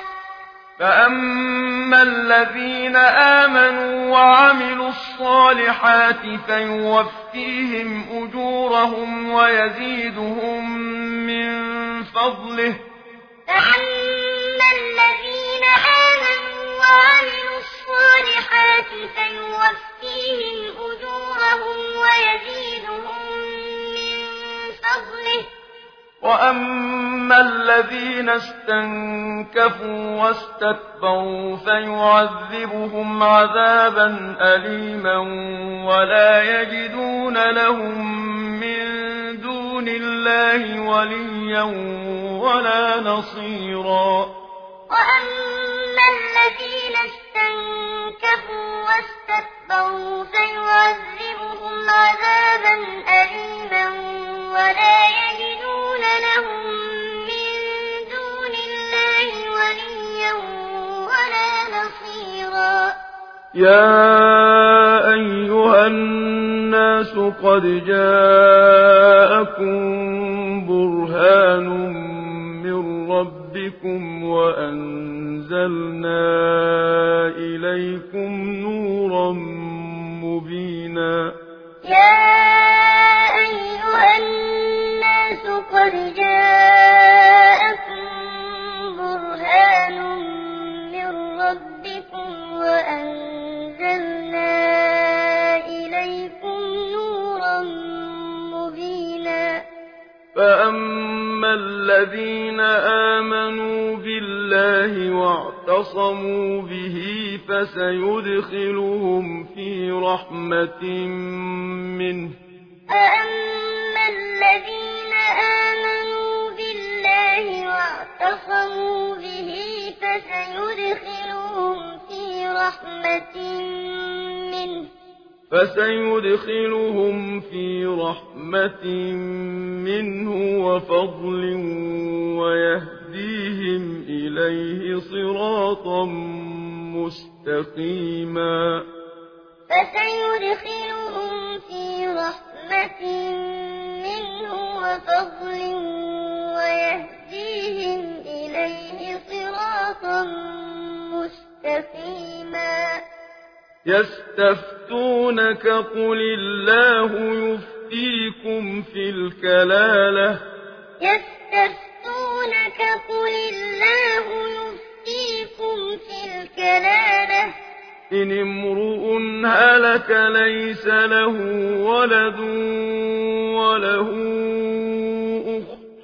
فأما الذين آمنوا وعملوا الصالحات فيوفيهم أجورهم ويزيدهم من فضله فأما الذين آمنوا وعملوا الصالحات فيوفيهم أجورهم ويزيدهم من فضله وأما الذين استنكفوا واستكبروا فيعذبهم عذابا أليما ولا يجدون لهم من دون الله وليا ولا نصيرا وأما الذين استنكفوا واستكبروا فيعذبهم عذابا أليما ولا يجدون لهم من دون الله وليا ولا نصيرا يا أيها الناس قد جاءكم برهان من ربكم وأنزلنا إليكم نورا مبينا يا فأما الذين آمنوا بالله واعتصموا به فسيدخلهم في رحمة منه. فأما الذين آمنوا بالله واعتصموا به فسيدخلهم في رحمة منه. فسيدخلهم في رحمة منه وفضل ويهديهم إليه صراطا مستقيما. فسيدخلهم في رحمة منه وفضل ويهديهم إليه صراطا مستقيما. يستفتونك قل الله يفتيكم في الكلالة. يستفتونك قل الله يفتيكم في الكلالة. إن امرؤ هلك ليس له ولد وله أخت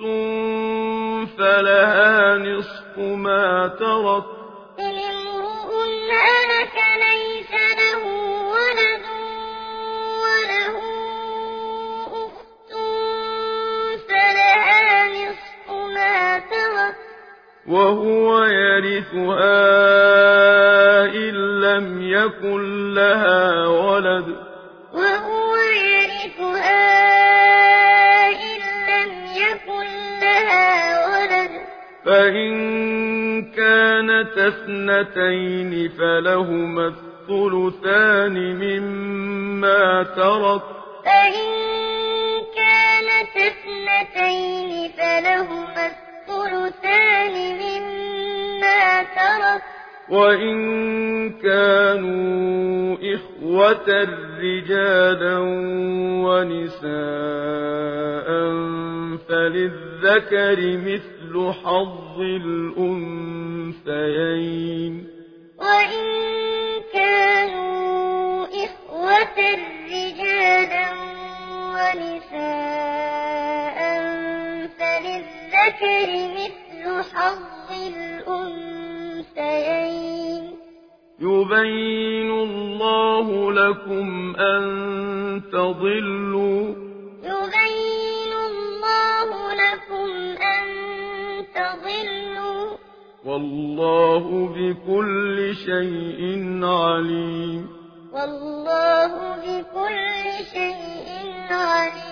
فلها نصف ما ترك. إن امرؤ هلك ليس له ولد وله أخت فلها نصف ما ترك. وهو يرثها إن لم يكن لها ولد. وهو يرثها إن لم يكن لها ولد. فإن كانت اثنتين فلهما الثلثان مما ترك. فإن كانت اثنتين فلهما الثلثان مما ترك. وإن كانوا إخوة رجالا ونساء فللذكر مثل حظ الأنثيين. وإن كانوا إخوة رجالا ونساء فللذكر مثل حظ الأنثيين. يبين الله لكم أن تضلوا. يبين الله لكم أن تضلوا. والله بكل شيء عليم. والله بكل شيء عليم.